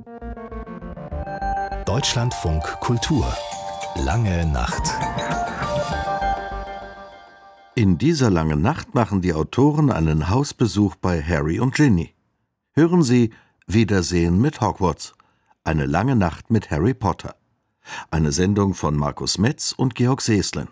Deutschlandfunk Kultur. Lange Nacht. In dieser langen Nacht machen die Autoren einen Hausbesuch bei Harry und Ginny. Hören Sie Wiedersehen mit Hogwarts. Eine lange Nacht mit Harry Potter. Eine Sendung von Markus Metz und Georg Seeslen.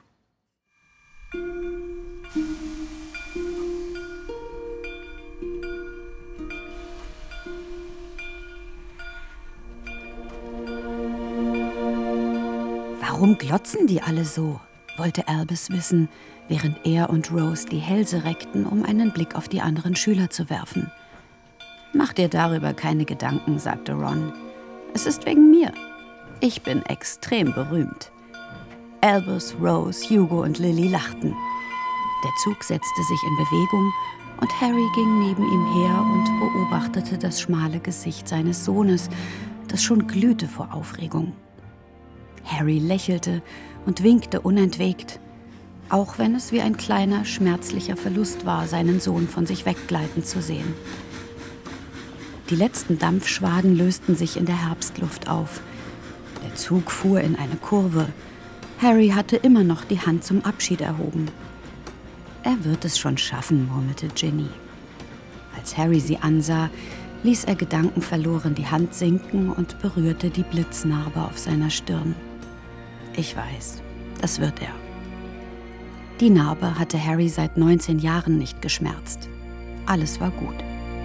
Warum glotzen die alle so? Wollte Albus wissen, während er und Rose die Hälse reckten, um einen Blick auf die anderen Schüler zu werfen. »Mach dir darüber keine Gedanken«, sagte Ron. »Es ist wegen mir. Ich bin extrem berühmt.« Albus, Rose, Hugo und Lily lachten. Der Zug setzte sich in Bewegung und Harry ging neben ihm her und beobachtete das schmale Gesicht seines Sohnes, das schon glühte vor Aufregung. Harry lächelte und winkte unentwegt, auch wenn es wie ein kleiner, schmerzlicher Verlust war, seinen Sohn von sich weggleiten zu sehen. Die letzten Dampfschwaden lösten sich in der Herbstluft auf. Der Zug fuhr in eine Kurve. Harry hatte immer noch die Hand zum Abschied erhoben. »Er wird es schon schaffen«, murmelte Ginny. Als Harry sie ansah, ließ er gedankenverloren die Hand sinken und berührte die Blitznarbe auf seiner Stirn. »Ich weiß, das wird er.« Die Narbe hatte Harry seit 19 Jahren nicht geschmerzt. Alles war gut.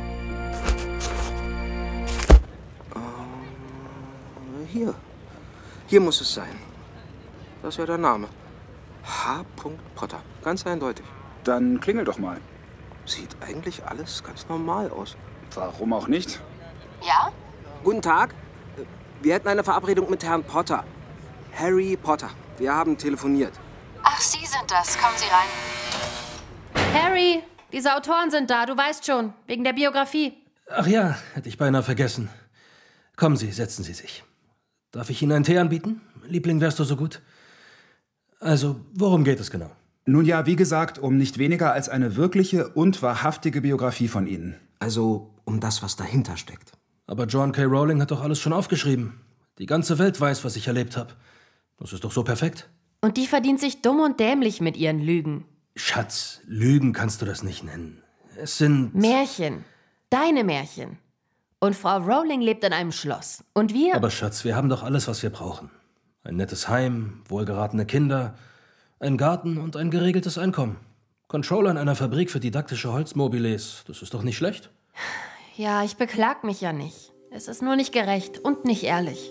Hier muss es sein. Das wäre der Name. H. Potter. Ganz eindeutig. Dann klingel doch mal. Sieht eigentlich alles ganz normal aus. Warum auch nicht? Ja? Guten Tag. Wir hätten eine Verabredung mit Herrn Potter. Harry Potter. Wir haben telefoniert. Ach, Sie sind das. Kommen Sie rein. Harry, diese Autoren sind da, du weißt schon, wegen der Biografie. Ach ja, hätte ich beinahe vergessen. Kommen Sie, setzen Sie sich. Darf ich Ihnen einen Tee anbieten? Liebling, wärst du so gut? Also, worum geht es genau? Nun ja, wie gesagt, um nicht weniger als eine wirkliche und wahrhaftige Biografie von Ihnen. Also um das, was dahinter steckt. Aber John K. Rowling hat doch alles schon aufgeschrieben. Die ganze Welt weiß, was ich erlebt habe. Das ist doch so perfekt. Und die verdient sich dumm und dämlich mit ihren Lügen. Schatz, Lügen kannst du das nicht nennen. Es sind... Märchen. Deine Märchen. Und Frau Rowling lebt in einem Schloss. Und wir... Aber Schatz, wir haben doch alles, was wir brauchen. Ein nettes Heim, wohlgeratene Kinder, ein Garten und ein geregeltes Einkommen. Controller in einer Fabrik für didaktische Holzmobiles, das ist doch nicht schlecht? Ja, ich beklag mich ja nicht. Es ist nur nicht gerecht und nicht ehrlich.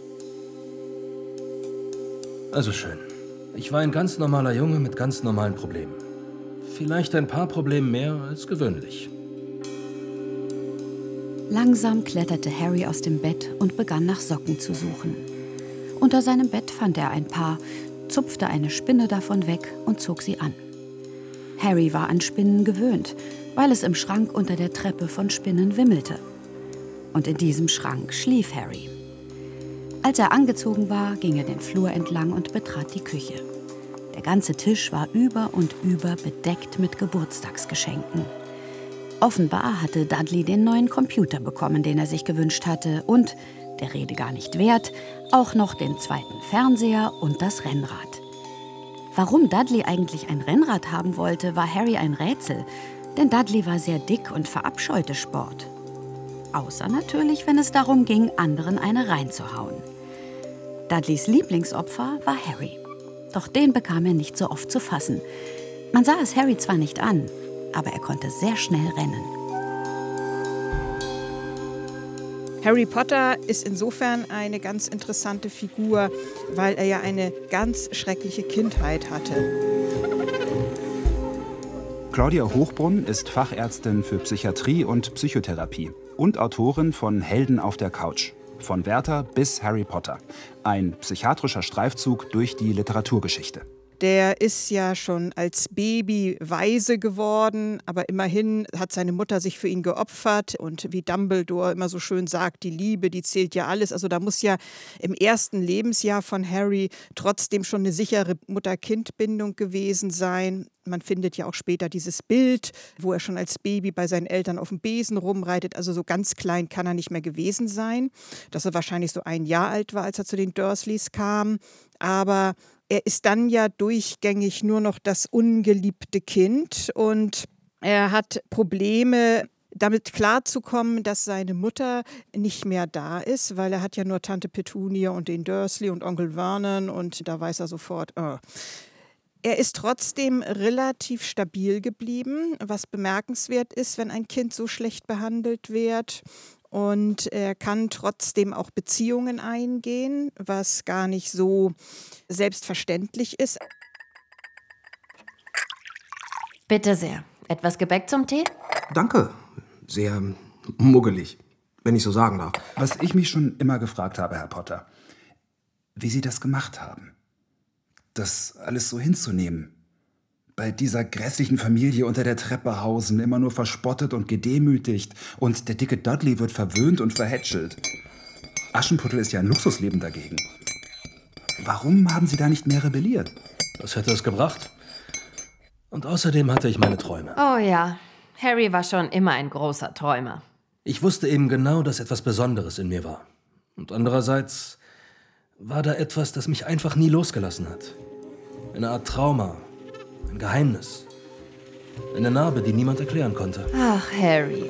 Also schön. Ich war ein ganz normaler Junge mit ganz normalen Problemen. Vielleicht ein paar Probleme mehr als gewöhnlich. Langsam kletterte Harry aus dem Bett und begann nach Socken zu suchen. Unter seinem Bett fand er ein Paar, zupfte eine Spinne davon weg und zog sie an. Harry war an Spinnen gewöhnt, weil es im Schrank unter der Treppe von Spinnen wimmelte. Und in diesem Schrank schlief Harry. Als er angezogen war, ging er den Flur entlang und betrat die Küche. Der ganze Tisch war über und über bedeckt mit Geburtstagsgeschenken. Offenbar hatte Dudley den neuen Computer bekommen, den er sich gewünscht hatte und, der Rede gar nicht wert, auch noch den zweiten Fernseher und das Rennrad. Warum Dudley eigentlich ein Rennrad haben wollte, war Harry ein Rätsel, denn Dudley war sehr dick und verabscheute Sport. Außer natürlich, wenn es darum ging, anderen eine reinzuhauen. Dudleys Lieblingsopfer war Harry. Doch den bekam er nicht so oft zu fassen. Man sah es Harry zwar nicht an, aber er konnte sehr schnell rennen. Harry Potter ist insofern eine ganz interessante Figur, weil er ja eine ganz schreckliche Kindheit hatte. Claudia Hochbrunn ist Fachärztin für Psychiatrie und Psychotherapie und Autorin von Helden auf der Couch. Von Werther bis Harry Potter. Ein psychiatrischer Streifzug durch die Literaturgeschichte. Der ist ja schon als Baby weise geworden, aber immerhin hat seine Mutter sich für ihn geopfert. Und wie Dumbledore immer so schön sagt, die Liebe, die zählt ja alles. Also da muss ja im ersten Lebensjahr von Harry trotzdem schon eine sichere Mutter-Kind-Bindung gewesen sein. Man findet ja auch später dieses Bild, wo er schon als Baby bei seinen Eltern auf dem Besen rumreitet. Also so ganz klein kann er nicht mehr gewesen sein. Dass er wahrscheinlich so 1 Jahr alt war, als er zu den Dursleys kam. Aber er ist dann ja durchgängig nur noch das ungeliebte Kind und er hat Probleme, damit klarzukommen, dass seine Mutter nicht mehr da ist, weil er hat ja nur Tante Petunia und den Dursley und Onkel Vernon und da weiß er sofort, Er ist trotzdem relativ stabil geblieben, was bemerkenswert ist, wenn ein Kind so schlecht behandelt wird. Und er kann trotzdem auch Beziehungen eingehen, was gar nicht so selbstverständlich ist. Bitte sehr. Etwas Gebäck zum Tee? Danke. Sehr muggelig, wenn ich so sagen darf. Was ich mich schon immer gefragt habe, Herr Potter, wie Sie das gemacht haben, das alles so hinzunehmen. Bei dieser grässlichen Familie unter der Treppe hausen, immer nur verspottet und gedemütigt. Und der dicke Dudley wird verwöhnt und verhätschelt. Aschenputtel ist ja ein Luxusleben dagegen. Warum haben Sie da nicht mehr rebelliert? Was hätte es gebracht? Und außerdem hatte ich meine Träume. Oh ja, Harry war schon immer ein großer Träumer. Ich wusste eben genau, dass etwas Besonderes in mir war. Und andererseits war da etwas, das mich einfach nie losgelassen hat. Eine Art Trauma, ein Geheimnis. Eine Narbe, die niemand erklären konnte. Ach, Harry.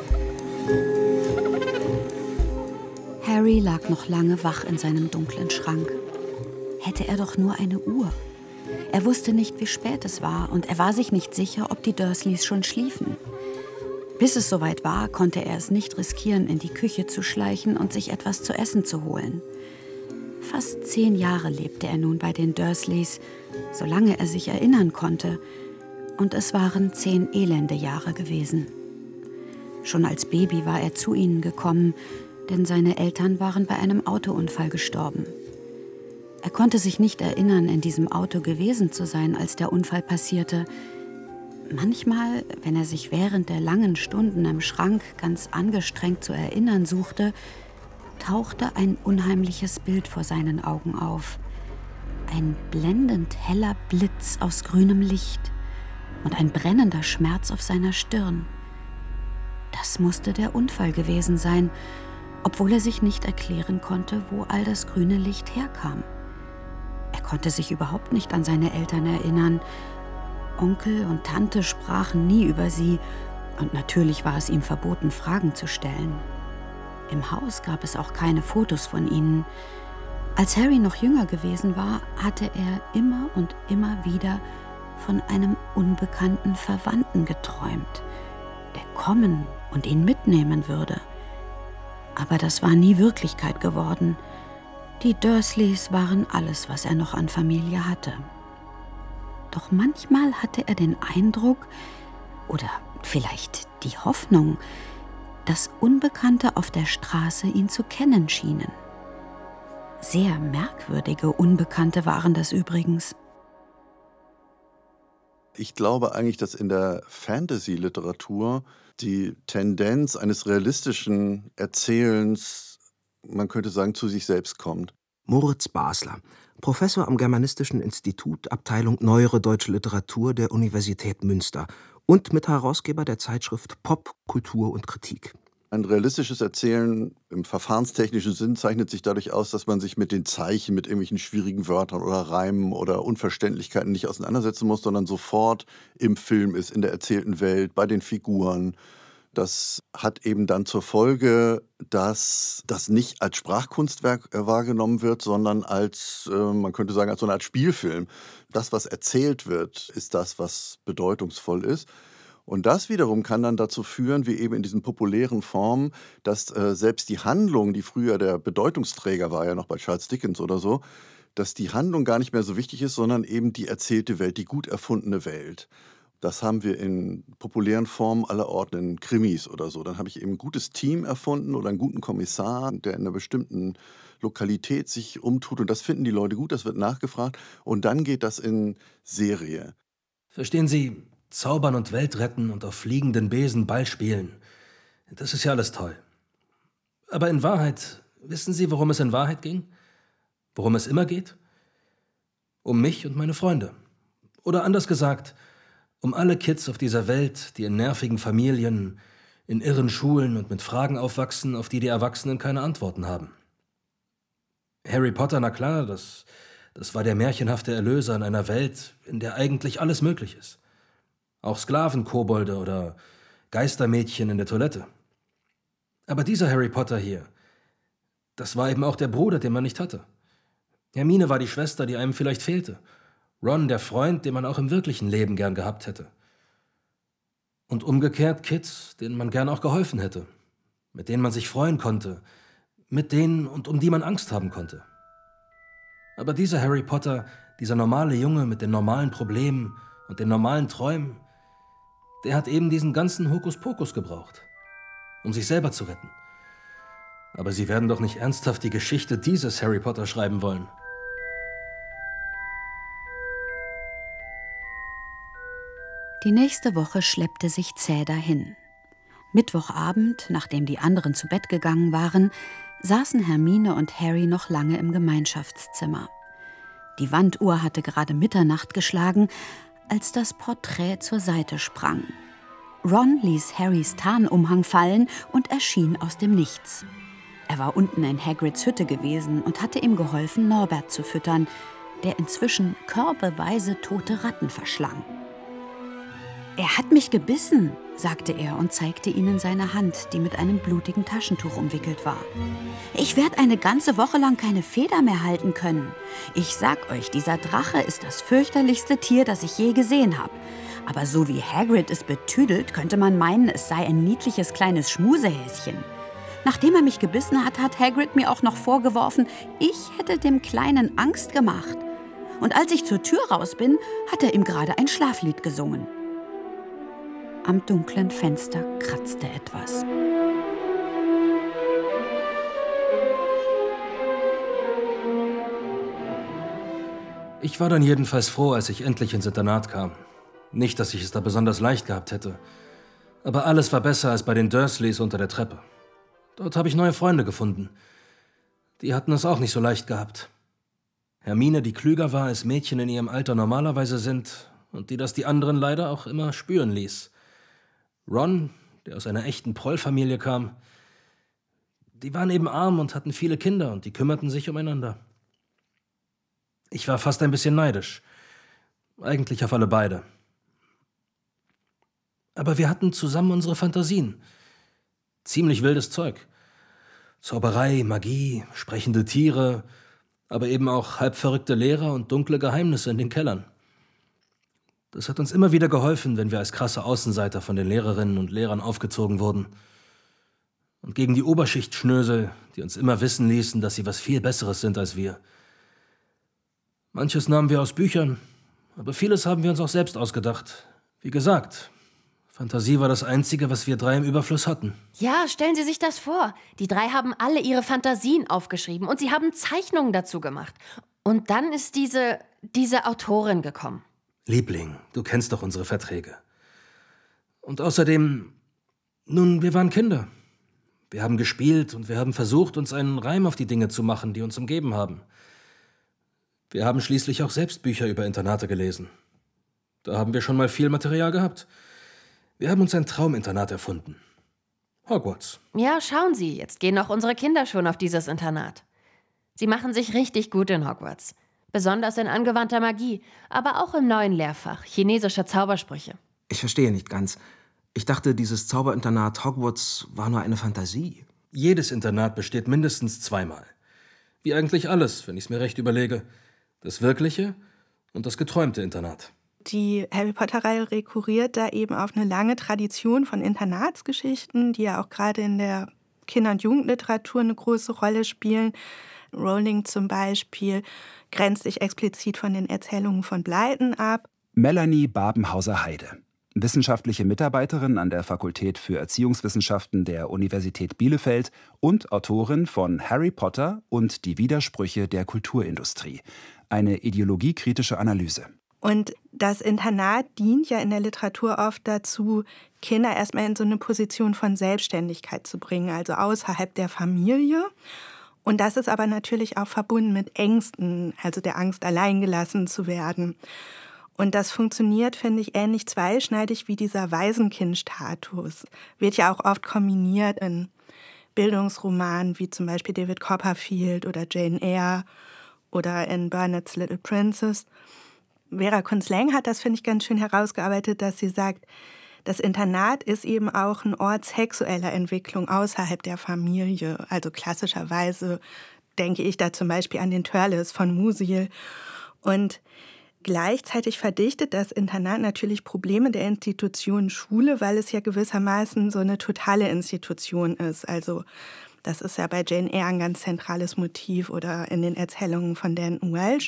Harry lag noch lange wach in seinem dunklen Schrank. Hätte er doch nur eine Uhr. Er wusste nicht, wie spät es war und er war sich nicht sicher, ob die Dursleys schon schliefen. Bis es soweit war, konnte er es nicht riskieren, in die Küche zu schleichen und sich etwas zu essen zu holen. Fast 10 Jahre lebte er nun bei den Dursleys, solange er sich erinnern konnte. Und es waren 10 elende Jahre gewesen. Schon als Baby war er zu ihnen gekommen, denn seine Eltern waren bei einem Autounfall gestorben. Er konnte sich nicht erinnern, in diesem Auto gewesen zu sein, als der Unfall passierte. Manchmal, wenn er sich während der langen Stunden im Schrank ganz angestrengt zu erinnern suchte, tauchte ein unheimliches Bild vor seinen Augen auf. Ein blendend heller Blitz aus grünem Licht und ein brennender Schmerz auf seiner Stirn. Das musste der Unfall gewesen sein, obwohl er sich nicht erklären konnte, wo all das grüne Licht herkam. Er konnte sich überhaupt nicht an seine Eltern erinnern. Onkel und Tante sprachen nie über sie und natürlich war es ihm verboten, Fragen zu stellen. Im Haus gab es auch keine Fotos von ihnen. Als Harry noch jünger gewesen war, hatte er immer und immer wieder von einem unbekannten Verwandten geträumt, der kommen und ihn mitnehmen würde. Aber das war nie Wirklichkeit geworden. Die Dursleys waren alles, was er noch an Familie hatte. Doch manchmal hatte er den Eindruck, oder vielleicht die Hoffnung, dass Unbekannte auf der Straße ihn zu kennen schienen. Sehr merkwürdige Unbekannte waren das übrigens. Ich glaube eigentlich, dass in der Fantasy-Literatur die Tendenz eines realistischen Erzählens, man könnte sagen, zu sich selbst kommt. Moritz Basler, Professor am Germanistischen Institut, Abteilung Neuere Deutsche Literatur der Universität Münster und Mitherausgeber der Zeitschrift Pop, Kultur und Kritik. Ein realistisches Erzählen im verfahrenstechnischen Sinn zeichnet sich dadurch aus, dass man sich mit den Zeichen, mit irgendwelchen schwierigen Wörtern oder Reimen oder Unverständlichkeiten nicht auseinandersetzen muss, sondern sofort im Film ist, in der erzählten Welt, bei den Figuren. Das hat eben dann zur Folge, dass das nicht als Sprachkunstwerk wahrgenommen wird, sondern als, man könnte sagen, als so eine Art Spielfilm. Das, was erzählt wird, ist das, was bedeutungsvoll ist. Und das wiederum kann dann dazu führen, wie eben in diesen populären Formen, dass selbst die Handlung, die früher der Bedeutungsträger war, ja noch bei Charles Dickens oder so, dass die Handlung gar nicht mehr so wichtig ist, sondern eben die erzählte Welt, die gut erfundene Welt. Das haben wir in populären Formen allerorten in Krimis oder so. Dann habe ich eben ein gutes Team erfunden oder einen guten Kommissar, der in einer bestimmten Lokalität sich umtut. Und das finden die Leute gut, das wird nachgefragt. Und dann geht das in Serie. Verstehen Sie, zaubern und Welt retten und auf fliegenden Besen Ball spielen, das ist ja alles toll. Aber in Wahrheit, wissen Sie, worum es in Wahrheit ging? Worum es immer geht? Um mich und meine Freunde. Oder anders gesagt, um alle Kids auf dieser Welt, die in nervigen Familien, in irren Schulen und mit Fragen aufwachsen, auf die die Erwachsenen keine Antworten haben. Harry Potter, na klar, das war der märchenhafte Erlöser in einer Welt, in der eigentlich alles möglich ist. Auch Sklavenkobolde oder Geistermädchen in der Toilette. Aber dieser Harry Potter hier, das war eben auch der Bruder, den man nicht hatte. Hermine war die Schwester, die einem vielleicht fehlte. Ron der Freund, den man auch im wirklichen Leben gern gehabt hätte. Und umgekehrt Kids, denen man gern auch geholfen hätte. Mit denen man sich freuen konnte. Mit denen und um die man Angst haben konnte. Aber dieser Harry Potter, dieser normale Junge mit den normalen Problemen und den normalen Träumen, der hat eben diesen ganzen Hokuspokus gebraucht, um sich selber zu retten. Aber Sie werden doch nicht ernsthaft die Geschichte dieses Harry Potter schreiben wollen. Die nächste Woche schleppte sich zäh dahin. Mittwochabend, nachdem die anderen zu Bett gegangen waren, saßen Hermine und Harry noch lange im Gemeinschaftszimmer. Die Wanduhr hatte gerade Mitternacht geschlagen, als das Porträt zur Seite sprang. Ron ließ Harrys Tarnumhang fallen und erschien aus dem Nichts. Er war unten in Hagrids Hütte gewesen und hatte ihm geholfen, Norbert zu füttern, der inzwischen körbeweise tote Ratten verschlang. »Er hat mich gebissen«, sagte er und zeigte ihnen seine Hand, die mit einem blutigen Taschentuch umwickelt war. »Ich werde eine ganze Woche lang keine Feder mehr halten können. Ich sag euch, dieser Drache ist das fürchterlichste Tier, das ich je gesehen habe. Aber so wie Hagrid es betüdelt, könnte man meinen, es sei ein niedliches kleines Schmusehäschen. Nachdem er mich gebissen hat, hat Hagrid mir auch noch vorgeworfen, ich hätte dem Kleinen Angst gemacht. Und als ich zur Tür raus bin, hat er ihm gerade ein Schlaflied gesungen.« Am dunklen Fenster kratzte etwas. Ich war dann jedenfalls froh, als ich endlich ins Internat kam. Nicht, dass ich es da besonders leicht gehabt hätte. Aber alles war besser als bei den Dursleys unter der Treppe. Dort habe ich neue Freunde gefunden. Die hatten es auch nicht so leicht gehabt. Hermine, die klüger war, als Mädchen in ihrem Alter normalerweise sind und die das die anderen leider auch immer spüren ließ. Ron, der aus einer echten Prollfamilie kam, die waren eben arm und hatten viele Kinder und die kümmerten sich umeinander. Ich war fast ein bisschen neidisch. Eigentlich auf alle beide. Aber wir hatten zusammen unsere Fantasien. Ziemlich wildes Zeug. Zauberei, Magie, sprechende Tiere, aber eben auch halbverrückte Lehrer und dunkle Geheimnisse in den Kellern. Das hat uns immer wieder geholfen, wenn wir als krasse Außenseiter von den Lehrerinnen und Lehrern aufgezogen wurden. Und gegen die Oberschichtschnösel, die uns immer wissen ließen, dass sie was viel Besseres sind als wir. Manches nahmen wir aus Büchern, aber vieles haben wir uns auch selbst ausgedacht. Wie gesagt, Fantasie war das Einzige, was wir drei im Überfluss hatten. Ja, stellen Sie sich das vor. Die drei haben alle ihre Fantasien aufgeschrieben und sie haben Zeichnungen dazu gemacht. Und dann ist diese Autorin gekommen. Liebling, du kennst doch unsere Verträge. Und außerdem, nun, wir waren Kinder. Wir haben gespielt und wir haben versucht, uns einen Reim auf die Dinge zu machen, die uns umgeben haben. Wir haben schließlich auch selbst Bücher über Internate gelesen. Da haben wir schon mal viel Material gehabt. Wir haben uns ein Trauminternat erfunden. Hogwarts. Ja, schauen Sie, jetzt gehen auch unsere Kinder schon auf dieses Internat. Sie machen sich richtig gut in Hogwarts. Besonders in angewandter Magie, aber auch im neuen Lehrfach, chinesische Zaubersprüche. Ich verstehe nicht ganz. Ich dachte, dieses Zauberinternat Hogwarts war nur eine Fantasie. Jedes Internat besteht mindestens zweimal. Wie eigentlich alles, wenn ich es mir recht überlege. Das wirkliche und das geträumte Internat. Die Harry-Potter-Reihe rekurriert da eben auf eine lange Tradition von Internatsgeschichten, die ja auch gerade in der Kinder- und Jugendliteratur eine große Rolle spielen. Rowling zum Beispiel grenzt sich explizit von den Erzählungen von Blyton ab. Melanie Babenhauser-Heide. wissenschaftliche Mitarbeiterin an der Fakultät für Erziehungswissenschaften der Universität Bielefeld und Autorin von Harry Potter und die Widersprüche der Kulturindustrie. Eine ideologiekritische Analyse. Und das Internat dient ja in der Literatur oft dazu, Kinder erstmal in so eine Position von Selbstständigkeit zu bringen, also außerhalb der Familie. Und das ist aber natürlich auch verbunden mit Ängsten, also der Angst, alleingelassen zu werden. Und das funktioniert, finde ich, ähnlich zweischneidig wie dieser Waisenkind-Status. Wird ja auch oft kombiniert in Bildungsromanen wie zum Beispiel David Copperfield oder Jane Eyre oder in Burnett's Little Princess. Vera Kunz-Leng hat das, finde ich, ganz schön herausgearbeitet, dass sie sagt, das Internat ist eben auch ein Ort sexueller Entwicklung außerhalb der Familie. Also klassischerweise denke ich da zum Beispiel an den Turles von Musil. Und gleichzeitig verdichtet das Internat natürlich Probleme der Institution Schule, weil es ja gewissermaßen so eine totale Institution ist. Also das ist ja bei Jane Eyre ein ganz zentrales Motiv oder in den Erzählungen von Dan Welsh.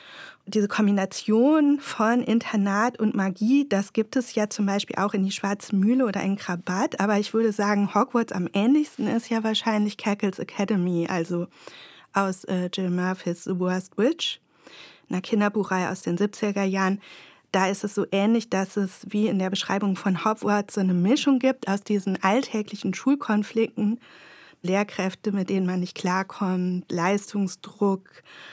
Diese Kombination von Internat und Magie, das gibt es ja zum Beispiel auch in Die Schwarze Mühle oder in Krabat. Aber ich würde sagen, Hogwarts am ähnlichsten ist ja wahrscheinlich Cackle's Academy, also aus Jill Murphys The Worst Witch, einer Kinderbuchreihe aus den 70er Jahren. Da ist es so ähnlich, dass es wie in der Beschreibung von Hogwarts so eine Mischung gibt aus diesen alltäglichen Schulkonflikten, Lehrkräfte, mit denen man nicht klarkommt, Leistungsdruck,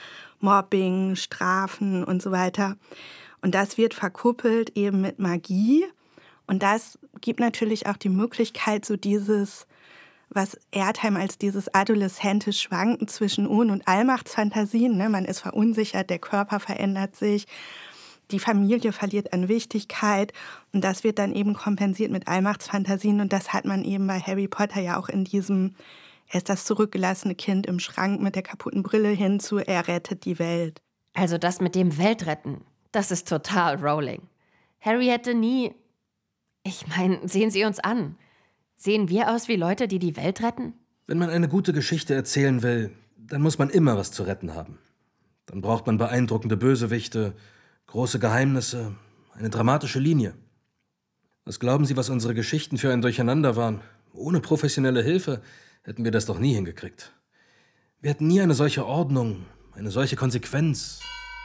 Mobbing, Strafen und so weiter. Und das wird verkuppelt eben mit Magie. Und das gibt natürlich auch die Möglichkeit, so dieses, was Erdheim als dieses adoleszente Schwanken zwischen Ohn- und Allmachtsfantasien, ne? Man ist verunsichert, der Körper verändert sich, die Familie verliert an Wichtigkeit und das wird dann eben kompensiert mit Allmachtsfantasien und das hat man eben bei Harry Potter ja auch in diesem, er ist das zurückgelassene Kind im Schrank mit der kaputten Brille hinzu, er rettet die Welt. Also das mit dem Weltretten, das ist total Rowling. Harry hätte nie... Ich meine, sehen Sie uns an. Sehen wir aus wie Leute, die die Welt retten? Wenn man eine gute Geschichte erzählen will, dann muss man immer was zu retten haben. Dann braucht man beeindruckende Bösewichte, große Geheimnisse, eine dramatische Linie. Was glauben Sie, was unsere Geschichten für ein Durcheinander waren? Ohne professionelle Hilfe hätten wir das doch nie hingekriegt. Wir hätten nie eine solche Ordnung, eine solche Konsequenz.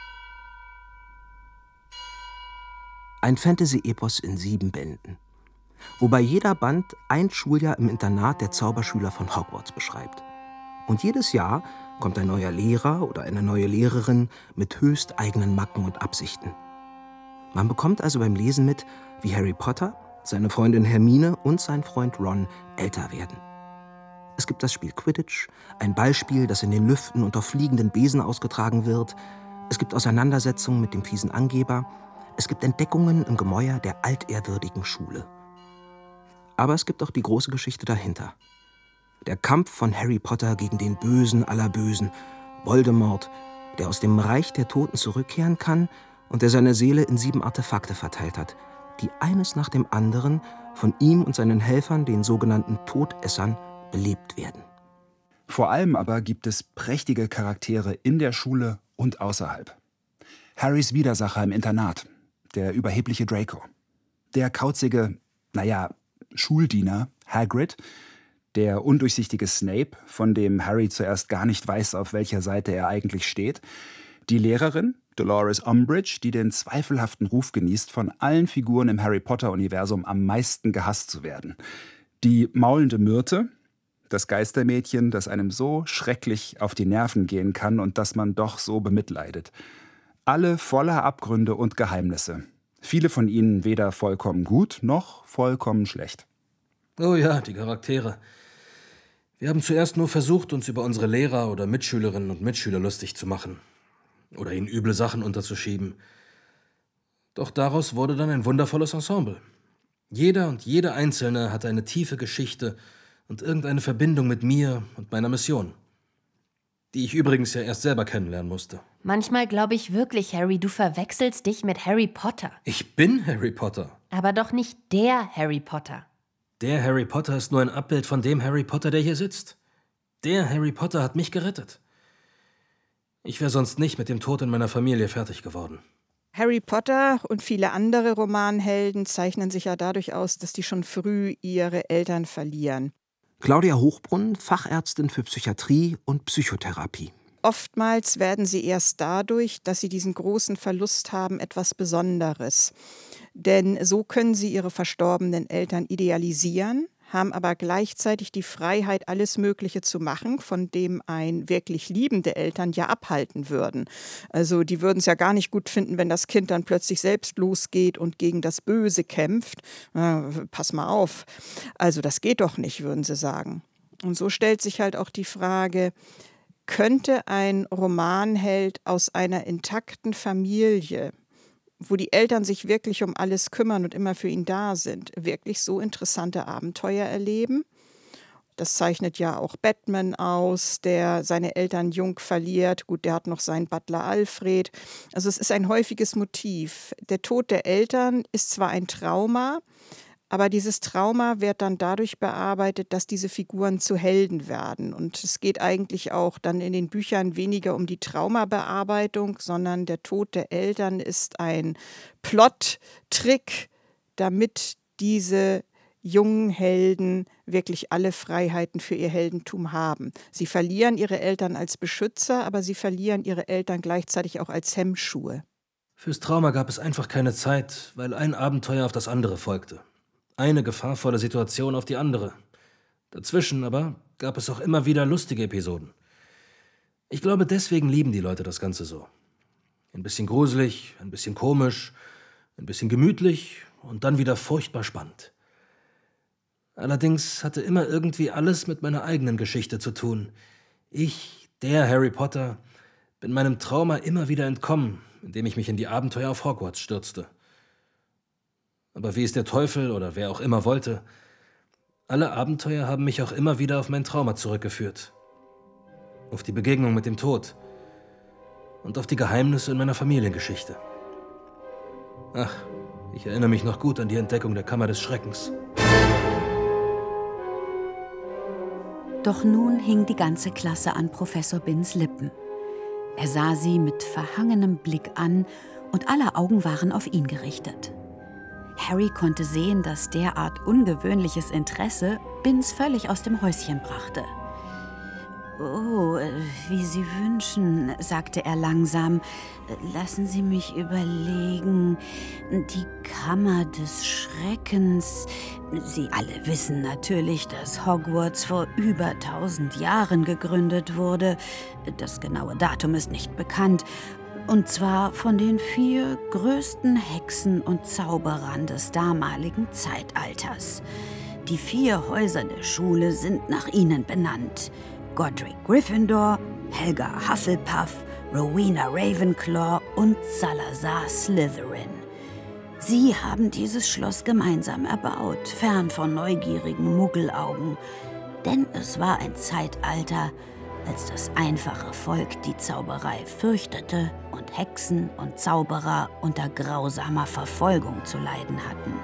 Ein Fantasy-Epos in 7 Bänden, wobei jeder Band ein Schuljahr im Internat der Zauberschüler von Hogwarts beschreibt. Und jedes Jahr kommt ein neuer Lehrer oder eine neue Lehrerin mit höchst eigenen Macken und Absichten. Man bekommt also beim Lesen mit, wie Harry Potter, seine Freundin Hermine und sein Freund Ron älter werden. Es gibt das Spiel Quidditch, ein Ballspiel, das in den Lüften und auf fliegenden Besen ausgetragen wird. Es gibt Auseinandersetzungen mit dem fiesen Angeber. Es gibt Entdeckungen im Gemäuer der altehrwürdigen Schule. Aber es gibt auch die große Geschichte dahinter. Der Kampf von Harry Potter gegen den Bösen aller Bösen, Voldemort, der aus dem Reich der Toten zurückkehren kann und der seine Seele in 7 Artefakte verteilt hat, die eines nach dem anderen von ihm und seinen Helfern, den sogenannten Todessern, belebt werden. Vor allem aber gibt es prächtige Charaktere in der Schule und außerhalb. Harrys Widersacher im Internat, der überhebliche Draco. Der kauzige, Schuldiener Hagrid, der undurchsichtige Snape, von dem Harry zuerst gar nicht weiß, auf welcher Seite er eigentlich steht. Die Lehrerin, Dolores Umbridge, die den zweifelhaften Ruf genießt, von allen Figuren im Harry-Potter-Universum am meisten gehasst zu werden. Die maulende Myrte, das Geistermädchen, das einem so schrecklich auf die Nerven gehen kann und das man doch so bemitleidet. Alle voller Abgründe und Geheimnisse. Viele von ihnen weder vollkommen gut noch vollkommen schlecht. Oh ja, die Charaktere. Wir haben zuerst nur versucht, uns über unsere Lehrer oder Mitschülerinnen und Mitschüler lustig zu machen. Oder ihnen üble Sachen unterzuschieben. Doch daraus wurde dann ein wundervolles Ensemble. Jeder und jede Einzelne hatte eine tiefe Geschichte und irgendeine Verbindung mit mir und meiner Mission. Die ich übrigens ja erst selber kennenlernen musste. Manchmal glaube ich wirklich, Harry, du verwechselst dich mit Harry Potter. Ich bin Harry Potter. Aber doch nicht der Harry Potter. Der Harry Potter ist nur ein Abbild von dem Harry Potter, der hier sitzt. Der Harry Potter hat mich gerettet. Ich wäre sonst nicht mit dem Tod in meiner Familie fertig geworden. Harry Potter und viele andere Romanhelden zeichnen sich ja dadurch aus, dass die schon früh ihre Eltern verlieren. Claudia Hochbrunn, Fachärztin für Psychiatrie und Psychotherapie. Oftmals werden sie erst dadurch, dass sie diesen großen Verlust haben, etwas Besonderes. Denn so können sie ihre verstorbenen Eltern idealisieren, haben aber gleichzeitig die Freiheit, alles Mögliche zu machen, von dem ein wirklich liebende Eltern ja abhalten würden. Also die würden es ja gar nicht gut finden, wenn das Kind dann plötzlich selbst losgeht und gegen das Böse kämpft. Pass mal auf. Also das geht doch nicht, würden sie sagen. Und so stellt sich halt auch die Frage, könnte ein Romanheld aus einer intakten Familie, wo die Eltern sich wirklich um alles kümmern und immer für ihn da sind, wirklich so interessante Abenteuer erleben? Das zeichnet ja auch Batman aus, der seine Eltern jung verliert. Gut, der hat noch seinen Butler Alfred. Also es ist ein häufiges Motiv. Der Tod der Eltern ist zwar ein Trauma, aber dieses Trauma wird dann dadurch bearbeitet, dass diese Figuren zu Helden werden. Und es geht eigentlich auch dann in den Büchern weniger um die Traumabearbeitung, sondern der Tod der Eltern ist ein Plot-Trick, damit diese jungen Helden wirklich alle Freiheiten für ihr Heldentum haben. Sie verlieren ihre Eltern als Beschützer, aber sie verlieren ihre Eltern gleichzeitig auch als Hemmschuhe. Fürs Trauma gab es einfach keine Zeit, weil ein Abenteuer auf das andere folgte. Eine gefahrvolle Situation auf die andere. Dazwischen aber gab es auch immer wieder lustige Episoden. Ich glaube, deswegen lieben die Leute das Ganze so. Ein bisschen gruselig, ein bisschen komisch, ein bisschen gemütlich und dann wieder furchtbar spannend. Allerdings hatte immer irgendwie alles mit meiner eigenen Geschichte zu tun. Ich, der Harry Potter, bin meinem Trauma immer wieder entkommen, indem ich mich in die Abenteuer auf Hogwarts stürzte. Aber wie es der Teufel oder wer auch immer wollte, alle Abenteuer haben mich auch immer wieder auf mein Trauma zurückgeführt. Auf die Begegnung mit dem Tod und auf die Geheimnisse in meiner Familiengeschichte. Ach, ich erinnere mich noch gut an die Entdeckung der Kammer des Schreckens. Doch nun hing die ganze Klasse an Professor Binns Lippen. Er sah sie mit verhangenem Blick an und aller Augen waren auf ihn gerichtet. Harry konnte sehen, dass derart ungewöhnliches Interesse Binns völlig aus dem Häuschen brachte. »Oh, wie Sie wünschen«, sagte er langsam. »Lassen Sie mich überlegen. Die Kammer des Schreckens. Sie alle wissen natürlich, dass Hogwarts vor über 1000 Jahren gegründet wurde. Das genaue Datum ist nicht bekannt. Und zwar von den 4 größten Hexen und Zauberern des damaligen Zeitalters. Die 4 Häuser der Schule sind nach ihnen benannt. Godric Gryffindor, Helga Hufflepuff, Rowena Ravenclaw und Salazar Slytherin. Sie haben dieses Schloss gemeinsam erbaut, fern von neugierigen Muggelaugen. Denn es war ein Zeitalter, als das einfache Volk die Zauberei fürchtete und Hexen und Zauberer unter grausamer Verfolgung zu leiden hatten.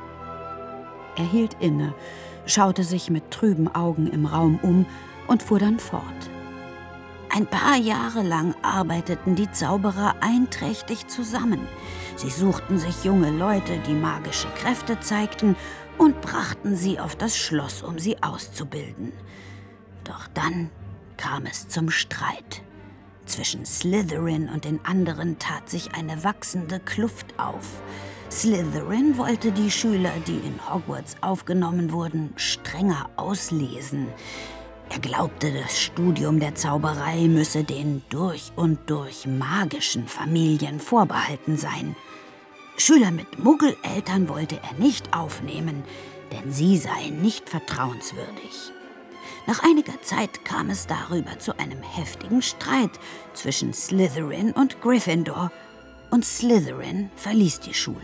Er hielt inne, schaute sich mit trüben Augen im Raum um und fuhr dann fort. Ein paar Jahre lang arbeiteten die Zauberer einträchtig zusammen. Sie suchten sich junge Leute, die magische Kräfte zeigten, und brachten sie auf das Schloss, um sie auszubilden. Doch dann kam es zum Streit. Zwischen Slytherin und den anderen tat sich eine wachsende Kluft auf. Slytherin wollte die Schüler, die in Hogwarts aufgenommen wurden, strenger auslesen. Er glaubte, das Studium der Zauberei müsse den durch und durch magischen Familien vorbehalten sein. Schüler mit Muggeleltern wollte er nicht aufnehmen, denn sie seien nicht vertrauenswürdig. Nach einiger Zeit kam es darüber zu einem heftigen Streit zwischen Slytherin und Gryffindor und Slytherin verließ die Schule.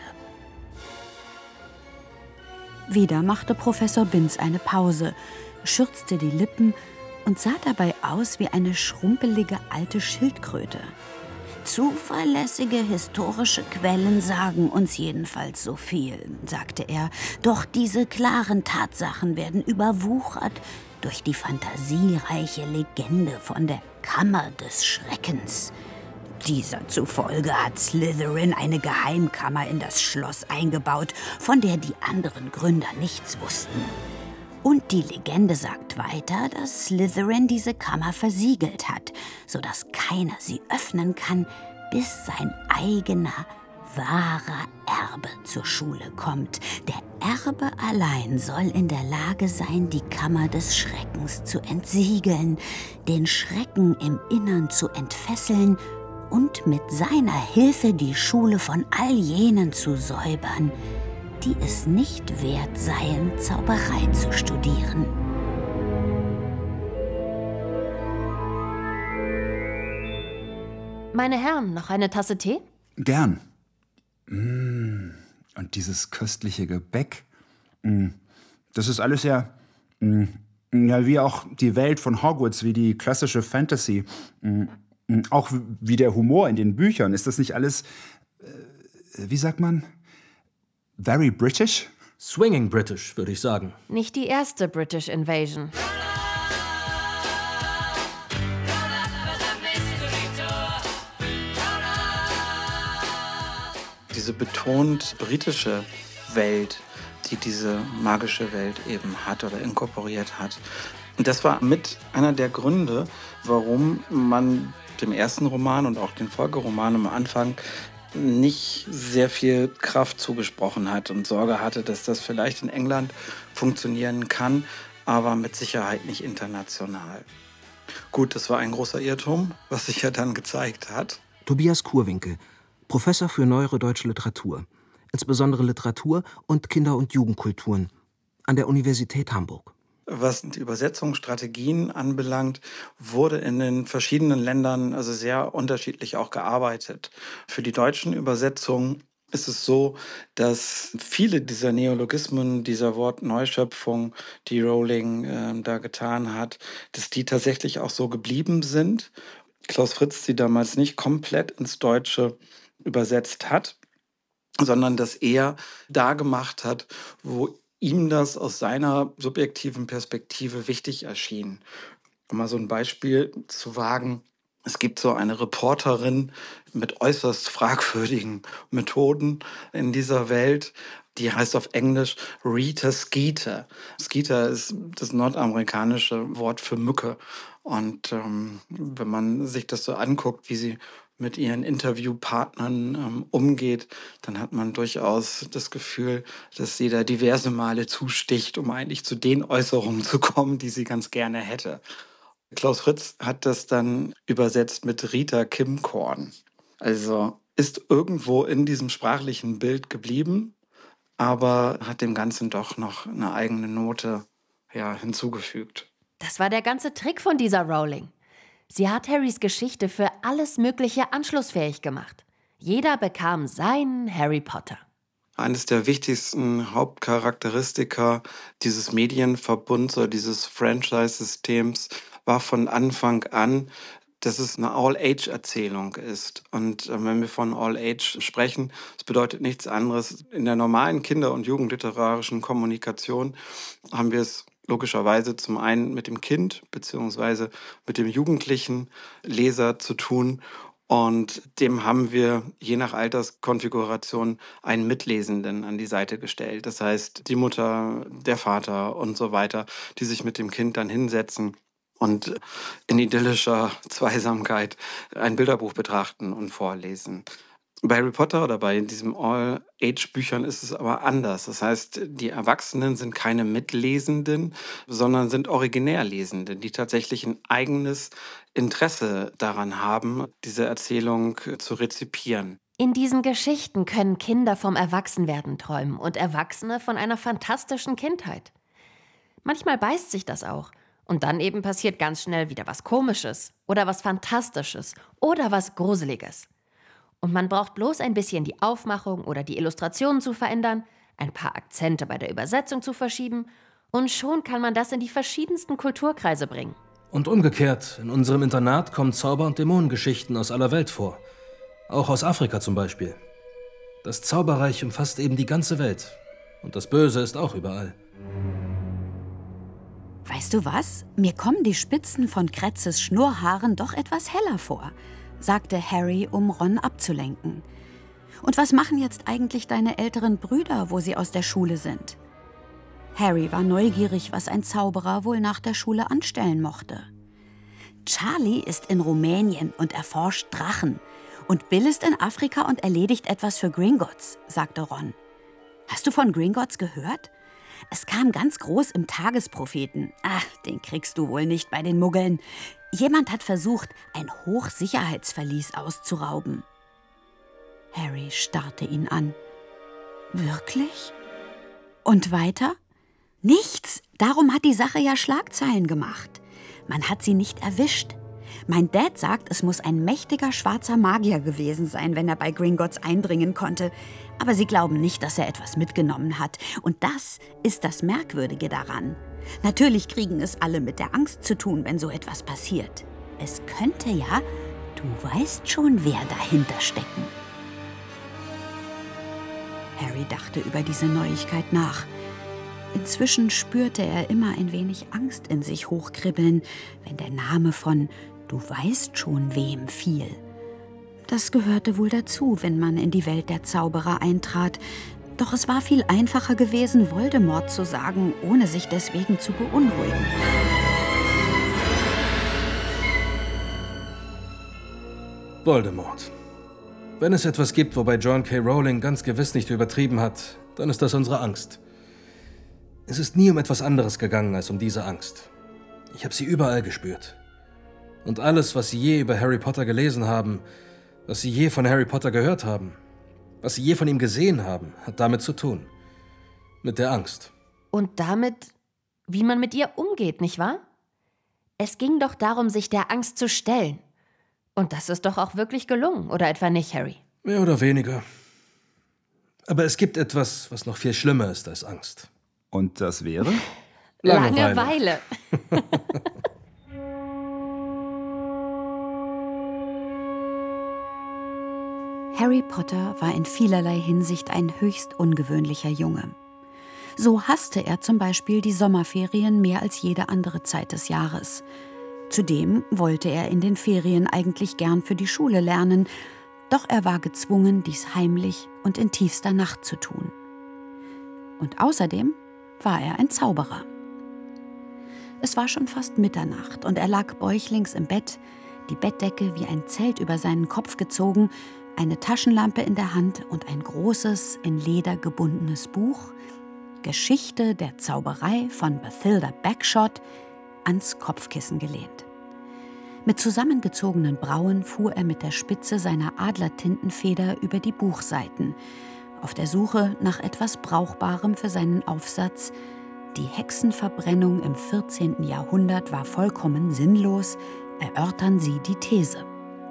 Wieder machte Professor Binns eine Pause, schürzte die Lippen und sah dabei aus wie eine schrumpelige alte Schildkröte. Zuverlässige historische Quellen sagen uns jedenfalls so viel, sagte er. Doch diese klaren Tatsachen werden überwuchert durch die fantasiereiche Legende von der Kammer des Schreckens. Dieser zufolge hat Slytherin eine Geheimkammer in das Schloss eingebaut, von der die anderen Gründer nichts wussten. Und die Legende sagt weiter, dass Slytherin diese Kammer versiegelt hat, sodass keiner sie öffnen kann, bis sein eigener, wahrer Erbe zur Schule kommt. Der Erbe allein soll in der Lage sein, die Kammer des Schreckens zu entsiegeln, den Schrecken im Innern zu entfesseln und mit seiner Hilfe die Schule von all jenen zu säubern, die es nicht wert seien, Zauberei zu studieren. Meine Herren, noch eine Tasse Tee? Gern. Und dieses köstliche Gebäck. Das ist alles ja wie auch die Welt von Hogwarts, wie die klassische Fantasy. Auch wie der Humor in den Büchern. Ist das nicht alles, wie sagt man, very British? Swinging British, würde ich sagen. Nicht die erste British Invasion. Diese betont britische Welt, die diese magische Welt eben hat oder inkorporiert hat. Und das war mit einer der Gründe, warum man dem ersten Roman und auch den Folgeromanen am Anfang nicht sehr viel Kraft zugesprochen hat und Sorge hatte, dass das vielleicht in England funktionieren kann, aber mit Sicherheit nicht international. Gut, das war ein großer Irrtum, was sich ja dann gezeigt hat. Tobias Kurwinkel, Professor für Neuere Deutsche Literatur, insbesondere Literatur und Kinder- und Jugendkulturen an der Universität Hamburg. Was die Übersetzungsstrategien anbelangt, wurde in den verschiedenen Ländern also sehr unterschiedlich auch gearbeitet. Für die deutschen Übersetzungen ist es so, dass viele dieser Neologismen, dieser Wortneuschöpfung, die Rowling da getan hat, dass die tatsächlich auch so geblieben sind. Klaus Fritz sie damals nicht komplett ins Deutsche übersetzt hat, sondern dass er da gemacht hat, wo ihm das aus seiner subjektiven Perspektive wichtig erschien. Um mal so ein Beispiel zu wagen: Es gibt so eine Reporterin mit äußerst fragwürdigen Methoden in dieser Welt, die heißt auf Englisch Rita Skeeter. Skeeter ist das nordamerikanische Wort für Mücke. Und wenn man sich das so anguckt, wie sie mit ihren Interviewpartnern umgeht, dann hat man durchaus das Gefühl, dass sie da diverse Male zusticht, um eigentlich zu den Äußerungen zu kommen, die sie ganz gerne hätte. Klaus Fritz hat das dann übersetzt mit Rita Kimkorn. Also ist irgendwo in diesem sprachlichen Bild geblieben, aber hat dem Ganzen doch noch eine eigene Note hinzugefügt. Das war der ganze Trick von dieser Rowling. Sie hat Harrys Geschichte für alles Mögliche anschlussfähig gemacht. Jeder bekam seinen Harry Potter. Eines der wichtigsten Hauptcharakteristika dieses Medienverbunds oder dieses Franchise-Systems war von Anfang an, dass es eine All-Age-Erzählung ist. Und wenn wir von All-Age sprechen, das bedeutet nichts anderes. In der normalen Kinder- und jugendliterarischen Kommunikation haben wir es logischerweise zum einen mit dem Kind bzw. mit dem jugendlichen Leser zu tun. Und dem haben wir je nach Alterskonfiguration einen Mitlesenden an die Seite gestellt. Das heißt, die Mutter, der Vater und so weiter, die sich mit dem Kind dann hinsetzen und in idyllischer Zweisamkeit ein Bilderbuch betrachten und vorlesen. Bei Harry Potter oder bei diesen All-Age-Büchern ist es aber anders. Das heißt, die Erwachsenen sind keine Mitlesenden, sondern sind Originärlesende, die tatsächlich ein eigenes Interesse daran haben, diese Erzählung zu rezipieren. In diesen Geschichten können Kinder vom Erwachsenwerden träumen und Erwachsene von einer fantastischen Kindheit. Manchmal beißt sich das auch. Und dann eben passiert ganz schnell wieder was Komisches oder was Fantastisches oder was Gruseliges. Und man braucht bloß ein bisschen die Aufmachung oder die Illustrationen zu verändern, ein paar Akzente bei der Übersetzung zu verschieben und schon kann man das in die verschiedensten Kulturkreise bringen. Und umgekehrt, in unserem Internat kommen Zauber- und Dämonengeschichten aus aller Welt vor. Auch aus Afrika zum Beispiel. Das Zauberreich umfasst eben die ganze Welt. Und das Böse ist auch überall. Weißt du was? Mir kommen die Spitzen von Kretzes Schnurrhaaren doch etwas heller vor. sagte Harry, um Ron abzulenken. »Und was machen jetzt eigentlich deine älteren Brüder, wo sie aus der Schule sind?« Harry war neugierig, was ein Zauberer wohl nach der Schule anstellen mochte. »Charlie ist in Rumänien und erforscht Drachen. Und Bill ist in Afrika und erledigt etwas für Gringotts«, sagte Ron. »Hast du von Gringotts gehört? Es kam ganz groß im Tagespropheten. Ach, den kriegst du wohl nicht bei den Muggeln. Jemand hat versucht, ein Hochsicherheitsverlies auszurauben.« Harry starrte ihn an. »Wirklich? Und weiter?« »Nichts. Darum hat die Sache ja Schlagzeilen gemacht. Man hat sie nicht erwischt. Mein Dad sagt, es muss ein mächtiger schwarzer Magier gewesen sein, wenn er bei Gringotts eindringen konnte. Aber sie glauben nicht, dass er etwas mitgenommen hat. Und das ist das Merkwürdige daran. Natürlich kriegen es alle mit der Angst zu tun, wenn so etwas passiert. Es könnte ja, du weißt schon, wer dahinter stecken.« Harry dachte über diese Neuigkeit nach. Inzwischen spürte er immer ein wenig Angst in sich hochkribbeln, wenn der Name von »Du weißt schon wem« fiel. Das gehörte wohl dazu, wenn man in die Welt der Zauberer eintrat. Doch es war viel einfacher gewesen, Voldemort zu sagen, ohne sich deswegen zu beunruhigen. Voldemort. Wenn es etwas gibt, wobei John K. Rowling ganz gewiss nicht übertrieben hat, dann ist das unsere Angst. Es ist nie um etwas anderes gegangen als um diese Angst. Ich habe sie überall gespürt. Und alles, was Sie je über Harry Potter gelesen haben, was Sie je von Harry Potter gehört haben, was Sie je von ihm gesehen haben, hat damit zu tun. Mit der Angst. Und damit, wie man mit ihr umgeht, nicht wahr? Es ging doch darum, sich der Angst zu stellen. Und das ist doch auch wirklich gelungen, oder etwa nicht, Harry? Mehr oder weniger. Aber es gibt etwas, was noch viel schlimmer ist als Angst. Und das wäre? Langeweile. Harry Potter war in vielerlei Hinsicht ein höchst ungewöhnlicher Junge. So hasste er zum Beispiel die Sommerferien mehr als jede andere Zeit des Jahres. Zudem wollte er in den Ferien eigentlich gern für die Schule lernen, doch er war gezwungen, dies heimlich und in tiefster Nacht zu tun. Und außerdem war er ein Zauberer. Es war schon fast Mitternacht und er lag bäuchlings im Bett, die Bettdecke wie ein Zelt über seinen Kopf gezogen, eine Taschenlampe in der Hand und ein großes, in Leder gebundenes Buch, Geschichte der Zauberei von Bathilda Bagshot, ans Kopfkissen gelehnt. Mit zusammengezogenen Brauen fuhr er mit der Spitze seiner Adlertintenfeder über die Buchseiten, auf der Suche nach etwas Brauchbarem für seinen Aufsatz »Die Hexenverbrennung im 14. Jahrhundert war vollkommen sinnlos, erörtern Sie die These«.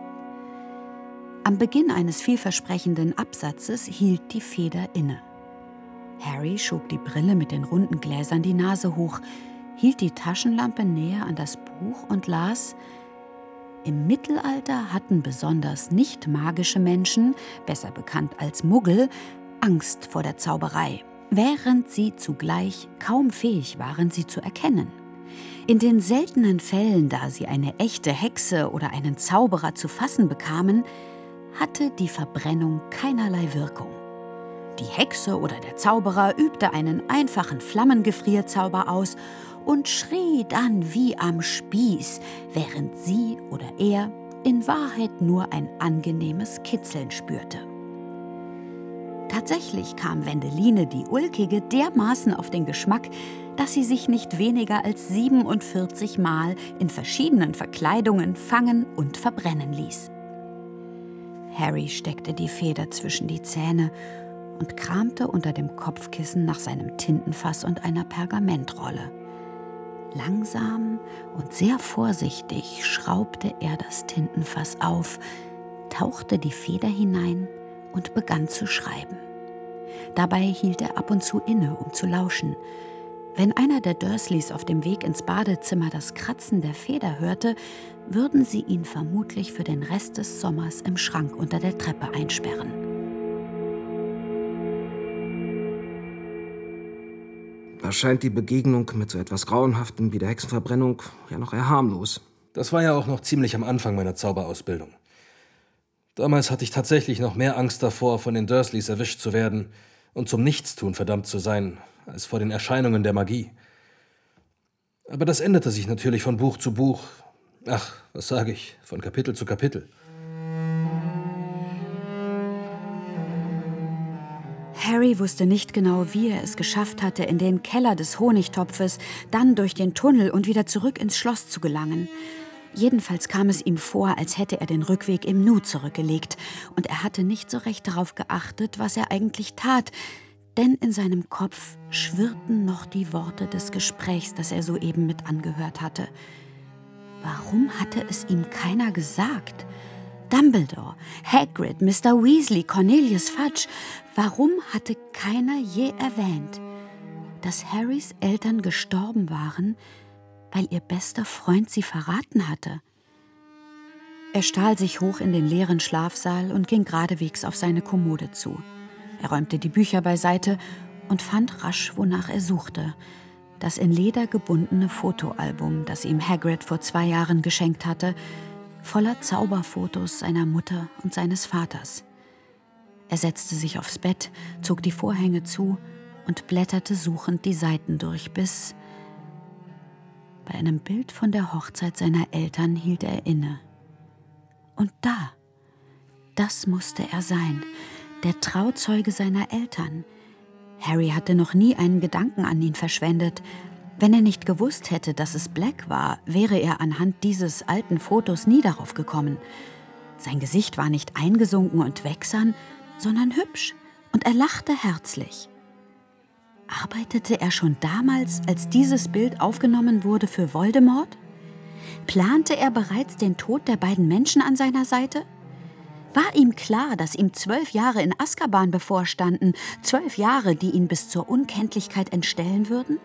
Am Beginn eines vielversprechenden Absatzes hielt die Feder inne. Harry schob die Brille mit den runden Gläsern die Nase hoch, hielt die Taschenlampe näher an das Buch und las: Im Mittelalter hatten besonders nicht magische Menschen, besser bekannt als Muggel, Angst vor der Zauberei, während sie zugleich kaum fähig waren, sie zu erkennen. In den seltenen Fällen, da sie eine echte Hexe oder einen Zauberer zu fassen bekamen, hatte die Verbrennung keinerlei Wirkung. Die Hexe oder der Zauberer übte einen einfachen Flammengefrierzauber aus und schrie dann wie am Spieß, während sie oder er in Wahrheit nur ein angenehmes Kitzeln spürte. Tatsächlich kam Wendeline die Ulkige dermaßen auf den Geschmack, dass sie sich nicht weniger als 47 Mal in verschiedenen Verkleidungen fangen und verbrennen ließ. Harry steckte die Feder zwischen die Zähne und kramte unter dem Kopfkissen nach seinem Tintenfass und einer Pergamentrolle. Langsam und sehr vorsichtig schraubte er das Tintenfass auf, tauchte die Feder hinein und begann zu schreiben. Dabei hielt er ab und zu inne, um zu lauschen. Wenn einer der Dursleys auf dem Weg ins Badezimmer das Kratzen der Feder hörte, würden sie ihn vermutlich für den Rest des Sommers im Schrank unter der Treppe einsperren. Da scheint die Begegnung mit so etwas Grauenhaftem wie der Hexenverbrennung ja noch eher harmlos. Das war ja auch noch ziemlich am Anfang meiner Zauberausbildung. Damals hatte ich tatsächlich noch mehr Angst davor, von den Dursleys erwischt zu werden und zum Nichtstun verdammt zu sein, als vor den Erscheinungen der Magie. Aber das änderte sich natürlich von Buch zu Buch. Ach, was sage ich, von Kapitel zu Kapitel. Harry wusste nicht genau, wie er es geschafft hatte, in den Keller des Honigtopfes, dann durch den Tunnel und wieder zurück ins Schloss zu gelangen. Jedenfalls kam es ihm vor, als hätte er den Rückweg im Nu zurückgelegt. Und er hatte nicht so recht darauf geachtet, was er eigentlich tat. Denn in seinem Kopf schwirrten noch die Worte des Gesprächs, das er soeben mit angehört hatte. Warum hatte es ihm keiner gesagt? Dumbledore, Hagrid, Mr. Weasley, Cornelius Fudge. Warum hatte keiner je erwähnt, dass Harrys Eltern gestorben waren, weil ihr bester Freund sie verraten hatte? Er stahl sich hoch in den leeren Schlafsaal und ging geradewegs auf seine Kommode zu. Er räumte die Bücher beiseite und fand rasch, wonach er suchte. Das in Leder gebundene Fotoalbum, das ihm Hagrid vor 2 Jahren geschenkt hatte, voller Zauberfotos seiner Mutter und seines Vaters. Er setzte sich aufs Bett, zog die Vorhänge zu und blätterte suchend die Seiten durch, bis bei einem Bild von der Hochzeit seiner Eltern hielt er inne. Und da, das musste er sein, der Trauzeuge seiner Eltern. Harry hatte noch nie einen Gedanken an ihn verschwendet. Wenn er nicht gewusst hätte, dass es Black war, wäre er anhand dieses alten Fotos nie darauf gekommen. Sein Gesicht war nicht eingesunken und wächsern, sondern hübsch, und er lachte herzlich. Arbeitete er schon damals, als dieses Bild aufgenommen wurde, für Voldemort? Plante er bereits den Tod der beiden Menschen an seiner Seite? War ihm klar, dass ihm 12 Jahre in Azkaban bevorstanden, 12 Jahre, die ihn bis zur Unkenntlichkeit entstellen würden?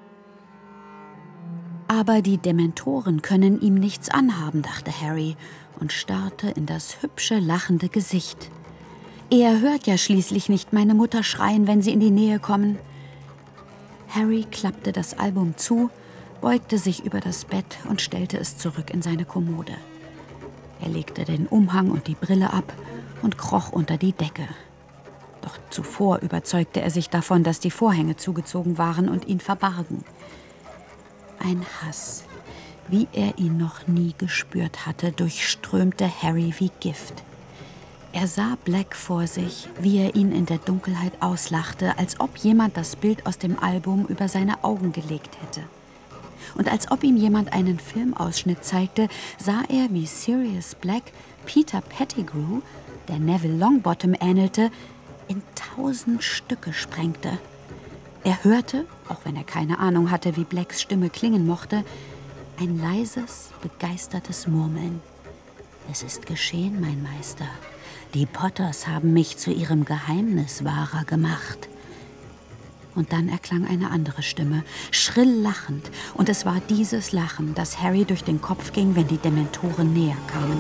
Aber die Dementoren können ihm nichts anhaben, dachte Harry und starrte in das hübsche, lachende Gesicht. Er hört ja schließlich nicht meine Mutter schreien, wenn sie in die Nähe kommen. Harry klappte das Album zu, beugte sich über das Bett und stellte es zurück in seine Kommode. Er legte den Umhang und die Brille ab und kroch unter die Decke. Doch zuvor überzeugte er sich davon, dass die Vorhänge zugezogen waren und ihn verbargen. Ein Hass, wie er ihn noch nie gespürt hatte, durchströmte Harry wie Gift. Er sah Black vor sich, wie er ihn in der Dunkelheit auslachte, als ob jemand das Bild aus dem Album über seine Augen gelegt hätte. Und als ob ihm jemand einen Filmausschnitt zeigte, sah er, wie Sirius Black Peter Pettigrew, der Neville Longbottom ähnelte, in 1000 Stücke sprengte. Er hörte, auch wenn er keine Ahnung hatte, wie Blacks Stimme klingen mochte, ein leises, begeistertes Murmeln. »Es ist geschehen, mein Meister. Die Potters haben mich zu ihrem Geheimniswahrer gemacht.« Und dann erklang eine andere Stimme, schrill lachend. Und es war dieses Lachen, das Harry durch den Kopf ging, wenn die Dementoren näher kamen.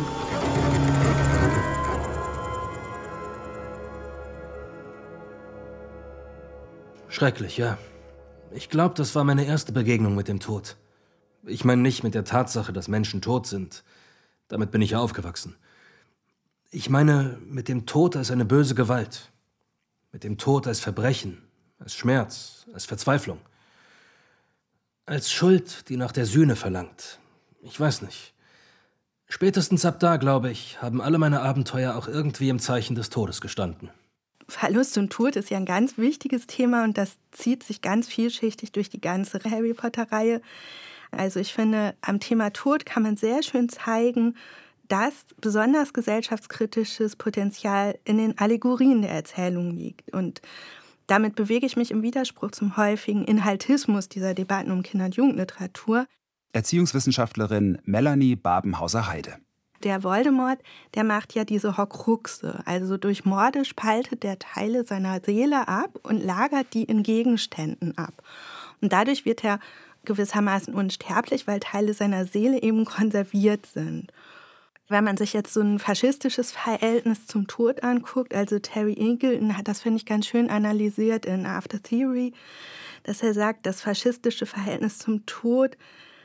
Schrecklich, ja. Ich glaube, das war meine erste Begegnung mit dem Tod. Ich meine nicht mit der Tatsache, dass Menschen tot sind. Damit bin ich ja aufgewachsen. Ich meine mit dem Tod als eine böse Gewalt. Mit dem Tod als Verbrechen, als Schmerz, als Verzweiflung. Als Schuld, die nach der Sühne verlangt. Ich weiß nicht. Spätestens ab da, glaube ich, haben alle meine Abenteuer auch irgendwie im Zeichen des Todes gestanden. Verlust und Tod ist ja ein ganz wichtiges Thema und das zieht sich ganz vielschichtig durch die ganze Harry Potter-Reihe. Also ich finde, am Thema Tod kann man sehr schön zeigen, dass besonders gesellschaftskritisches Potenzial in den Allegorien der Erzählung liegt. Und damit bewege ich mich im Widerspruch zum häufigen Inhaltismus dieser Debatten um Kinder- und Jugendliteratur. Erziehungswissenschaftlerin Melanie Babenhauser-Heide. Der Voldemort, der macht ja diese Horcruxe. Also durch Morde spaltet der Teile seiner Seele ab und lagert die in Gegenständen ab. Und dadurch wird er gewissermaßen unsterblich, weil Teile seiner Seele eben konserviert sind. Wenn man sich jetzt so ein faschistisches Verhältnis zum Tod anguckt, also Terry Eagleton hat das, finde ich, ganz schön analysiert in After Theory, dass er sagt, das faschistische Verhältnis zum Tod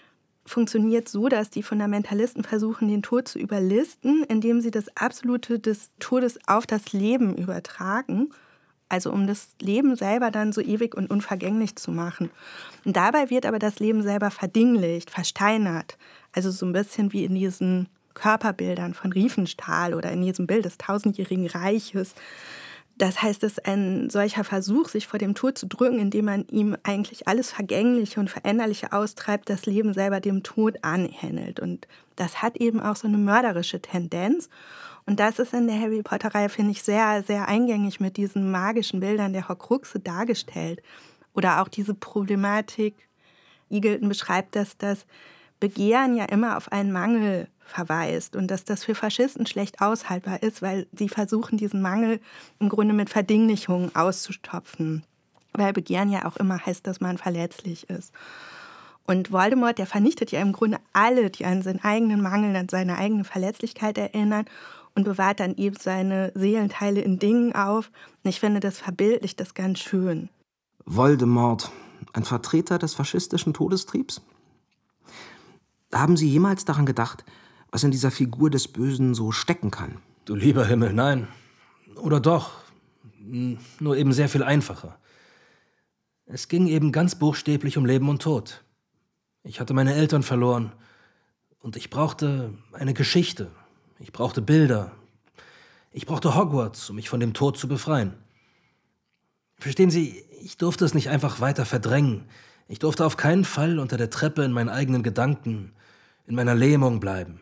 funktioniert so, dass die Fundamentalisten versuchen, den Tod zu überlisten, indem sie das Absolute des Todes auf das Leben übertragen. Also um das Leben selber dann so ewig und unvergänglich zu machen. Und dabei wird aber das Leben selber verdinglicht, versteinert. Also so ein bisschen wie in diesen Körperbildern von Riefenstahl oder in diesem Bild des tausendjährigen Reiches. Das heißt, es ist ein solcher Versuch, sich vor dem Tod zu drücken, indem man ihm eigentlich alles Vergängliche und Veränderliche austreibt, das Leben selber dem Tod anhändelt. Und das hat eben auch so eine mörderische Tendenz. Und das ist in der Harry-Potter-Reihe, finde ich, sehr, sehr eingängig mit diesen magischen Bildern der Horcruxe dargestellt. Oder auch diese Problematik, Eagleton beschreibt, dass das Begehren ja immer auf einen Mangel verweist und dass das für Faschisten schlecht aushaltbar ist, weil sie versuchen, diesen Mangel im Grunde mit Verdinglichungen auszustopfen. Weil Begehren ja auch immer heißt, dass man verletzlich ist. Und Voldemort, der vernichtet ja im Grunde alle, die an seinen eigenen Mangel, an seine eigene Verletzlichkeit erinnern und bewahrt dann eben seine Seelenteile in Dingen auf. Und ich finde, das verbildlicht das ganz schön. Voldemort, ein Vertreter des faschistischen Todestriebs? Haben Sie jemals daran gedacht, was in dieser Figur des Bösen so stecken kann? Du lieber Himmel, nein. Oder doch. Nur eben sehr viel einfacher. Es ging eben ganz buchstäblich um Leben und Tod. Ich hatte meine Eltern verloren und ich brauchte eine Geschichte. Ich brauchte Bilder. Ich brauchte Hogwarts, um mich von dem Tod zu befreien. Verstehen Sie, ich durfte es nicht einfach weiter verdrängen. Ich durfte auf keinen Fall unter der Treppe in meinen eigenen Gedanken, in meiner Lähmung bleiben.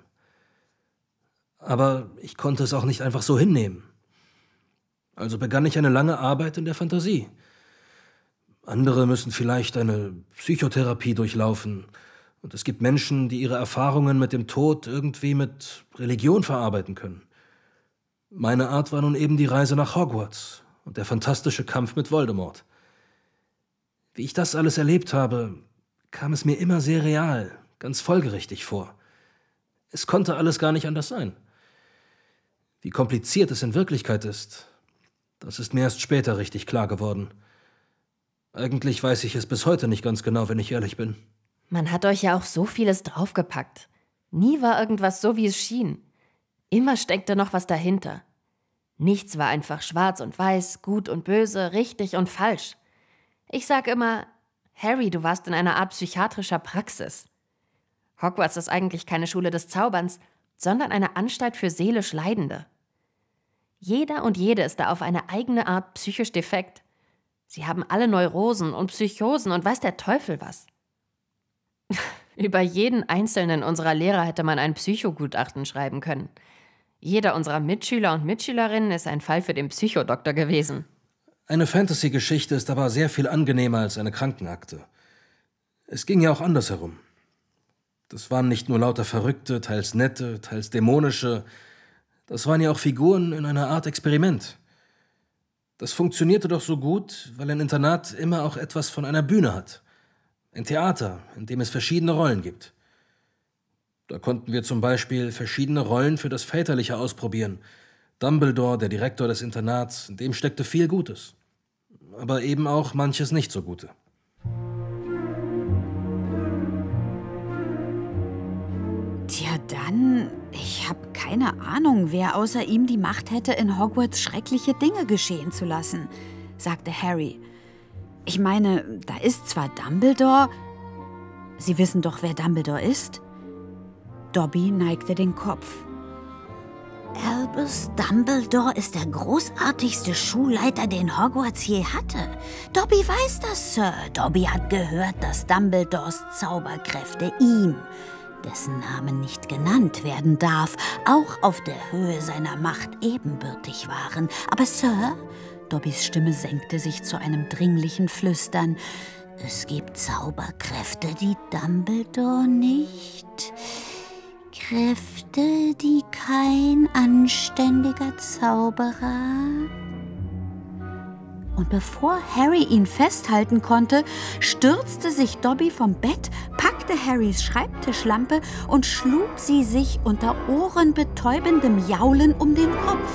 Aber ich konnte es auch nicht einfach so hinnehmen. Also begann ich eine lange Arbeit in der Fantasie. Andere müssen vielleicht eine Psychotherapie durchlaufen. Und es gibt Menschen, die ihre Erfahrungen mit dem Tod irgendwie mit Religion verarbeiten können. Meine Art war nun eben die Reise nach Hogwarts und der fantastische Kampf mit Voldemort. Wie ich das alles erlebt habe, kam es mir immer sehr real, ganz folgerichtig vor. Es konnte alles gar nicht anders sein. Wie kompliziert es in Wirklichkeit ist, das ist mir erst später richtig klar geworden. Eigentlich weiß ich es bis heute nicht ganz genau, wenn ich ehrlich bin. Man hat euch ja auch so vieles draufgepackt. Nie war irgendwas so, wie es schien. Immer steckte noch was dahinter. Nichts war einfach schwarz und weiß, gut und böse, richtig und falsch. Ich sag immer, Harry, du warst in einer Art psychiatrischer Praxis. Hogwarts ist eigentlich keine Schule des Zauberns, sondern eine Anstalt für seelisch Leidende. Jeder und jede ist da auf eine eigene Art psychisch defekt. Sie haben alle Neurosen und Psychosen und weiß der Teufel was. Über jeden einzelnen unserer Lehrer hätte man ein Psychogutachten schreiben können. Jeder unserer Mitschüler und Mitschülerinnen ist ein Fall für den Psychodoktor gewesen. Eine Fantasy-Geschichte ist aber sehr viel angenehmer als eine Krankenakte. Es ging ja auch andersherum. Das waren nicht nur lauter Verrückte, teils nette, teils dämonische. Das waren ja auch Figuren in einer Art Experiment. Das funktionierte doch so gut, weil ein Internat immer auch etwas von einer Bühne hat. Ein Theater, in dem es verschiedene Rollen gibt. Da konnten wir zum Beispiel verschiedene Rollen für das Väterliche ausprobieren. Dumbledore, der Direktor des Internats, in dem steckte viel Gutes. Aber eben auch manches nicht so Gute. Tja, dann, ich habe keine Ahnung, wer außer ihm die Macht hätte, in Hogwarts schreckliche Dinge geschehen zu lassen, sagte Harry. Ich meine, da ist zwar Dumbledore. Sie wissen doch, wer Dumbledore ist? Dobby neigte den Kopf. Albus Dumbledore ist der großartigste Schulleiter, den Hogwarts je hatte. Dobby weiß das, Sir. Dobby hat gehört, dass Dumbledores Zauberkräfte ihm, dessen Name nicht genannt werden darf, auch auf der Höhe seiner Macht ebenbürtig waren. Aber Sir, Dobbys Stimme senkte sich zu einem dringlichen Flüstern, es gibt Zauberkräfte, die Dumbledore nicht. Kräfte, die kein anständiger Zauberer. Und bevor Harry ihn festhalten konnte, stürzte sich Dobby vom Bett, packte Harrys Schreibtischlampe und schlug sie sich unter ohrenbetäubendem Jaulen um den Kopf.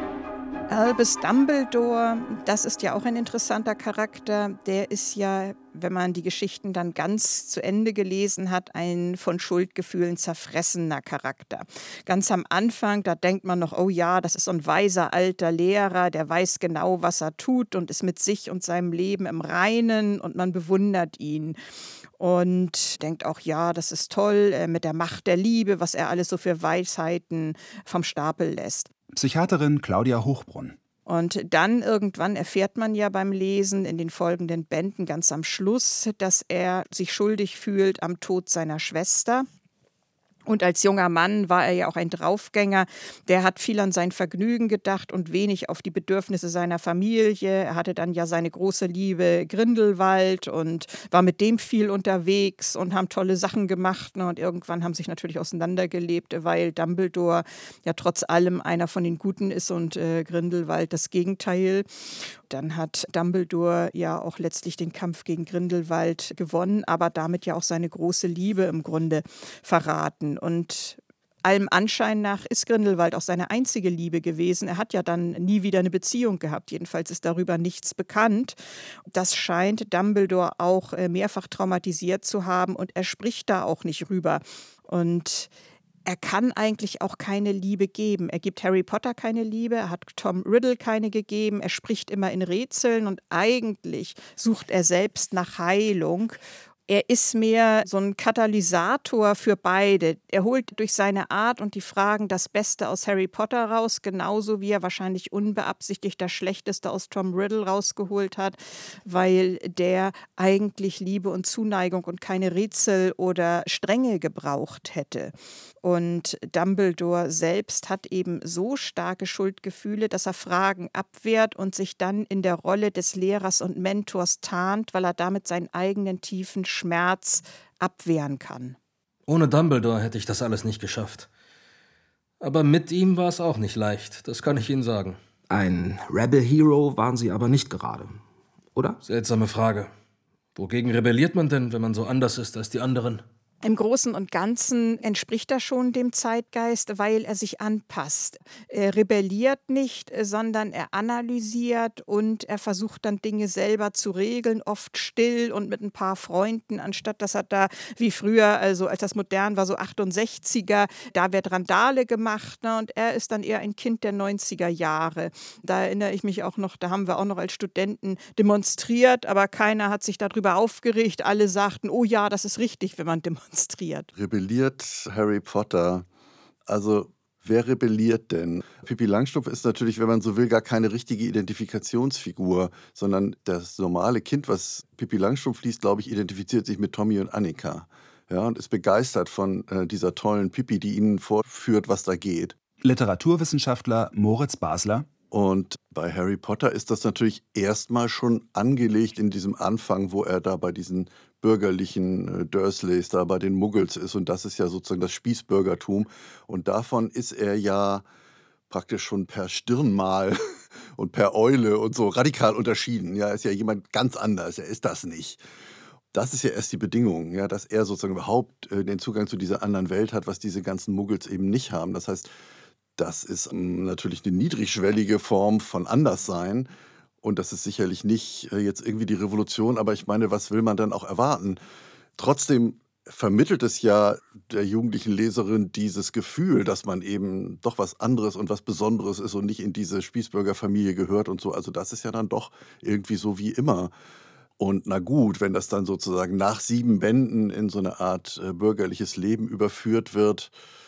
Albus Dumbledore, das ist ja auch ein interessanter Charakter. Der ist ja wenn man die Geschichten dann ganz zu Ende gelesen hat, ein von Schuldgefühlen zerfressener Charakter. Ganz am Anfang, da denkt man noch, oh ja, das ist so ein weiser alter Lehrer, der weiß genau, was er tut und ist mit sich und seinem Leben im Reinen und man bewundert ihn. Und denkt auch, ja, das ist toll mit der Macht der Liebe, was er alles so für Weisheiten vom Stapel lässt. Psychiaterin Claudia Hochbrunn. Und dann irgendwann erfährt man ja beim Lesen in den folgenden Bänden ganz am Schluss, dass er sich schuldig fühlt am Tod seiner Schwester. Und als junger Mann war er ja auch ein Draufgänger. Der hat viel an sein Vergnügen gedacht und wenig auf die Bedürfnisse seiner Familie. Er hatte dann ja seine große Liebe Grindelwald und war mit dem viel unterwegs und haben tolle Sachen gemacht. Und irgendwann haben sich natürlich auseinandergelebt, weil Dumbledore ja trotz allem einer von den Guten ist und Grindelwald das Gegenteil. Dann hat Dumbledore ja auch letztlich den Kampf gegen Grindelwald gewonnen, aber damit ja auch seine große Liebe im Grunde verraten. Und allem Anschein nach ist Grindelwald auch seine einzige Liebe gewesen. Er hat ja dann nie wieder eine Beziehung gehabt. Jedenfalls ist darüber nichts bekannt. Das scheint Dumbledore auch mehrfach traumatisiert zu haben und er spricht da auch nicht rüber. Und er kann eigentlich auch keine Liebe geben. Er gibt Harry Potter keine Liebe, er hat Tom Riddle keine gegeben, er spricht immer in Rätseln und eigentlich sucht er selbst nach Heilung. Er ist mehr so ein Katalysator für beide. Er holt durch seine Art und die Fragen das Beste aus Harry Potter raus, genauso wie er wahrscheinlich unbeabsichtigt das Schlechteste aus Tom Riddle rausgeholt hat, weil der eigentlich Liebe und Zuneigung und keine Rätsel oder Strenge gebraucht hätte. Und Dumbledore selbst hat eben so starke Schuldgefühle, dass er Fragen abwehrt und sich dann in der Rolle des Lehrers und Mentors tarnt, weil er damit seinen eigenen tiefen Schmerz abwehren kann. Ohne Dumbledore hätte ich das alles nicht geschafft. Aber mit ihm war es auch nicht leicht, das kann ich Ihnen sagen. Ein Rebel Hero waren Sie aber nicht gerade, oder? Seltsame Frage. Wogegen rebelliert man denn, wenn man so anders ist als die anderen? Im Großen und Ganzen entspricht er schon dem Zeitgeist, weil er sich anpasst. Er rebelliert nicht, sondern er analysiert und er versucht dann Dinge selber zu regeln, oft still und mit ein paar Freunden, anstatt dass er da wie früher, also als das modern war, so 68er, da wird Randale gemacht, ne? Und er ist dann eher ein Kind der 90er Jahre. Da erinnere ich mich auch noch, da haben wir auch noch als Studenten demonstriert, aber keiner hat sich darüber aufgeregt. Alle sagten, oh ja, das ist richtig, wenn man demonstriert. Rebelliert Harry Potter? Also, wer rebelliert denn? Pippi Langstrumpf ist natürlich, wenn man so will, gar keine richtige Identifikationsfigur, sondern das normale Kind, was Pippi Langstrumpf liest, glaube ich, identifiziert sich mit Tommy und Annika. Ja, und ist begeistert von dieser tollen Pippi, die ihnen vorführt, was da geht. Literaturwissenschaftler Moritz Basler. Und bei Harry Potter ist das natürlich erstmal schon angelegt in diesem Anfang, wo er da bei diesen bürgerlichen Dursleys, da bei den Muggels ist. Und das ist ja sozusagen das Spießbürgertum. Und davon ist er ja praktisch schon per Stirnmal und per Eule und so radikal unterschieden. Ja, er ist ja jemand ganz anders. Er ist das nicht. Das ist ja erst die Bedingung, ja, dass er sozusagen überhaupt den Zugang zu dieser anderen Welt hat, was diese ganzen Muggels eben nicht haben. Das heißt, das ist natürlich eine niedrigschwellige Form von Anderssein. Und das ist sicherlich nicht jetzt irgendwie die Revolution, aber ich meine, was will man dann auch erwarten? Trotzdem vermittelt es ja der jugendlichen Leserin dieses Gefühl, dass man eben doch was anderes und was Besonderes ist und nicht in diese Spießbürgerfamilie gehört und so. Also das ist ja dann doch irgendwie so wie immer. Und na gut, wenn das dann sozusagen nach 7 Bänden in so eine Art bürgerliches Leben überführt wird,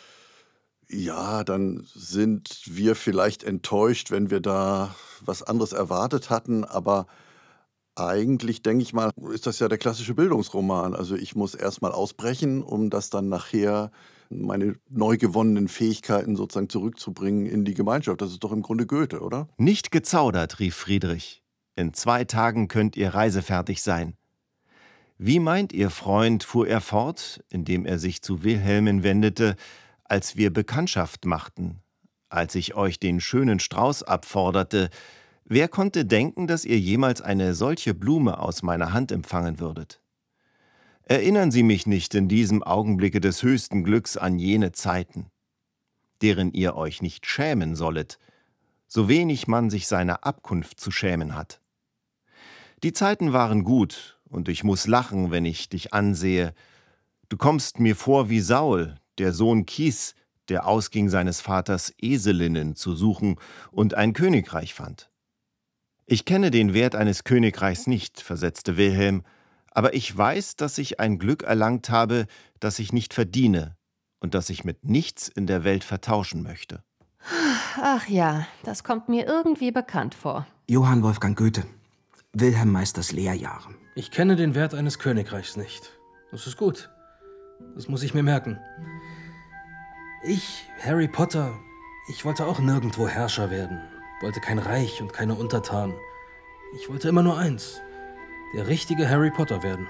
ja, dann sind wir vielleicht enttäuscht, wenn wir da was anderes erwartet hatten. Aber eigentlich, denke ich mal, ist das ja der klassische Bildungsroman. Also ich muss erst mal ausbrechen, um das dann nachher meine neu gewonnenen Fähigkeiten sozusagen zurückzubringen in die Gemeinschaft. Das ist doch im Grunde Goethe, oder? Nicht gezaudert, rief Friedrich. In 2 Tagen könnt ihr reisefertig sein. Wie meint ihr, Freund, fuhr er fort, indem er sich zu Wilhelmen wendete, als wir Bekanntschaft machten, als ich euch den schönen Strauß abforderte, wer konnte denken, dass ihr jemals eine solche Blume aus meiner Hand empfangen würdet? Erinnern Sie mich nicht in diesem Augenblicke des höchsten Glücks an jene Zeiten, deren ihr euch nicht schämen sollet, so wenig man sich seiner Abkunft zu schämen hat. Die Zeiten waren gut, und ich muss lachen, wenn ich dich ansehe. Du kommst mir vor wie Saul, der Sohn Kis, der ausging, seines Vaters Eselinnen zu suchen und ein Königreich fand. Ich kenne den Wert eines Königreichs nicht, versetzte Wilhelm, aber ich weiß, dass ich ein Glück erlangt habe, das ich nicht verdiene und das ich mit nichts in der Welt vertauschen möchte. Ach ja, das kommt mir irgendwie bekannt vor. Johann Wolfgang Goethe, Wilhelm Meisters Lehrjahre. Ich kenne den Wert eines Königreichs nicht. Das ist gut. Das muss ich mir merken. Ich, Harry Potter, ich wollte auch nirgendwo Herrscher werden. Wollte kein Reich und keine Untertanen. Ich wollte immer nur eins: der richtige Harry Potter werden.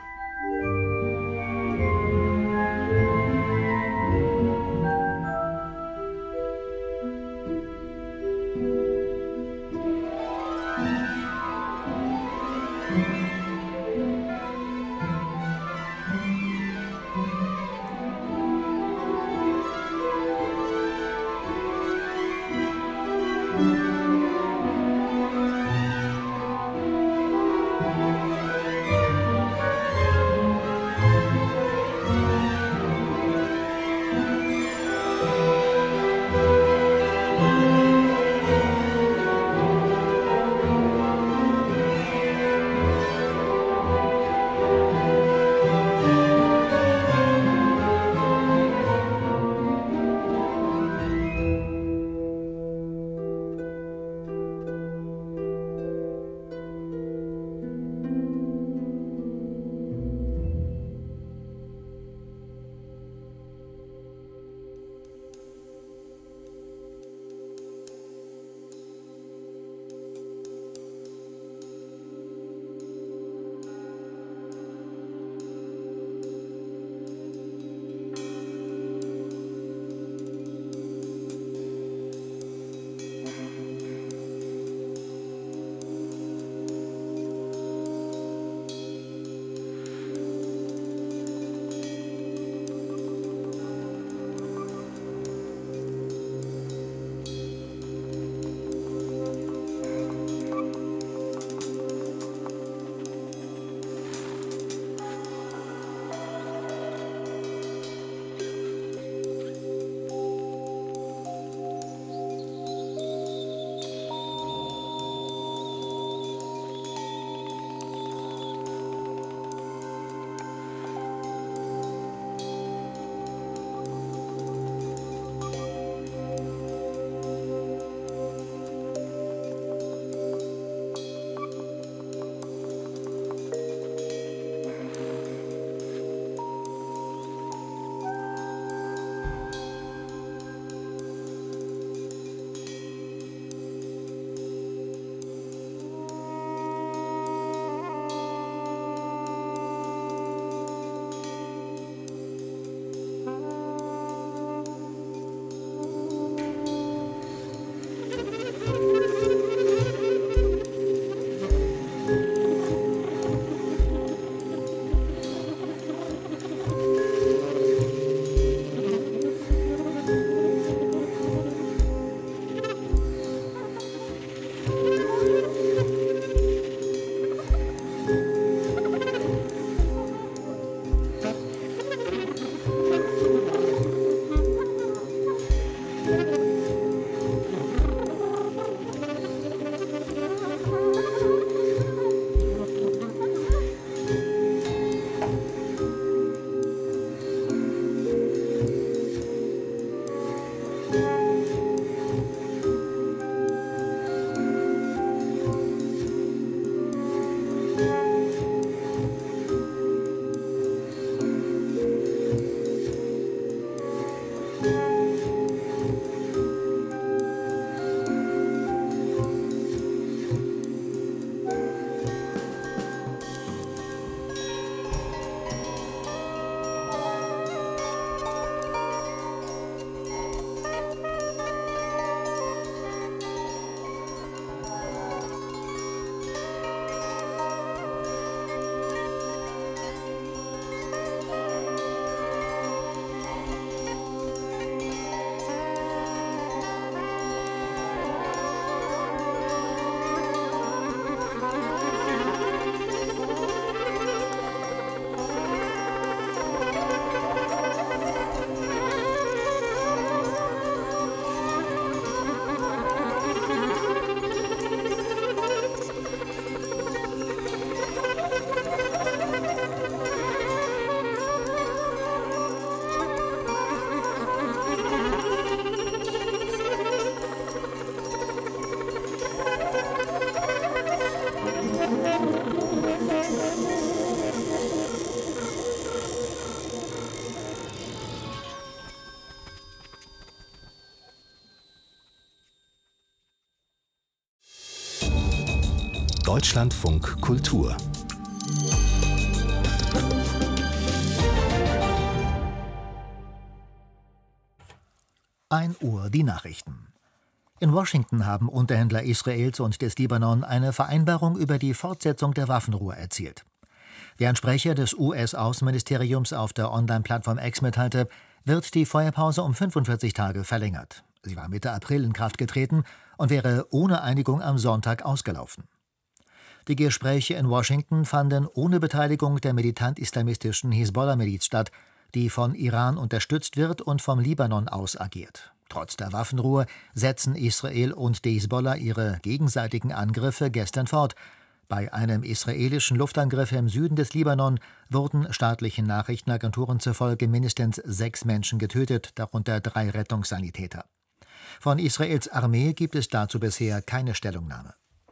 Deutschlandfunk Kultur. Uhr die Nachrichten. In Washington haben Unterhändler Israels und des Libanon eine Vereinbarung über die Fortsetzung der Waffenruhe erzielt. Wie ein Sprecher des US-Außenministeriums auf der Online-Plattform X mitteilte, wird die Feuerpause um 45 Tage verlängert. Sie war Mitte April in Kraft getreten und wäre ohne Einigung am Sonntag ausgelaufen. Die Gespräche in Washington fanden ohne Beteiligung der militant-islamistischen Hisbollah-Miliz statt, die von Iran unterstützt wird und vom Libanon aus agiert. Trotz der Waffenruhe setzen Israel und die Hisbollah ihre gegenseitigen Angriffe gestern fort. Bei einem israelischen Luftangriff im Süden des Libanon wurden staatlichen Nachrichtenagenturen zufolge mindestens 6 Menschen getötet, darunter 3 Rettungssanitäter. Von Israels Armee gibt es dazu bisher keine Stellungnahme.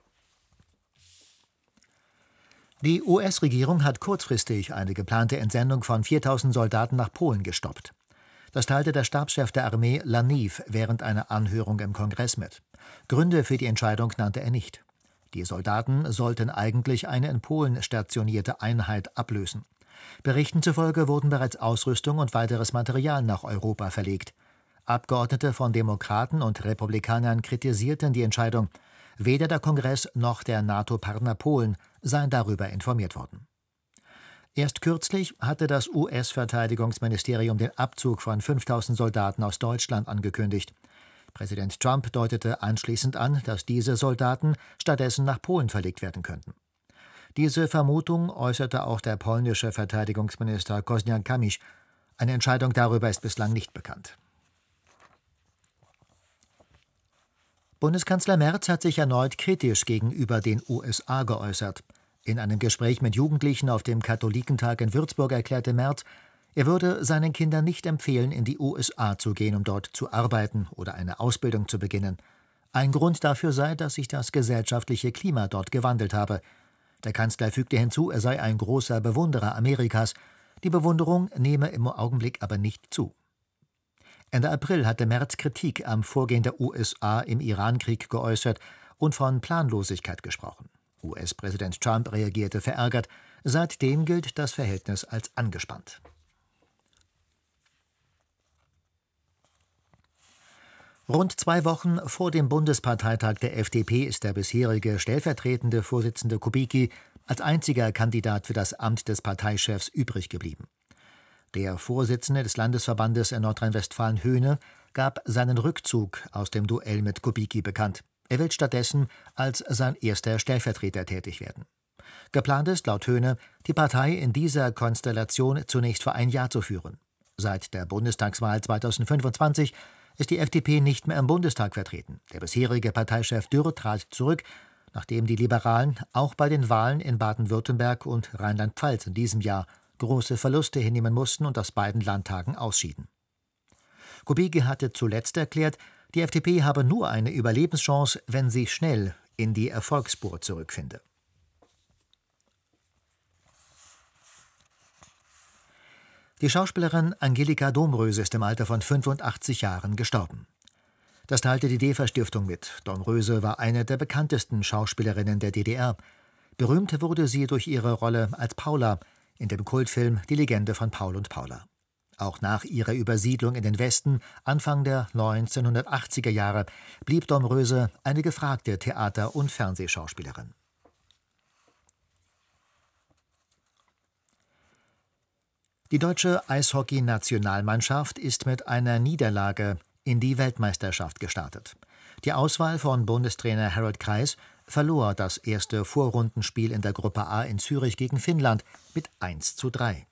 Die US-Regierung hat kurzfristig eine geplante Entsendung von 4.000 Soldaten nach Polen gestoppt. Das teilte der Stabschef der Armee Laniv während einer Anhörung im Kongress mit. Gründe für die Entscheidung nannte er nicht. Die Soldaten sollten eigentlich eine in Polen stationierte Einheit ablösen. Berichten zufolge wurden bereits Ausrüstung und weiteres Material nach Europa verlegt. Abgeordnete von Demokraten und Republikanern kritisierten die Entscheidung. Weder der Kongress noch der NATO-Partner Polen seien darüber informiert worden. Erst kürzlich hatte das US-Verteidigungsministerium den Abzug von 5.000 Soldaten aus Deutschland angekündigt. Präsident Trump deutete anschließend an, dass diese Soldaten stattdessen nach Polen verlegt werden könnten. Diese Vermutung äußerte auch der polnische Verteidigungsminister Kosiniak-Kamysz. Eine Entscheidung darüber ist bislang nicht bekannt. Bundeskanzler Merz hat sich erneut kritisch gegenüber den USA geäußert. In einem Gespräch mit Jugendlichen auf dem Katholikentag in Würzburg erklärte Merz, er würde seinen Kindern nicht empfehlen, in die USA zu gehen, um dort zu arbeiten oder eine Ausbildung zu beginnen. Ein Grund dafür sei, dass sich das gesellschaftliche Klima dort gewandelt habe. Der Kanzler fügte hinzu, er sei ein großer Bewunderer Amerikas. Die Bewunderung nehme im Augenblick aber nicht zu. Ende April hatte Merz Kritik am Vorgehen der USA im Irankrieg geäußert und von Planlosigkeit gesprochen. US-Präsident Trump reagierte verärgert. Seitdem gilt das Verhältnis als angespannt. Rund 2 Wochen vor dem Bundesparteitag der FDP ist der bisherige stellvertretende Vorsitzende Kubicki als einziger Kandidat für das Amt des Parteichefs übrig geblieben. Der Vorsitzende des Landesverbandes in Nordrhein-Westfalen, Höhne, gab seinen Rückzug aus dem Duell mit Kubicki bekannt. Er will stattdessen als sein erster Stellvertreter tätig werden. Geplant ist, laut Höhne, die Partei in dieser Konstellation zunächst für ein Jahr zu führen. Seit der Bundestagswahl 2025 ist die FDP nicht mehr im Bundestag vertreten. Der bisherige Parteichef Dürr trat zurück, nachdem die Liberalen auch bei den Wahlen in Baden-Württemberg und Rheinland-Pfalz in diesem Jahr große Verluste hinnehmen mussten und aus beiden Landtagen ausschieden. Kubicki hatte zuletzt erklärt, die FDP habe nur eine Überlebenschance, wenn sie schnell in die Erfolgsspur zurückfinde. Die Schauspielerin Angelika Domröse ist im Alter von 85 Jahren gestorben. Das teilte die DEFA-Stiftung mit. Domröse war eine der bekanntesten Schauspielerinnen der DDR. Berühmt wurde sie durch ihre Rolle als Paula in dem Kultfilm Die Legende von Paul und Paula. Auch nach ihrer Übersiedlung in den Westen Anfang der 1980er Jahre blieb Domröse eine gefragte Theater- und Fernsehschauspielerin. Die deutsche Eishockey-Nationalmannschaft ist mit einer Niederlage in die Weltmeisterschaft gestartet. Die Auswahl von Bundestrainer Harold Kreis verlor das erste Vorrundenspiel in der Gruppe A in Zürich gegen Finnland mit 1:3.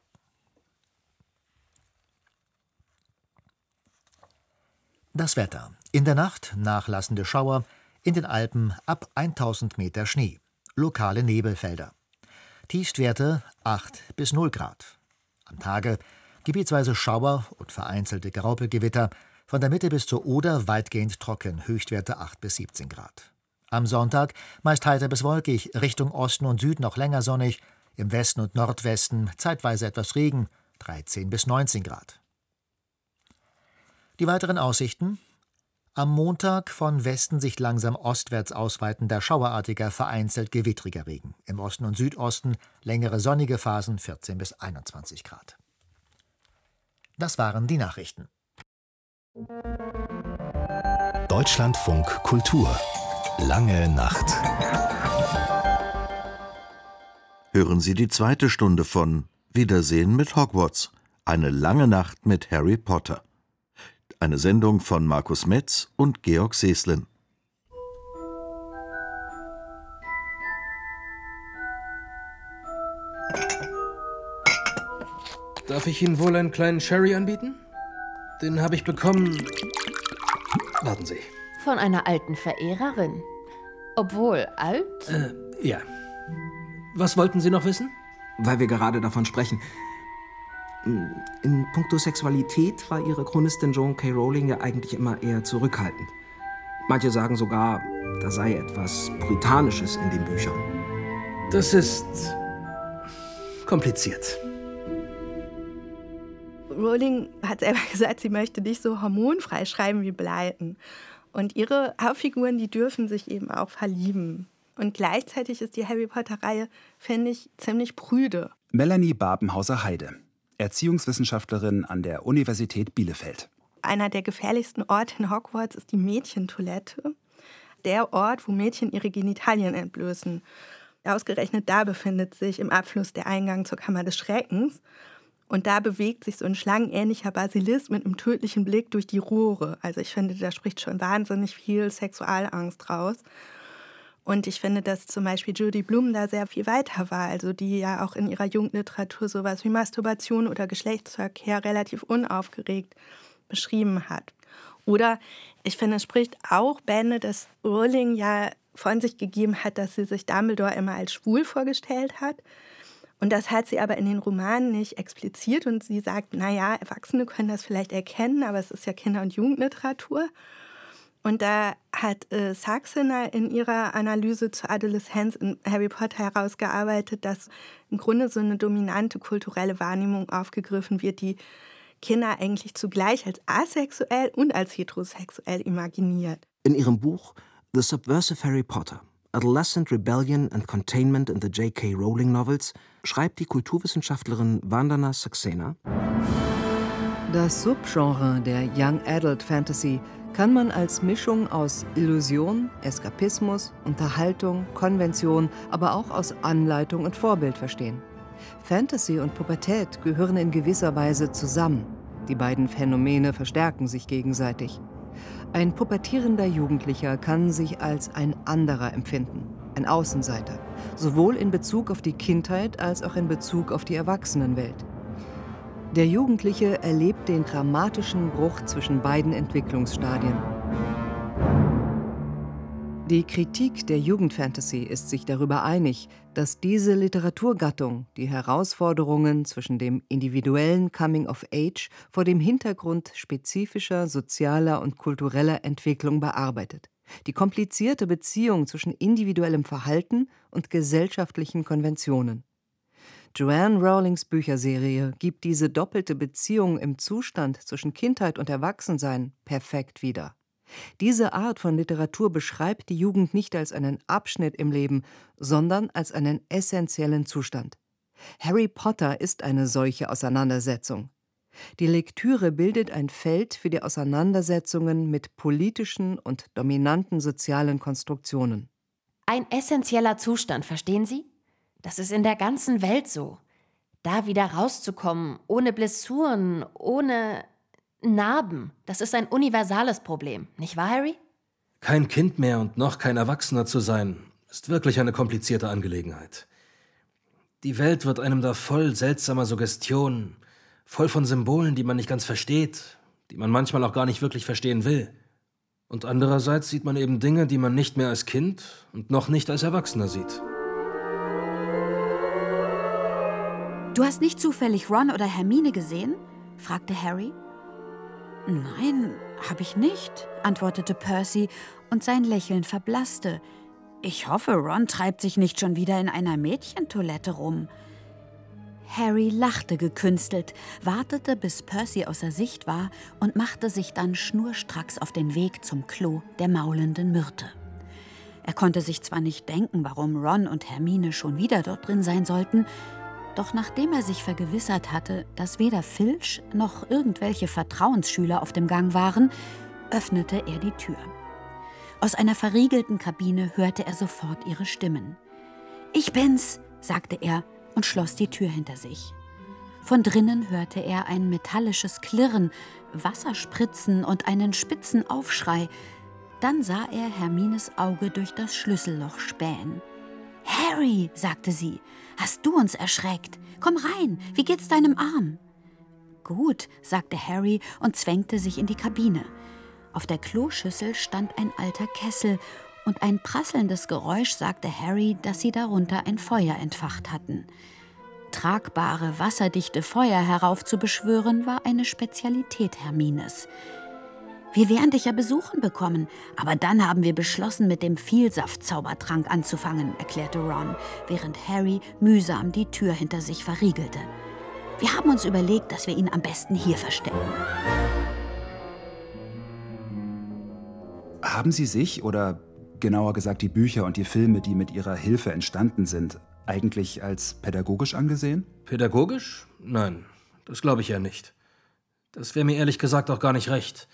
Das Wetter. In der Nacht nachlassende Schauer, in den Alpen ab 1000 Meter Schnee. Lokale Nebelfelder. Tiefstwerte 8 bis 0 Grad. Am Tage gebietsweise Schauer und vereinzelte Graupelgewitter, von der Mitte bis zur Oder weitgehend trocken, Höchstwerte 8 bis 17 Grad. Am Sonntag meist heiter bis wolkig, Richtung Osten und Süden noch länger sonnig, im Westen und Nordwesten zeitweise etwas Regen, 13 bis 19 Grad. Die weiteren Aussichten: Am Montag von Westen sich langsam ostwärts ausweitender, schauerartiger, vereinzelt gewittriger Regen. Im Osten und Südosten längere sonnige Phasen, 14 bis 21 Grad. Das waren die Nachrichten. Deutschlandfunk Kultur. Lange Nacht. Hören Sie die zweite Stunde von Wiedersehen mit Hogwarts. Eine lange Nacht mit Harry Potter. Eine Sendung von Markus Metz und Georg Seslin. Darf ich Ihnen wohl einen kleinen Sherry anbieten? Den habe ich bekommen. Warten Sie. Von einer alten Verehrerin. Obwohl alt? Ja. Was wollten Sie noch wissen? Weil wir gerade davon sprechen. In puncto Sexualität war ihre Chronistin Joan K. Rowling ja eigentlich immer eher zurückhaltend. Manche sagen sogar, da sei etwas Puritanisches in den Büchern. Das ist kompliziert. Rowling hat selber gesagt, sie möchte nicht so hormonfrei schreiben wie Blyton. Und ihre Hauptfiguren, die dürfen sich eben auch verlieben. Und gleichzeitig ist die Harry-Potter-Reihe, finde ich, ziemlich prüde. Melanie Babenhauser-Heide, Erziehungswissenschaftlerin an der Universität Bielefeld. Einer der gefährlichsten Orte in Hogwarts ist die Mädchentoilette. Der Ort, wo Mädchen ihre Genitalien entblößen. Ausgerechnet da befindet sich im Abfluss der Eingang zur Kammer des Schreckens. Und da bewegt sich so ein schlangenähnlicher Basilisk mit einem tödlichen Blick durch die Rohre. Also ich finde, da spricht schon wahnsinnig viel Sexualangst raus. Und ich finde, dass zum Beispiel Judy Blume da sehr viel weiter war. Also die ja auch in ihrer Jugendliteratur sowas wie Masturbation oder Geschlechtsverkehr relativ unaufgeregt beschrieben hat. Oder ich finde, es spricht auch Bände, dass Rowling ja von sich gegeben hat, dass sie sich Dumbledore immer als schwul vorgestellt hat. Und das hat sie aber in den Romanen nicht explizit. Und sie sagt, naja, Erwachsene können das vielleicht erkennen, aber es ist ja Kinder- und Jugendliteratur. Und da hat Saxena in ihrer Analyse zur Adoleszenz in Harry Potter herausgearbeitet, dass im Grunde so eine dominante kulturelle Wahrnehmung aufgegriffen wird, die Kinder eigentlich zugleich als asexuell und als heterosexuell imaginiert. In ihrem Buch The Subversive Harry Potter, Adolescent Rebellion and Containment in the J.K. Rowling Novels schreibt die Kulturwissenschaftlerin Vandana Saxena: Das Subgenre der Young Adult Fantasy kann man als Mischung aus Illusion, Eskapismus, Unterhaltung, Konvention, aber auch aus Anleitung und Vorbild verstehen. Fantasy und Pubertät gehören in gewisser Weise zusammen. Die beiden Phänomene verstärken sich gegenseitig. Ein pubertierender Jugendlicher kann sich als ein anderer empfinden, ein Außenseiter, sowohl in Bezug auf die Kindheit als auch in Bezug auf die Erwachsenenwelt. Der Jugendliche erlebt den dramatischen Bruch zwischen beiden Entwicklungsstadien. Die Kritik der Jugendfantasy ist sich darüber einig, dass diese Literaturgattung die Herausforderungen zwischen dem individuellen Coming-of-Age vor dem Hintergrund spezifischer sozialer und kultureller Entwicklung bearbeitet. Die komplizierte Beziehung zwischen individuellem Verhalten und gesellschaftlichen Konventionen. Joanne Rowlings Bücherserie gibt diese doppelte Beziehung im Zustand zwischen Kindheit und Erwachsensein perfekt wider. Diese Art von Literatur beschreibt die Jugend nicht als einen Abschnitt im Leben, sondern als einen essentiellen Zustand. Harry Potter ist eine solche Auseinandersetzung. Die Lektüre bildet ein Feld für die Auseinandersetzungen mit politischen und dominanten sozialen Konstruktionen. Ein essentieller Zustand, verstehen Sie? Das ist in der ganzen Welt so. Da wieder rauszukommen, ohne Blessuren, ohne Narben, das ist ein universales Problem. Nicht wahr, Harry? Kein Kind mehr und noch kein Erwachsener zu sein, ist wirklich eine komplizierte Angelegenheit. Die Welt wird einem da voll seltsamer Suggestionen, voll von Symbolen, die man nicht ganz versteht, die man manchmal auch gar nicht wirklich verstehen will. Und andererseits sieht man eben Dinge, die man nicht mehr als Kind und noch nicht als Erwachsener sieht. Du hast nicht zufällig Ron oder Hermine gesehen? Fragte Harry. Nein, habe ich nicht, antwortete Percy und sein Lächeln verblasste. Ich hoffe, Ron treibt sich nicht schon wieder in einer Mädchentoilette rum. Harry lachte gekünstelt, wartete, bis Percy außer Sicht war und machte sich dann schnurstracks auf den Weg zum Klo der maulenden Myrte. Er konnte sich zwar nicht denken, warum Ron und Hermine schon wieder dort drin sein sollten, doch nachdem er sich vergewissert hatte, dass weder Filch noch irgendwelche Vertrauensschüler auf dem Gang waren, öffnete er die Tür. Aus einer verriegelten Kabine hörte er sofort ihre Stimmen. »Ich bin's«, sagte er und schloss die Tür hinter sich. Von drinnen hörte er ein metallisches Klirren, Wasserspritzen und einen spitzen Aufschrei. Dann sah er Hermines Auge durch das Schlüsselloch spähen. »Harry«, sagte sie, »hast du uns erschreckt? Komm rein, wie geht's deinem Arm?« »Gut«, sagte Harry und zwängte sich in die Kabine. Auf der Kloschüssel stand ein alter Kessel und ein prasselndes Geräusch sagte Harry, dass sie darunter ein Feuer entfacht hatten. Tragbare, wasserdichte Feuer heraufzubeschwören, war eine Spezialität Hermines. »Wir werden dich ja besuchen bekommen, aber dann haben wir beschlossen, mit dem Vielsaft-Zaubertrank anzufangen«, erklärte Ron, während Harry mühsam die Tür hinter sich verriegelte. »Wir haben uns überlegt, dass wir ihn am besten hier verstecken.« Haben Sie sich, oder genauer gesagt die Bücher und die Filme, die mit Ihrer Hilfe entstanden sind, eigentlich als pädagogisch angesehen? Pädagogisch? Nein, das glaube ich ja nicht. Das wäre mir ehrlich gesagt auch gar nicht recht.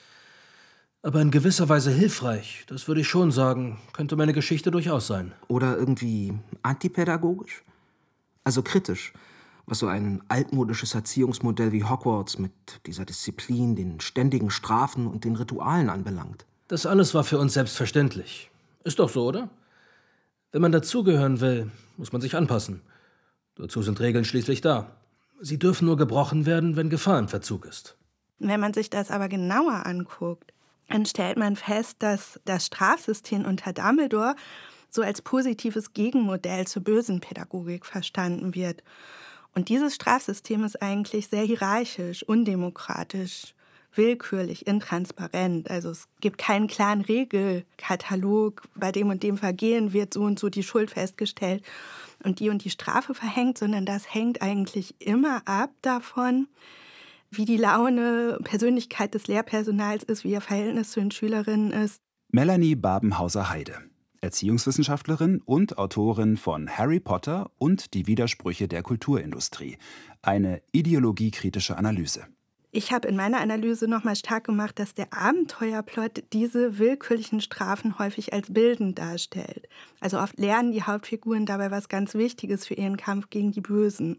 Aber in gewisser Weise hilfreich, das würde ich schon sagen, könnte meine Geschichte durchaus sein. Oder irgendwie antipädagogisch? Also kritisch, was so ein altmodisches Erziehungsmodell wie Hogwarts mit dieser Disziplin, den ständigen Strafen und den Ritualen anbelangt. Das alles war für uns selbstverständlich. Ist doch so, oder? Wenn man dazugehören will, muss man sich anpassen. Dazu sind Regeln schließlich da. Sie dürfen nur gebrochen werden, wenn Gefahr im Verzug ist. Wenn man sich das aber genauer anguckt, dann stellt man fest, dass das Strafsystem unter Dumbledore so als positives Gegenmodell zur bösen Pädagogik verstanden wird. Und dieses Strafsystem ist eigentlich sehr hierarchisch, undemokratisch, willkürlich, intransparent. Also es gibt keinen klaren Regelkatalog, bei dem und dem Vergehen wird so und so die Schuld festgestellt und die Strafe verhängt, sondern das hängt eigentlich immer ab davon, wie die Laune, Persönlichkeit des Lehrpersonals ist, wie ihr Verhältnis zu den Schülerinnen ist. Melanie Babenhauser-Heide, Erziehungswissenschaftlerin und Autorin von Harry Potter und die Widersprüche der Kulturindustrie. Eine ideologiekritische Analyse. Ich habe in meiner Analyse nochmal stark gemacht, dass der Abenteuerplot diese willkürlichen Strafen häufig als bildend darstellt. Also oft lernen die Hauptfiguren dabei was ganz Wichtiges für ihren Kampf gegen die Bösen.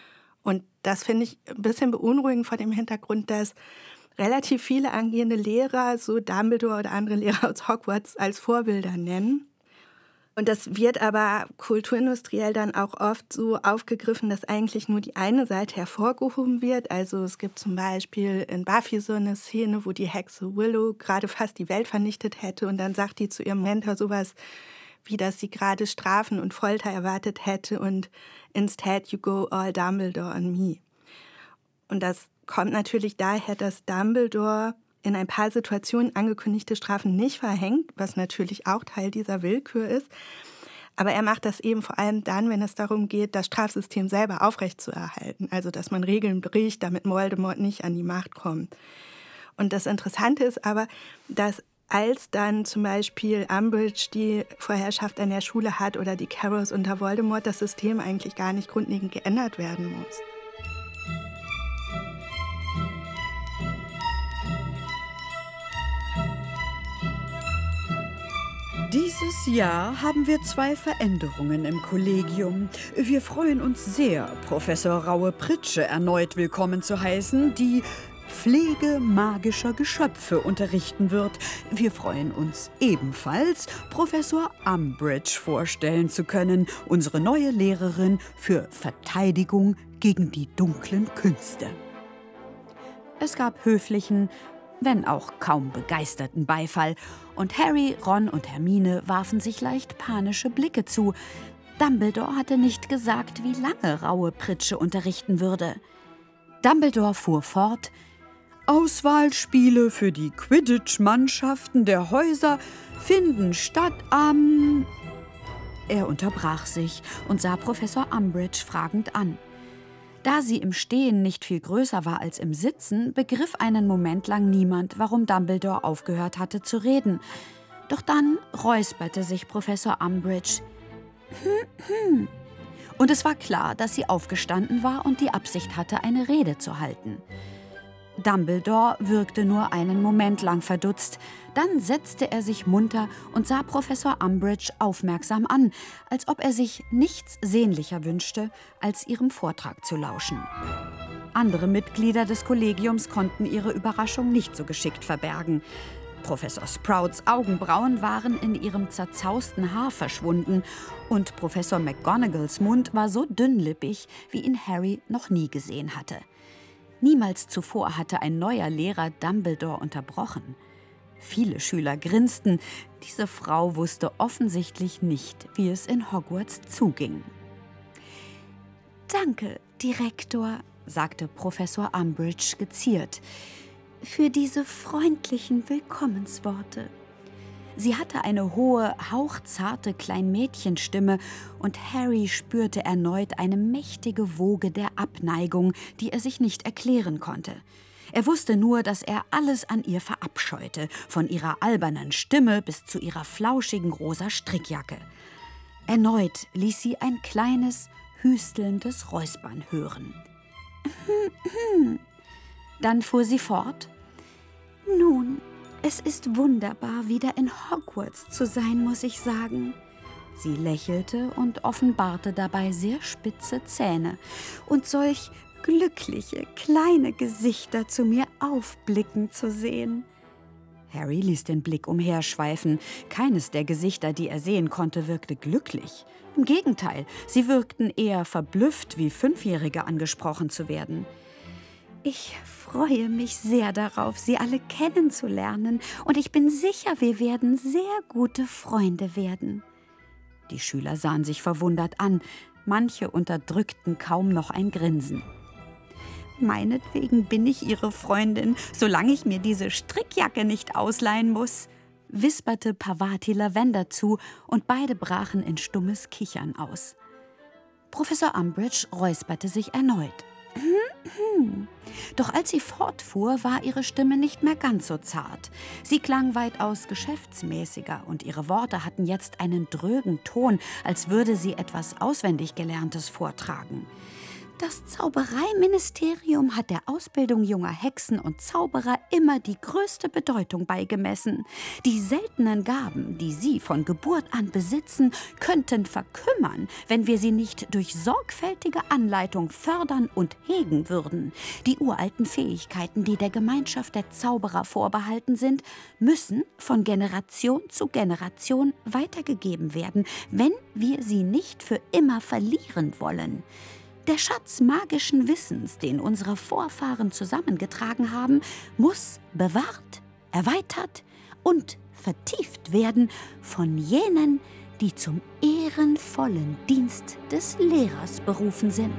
Und das finde ich ein bisschen beunruhigend vor dem Hintergrund, dass relativ viele angehende Lehrer so Dumbledore oder andere Lehrer aus Hogwarts als Vorbilder nennen. Und das wird aber kulturindustriell dann auch oft so aufgegriffen, dass eigentlich nur die eine Seite hervorgehoben wird. Also es gibt zum Beispiel in Buffy so eine Szene, wo die Hexe Willow gerade fast die Welt vernichtet hätte und dann sagt die zu ihrem Mentor sowas wie, dass sie gerade Strafen und Folter erwartet hätte und instead you go all Dumbledore on me. Und das kommt natürlich daher, dass Dumbledore in ein paar Situationen angekündigte Strafen nicht verhängt, was natürlich auch Teil dieser Willkür ist. Aber er macht das eben vor allem dann, wenn es darum geht, das Strafsystem selber aufrechtzuerhalten. Also, dass man Regeln bricht, damit Voldemort nicht an die Macht kommt. Und das Interessante ist aber, dass als dann zum Beispiel Umbridge die Vorherrschaft an der Schule hat oder die Carrows unter Voldemort, das System eigentlich gar nicht grundlegend geändert werden muss. Dieses Jahr haben wir 2 Veränderungen im Kollegium. Wir freuen uns sehr, Professor Raue-Pritsche erneut willkommen zu heißen, die Pflege magischer Geschöpfe unterrichten wird. Wir freuen uns ebenfalls, Professor Umbridge vorstellen zu können, unsere neue Lehrerin für Verteidigung gegen die dunklen Künste. Es gab höflichen, wenn auch kaum begeisterten Beifall, und Harry, Ron und Hermine warfen sich leicht panische Blicke zu. Dumbledore hatte nicht gesagt, wie lange Raue-Pritsche unterrichten würde. Dumbledore fuhr fort: Auswahlspiele für die Quidditch-Mannschaften der Häuser finden statt am... Er unterbrach sich und sah Professor Umbridge fragend an. Da sie im Stehen nicht viel größer war als im Sitzen, begriff einen Moment lang niemand, warum Dumbledore aufgehört hatte zu reden. Doch dann räusperte sich Professor Umbridge. Und es war klar, dass sie aufgestanden war und die Absicht hatte, eine Rede zu halten. Dumbledore wirkte nur einen Moment lang verdutzt. Dann setzte er sich munter und sah Professor Umbridge aufmerksam an, als ob er sich nichts sehnlicher wünschte, als ihrem Vortrag zu lauschen. Andere Mitglieder des Kollegiums konnten ihre Überraschung nicht so geschickt verbergen. Professor Sprouts Augenbrauen waren in ihrem zerzausten Haar verschwunden und Professor McGonagalls Mund war so dünnlippig, wie ihn Harry noch nie gesehen hatte. Niemals zuvor hatte ein neuer Lehrer Dumbledore unterbrochen. Viele Schüler grinsten. Diese Frau wusste offensichtlich nicht, wie es in Hogwarts zuging. »Danke, Direktor«, sagte Professor Umbridge geziert, »für diese freundlichen Willkommensworte.« Sie hatte eine hohe, hauchzarte Kleinmädchenstimme und Harry spürte erneut eine mächtige Woge der Abneigung, die er sich nicht erklären konnte. Er wusste nur, dass er alles an ihr verabscheute, von ihrer albernen Stimme bis zu ihrer flauschigen rosa Strickjacke. Erneut ließ sie ein kleines, hüstelndes Räuspern hören. Dann fuhr sie fort. »Nun, es ist wunderbar, wieder in Hogwarts zu sein, muss ich sagen.« Sie lächelte und offenbarte dabei sehr spitze Zähne und solch glückliche, kleine Gesichter zu mir aufblicken zu sehen. Harry ließ den Blick umherschweifen. Keines der Gesichter, die er sehen konnte, wirkte glücklich. Im Gegenteil, sie wirkten eher verblüfft, wie Fünfjährige angesprochen zu werden. »Ich freue mich sehr darauf, Sie alle kennenzulernen, und ich bin sicher, wir werden sehr gute Freunde werden.« Die Schüler sahen sich verwundert an, manche unterdrückten kaum noch ein Grinsen. »Meinetwegen bin ich Ihre Freundin, solange ich mir diese Strickjacke nicht ausleihen muss«, wisperte Pavati Lavender zu, und beide brachen in stummes Kichern aus. Professor Umbridge räusperte sich erneut. Doch als sie fortfuhr, war ihre Stimme nicht mehr ganz so zart. Sie klang weitaus geschäftsmäßiger und ihre Worte hatten jetzt einen drögen Ton, als würde sie etwas auswendig Gelerntes vortragen. Das Zaubereiministerium hat der Ausbildung junger Hexen und Zauberer immer die größte Bedeutung beigemessen. Die seltenen Gaben, die sie von Geburt an besitzen, könnten verkümmern, wenn wir sie nicht durch sorgfältige Anleitung fördern und hegen würden. Die uralten Fähigkeiten, die der Gemeinschaft der Zauberer vorbehalten sind, müssen von Generation zu Generation weitergegeben werden, wenn wir sie nicht für immer verlieren wollen. Der Schatz magischen Wissens, den unsere Vorfahren zusammengetragen haben, muss bewahrt, erweitert und vertieft werden von jenen, die zum ehrenvollen Dienst des Lehrers berufen sind.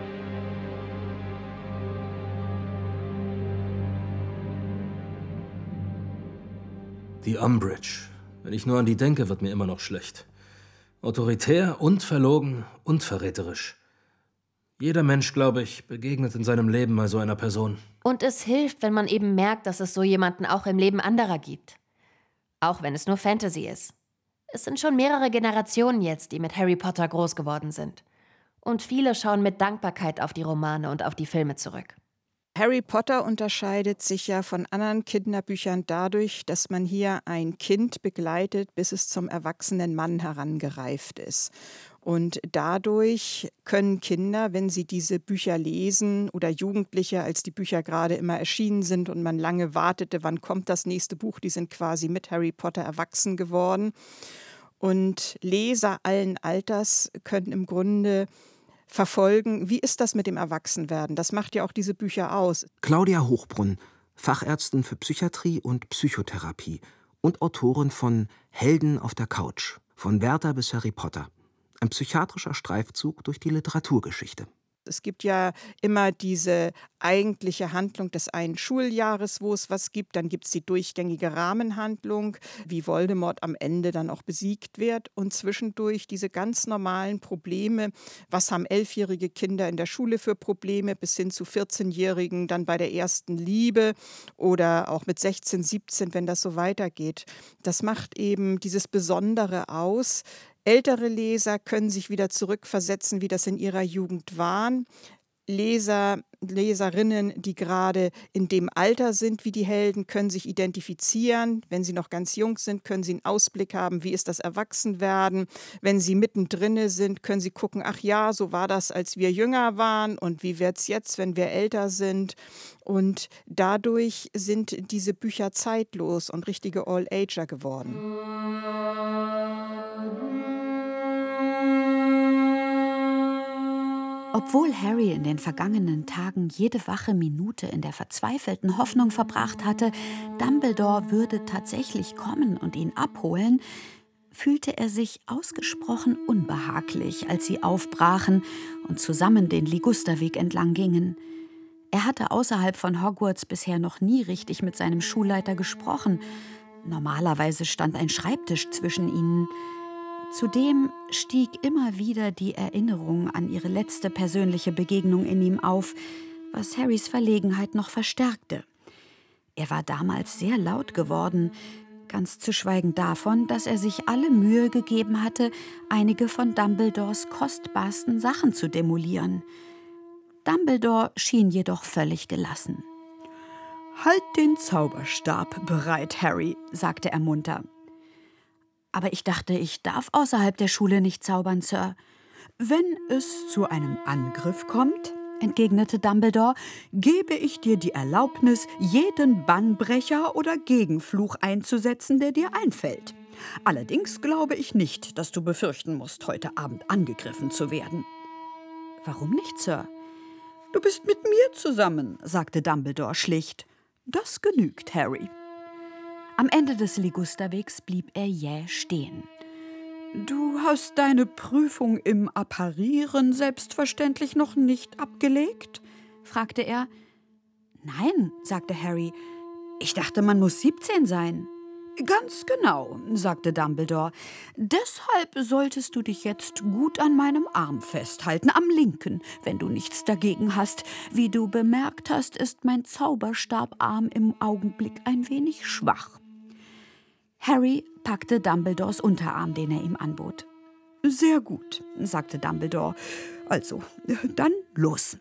Die Umbridge. Wenn ich nur an die denke, wird mir immer noch schlecht. Autoritär und verlogen und verräterisch. Jeder Mensch, glaube ich, begegnet in seinem Leben mal so einer Person. Und es hilft, wenn man eben merkt, dass es so jemanden auch im Leben anderer gibt. Auch wenn es nur Fantasy ist. Es sind schon mehrere Generationen jetzt, die mit Harry Potter groß geworden sind. Und viele schauen mit Dankbarkeit auf die Romane und auf die Filme zurück. Harry Potter unterscheidet sich ja von anderen Kinderbüchern dadurch, dass man hier ein Kind begleitet, bis es zum erwachsenen Mann herangereift ist. Und dadurch können Kinder, wenn sie diese Bücher lesen, oder Jugendliche, als die Bücher gerade immer erschienen sind und man lange wartete, wann kommt das nächste Buch, die sind quasi mit Harry Potter erwachsen geworden. Und Leser allen Alters können im Grunde verfolgen, wie ist das mit dem Erwachsenwerden? Das macht ja auch diese Bücher aus. Claudia Hochbrunn, Fachärztin für Psychiatrie und Psychotherapie und Autorin von Helden auf der Couch, von Werther bis Harry Potter. Ein psychiatrischer Streifzug durch die Literaturgeschichte. Es gibt ja immer diese eigentliche Handlung des einen Schuljahres, wo es was gibt. Dann gibt es die durchgängige Rahmenhandlung, wie Voldemort am Ende dann auch besiegt wird. Und zwischendurch diese ganz normalen Probleme. Was haben 11-jährige Kinder in der Schule für Probleme, bis hin zu 14-Jährigen dann bei der ersten Liebe oder auch mit 16, 17, wenn das so weitergeht. Das macht eben dieses Besondere aus. Ältere Leser können sich wieder zurückversetzen, wie das in ihrer Jugend waren. Leser, Leserinnen, die gerade in dem Alter sind wie die Helden, können sich identifizieren. Wenn sie noch ganz jung sind, können sie einen Ausblick haben, wie ist das Erwachsenwerden. Wenn sie mittendrin sind, können sie gucken, ach ja, so war das, als wir jünger waren und wie wird es jetzt, wenn wir älter sind. Und dadurch sind diese Bücher zeitlos und richtige All-Ager geworden. Obwohl Harry in den vergangenen Tagen jede wache Minute in der verzweifelten Hoffnung verbracht hatte, Dumbledore würde tatsächlich kommen und ihn abholen, fühlte er sich ausgesprochen unbehaglich, als sie aufbrachen und zusammen den Ligusterweg entlang gingen. Er hatte außerhalb von Hogwarts bisher noch nie richtig mit seinem Schulleiter gesprochen. Normalerweise stand ein Schreibtisch zwischen ihnen. Zudem stieg immer wieder die Erinnerung an ihre letzte persönliche Begegnung in ihm auf, was Harrys Verlegenheit noch verstärkte. Er war damals sehr laut geworden, ganz zu schweigen davon, dass er sich alle Mühe gegeben hatte, einige von Dumbledores kostbarsten Sachen zu demolieren. Dumbledore schien jedoch völlig gelassen. »Halt den Zauberstab bereit, Harry«, sagte er munter. »Aber ich dachte, ich darf außerhalb der Schule nicht zaubern, Sir.« »Wenn es zu einem Angriff kommt«, entgegnete Dumbledore, »gebe ich dir die Erlaubnis, jeden Bannbrecher oder Gegenfluch einzusetzen, der dir einfällt. Allerdings glaube ich nicht, dass du befürchten musst, heute Abend angegriffen zu werden.« »Warum nicht, Sir?« »Du bist mit mir zusammen«, sagte Dumbledore schlicht. »Das genügt, Harry.« Am Ende des Ligusterwegs blieb er jäh stehen. »Du hast deine Prüfung im Apparieren selbstverständlich noch nicht abgelegt?« fragte er. »Nein«, sagte Harry, »ich dachte, man muss 17 sein.« »Ganz genau«, sagte Dumbledore. »Deshalb solltest du dich jetzt gut an meinem Arm festhalten, am linken, wenn du nichts dagegen hast. Wie du bemerkt hast, ist mein Zauberstabarm im Augenblick ein wenig schwach.« Harry packte Dumbledores Unterarm, den er ihm anbot. »Sehr gut«, sagte Dumbledore. »Also, dann los.«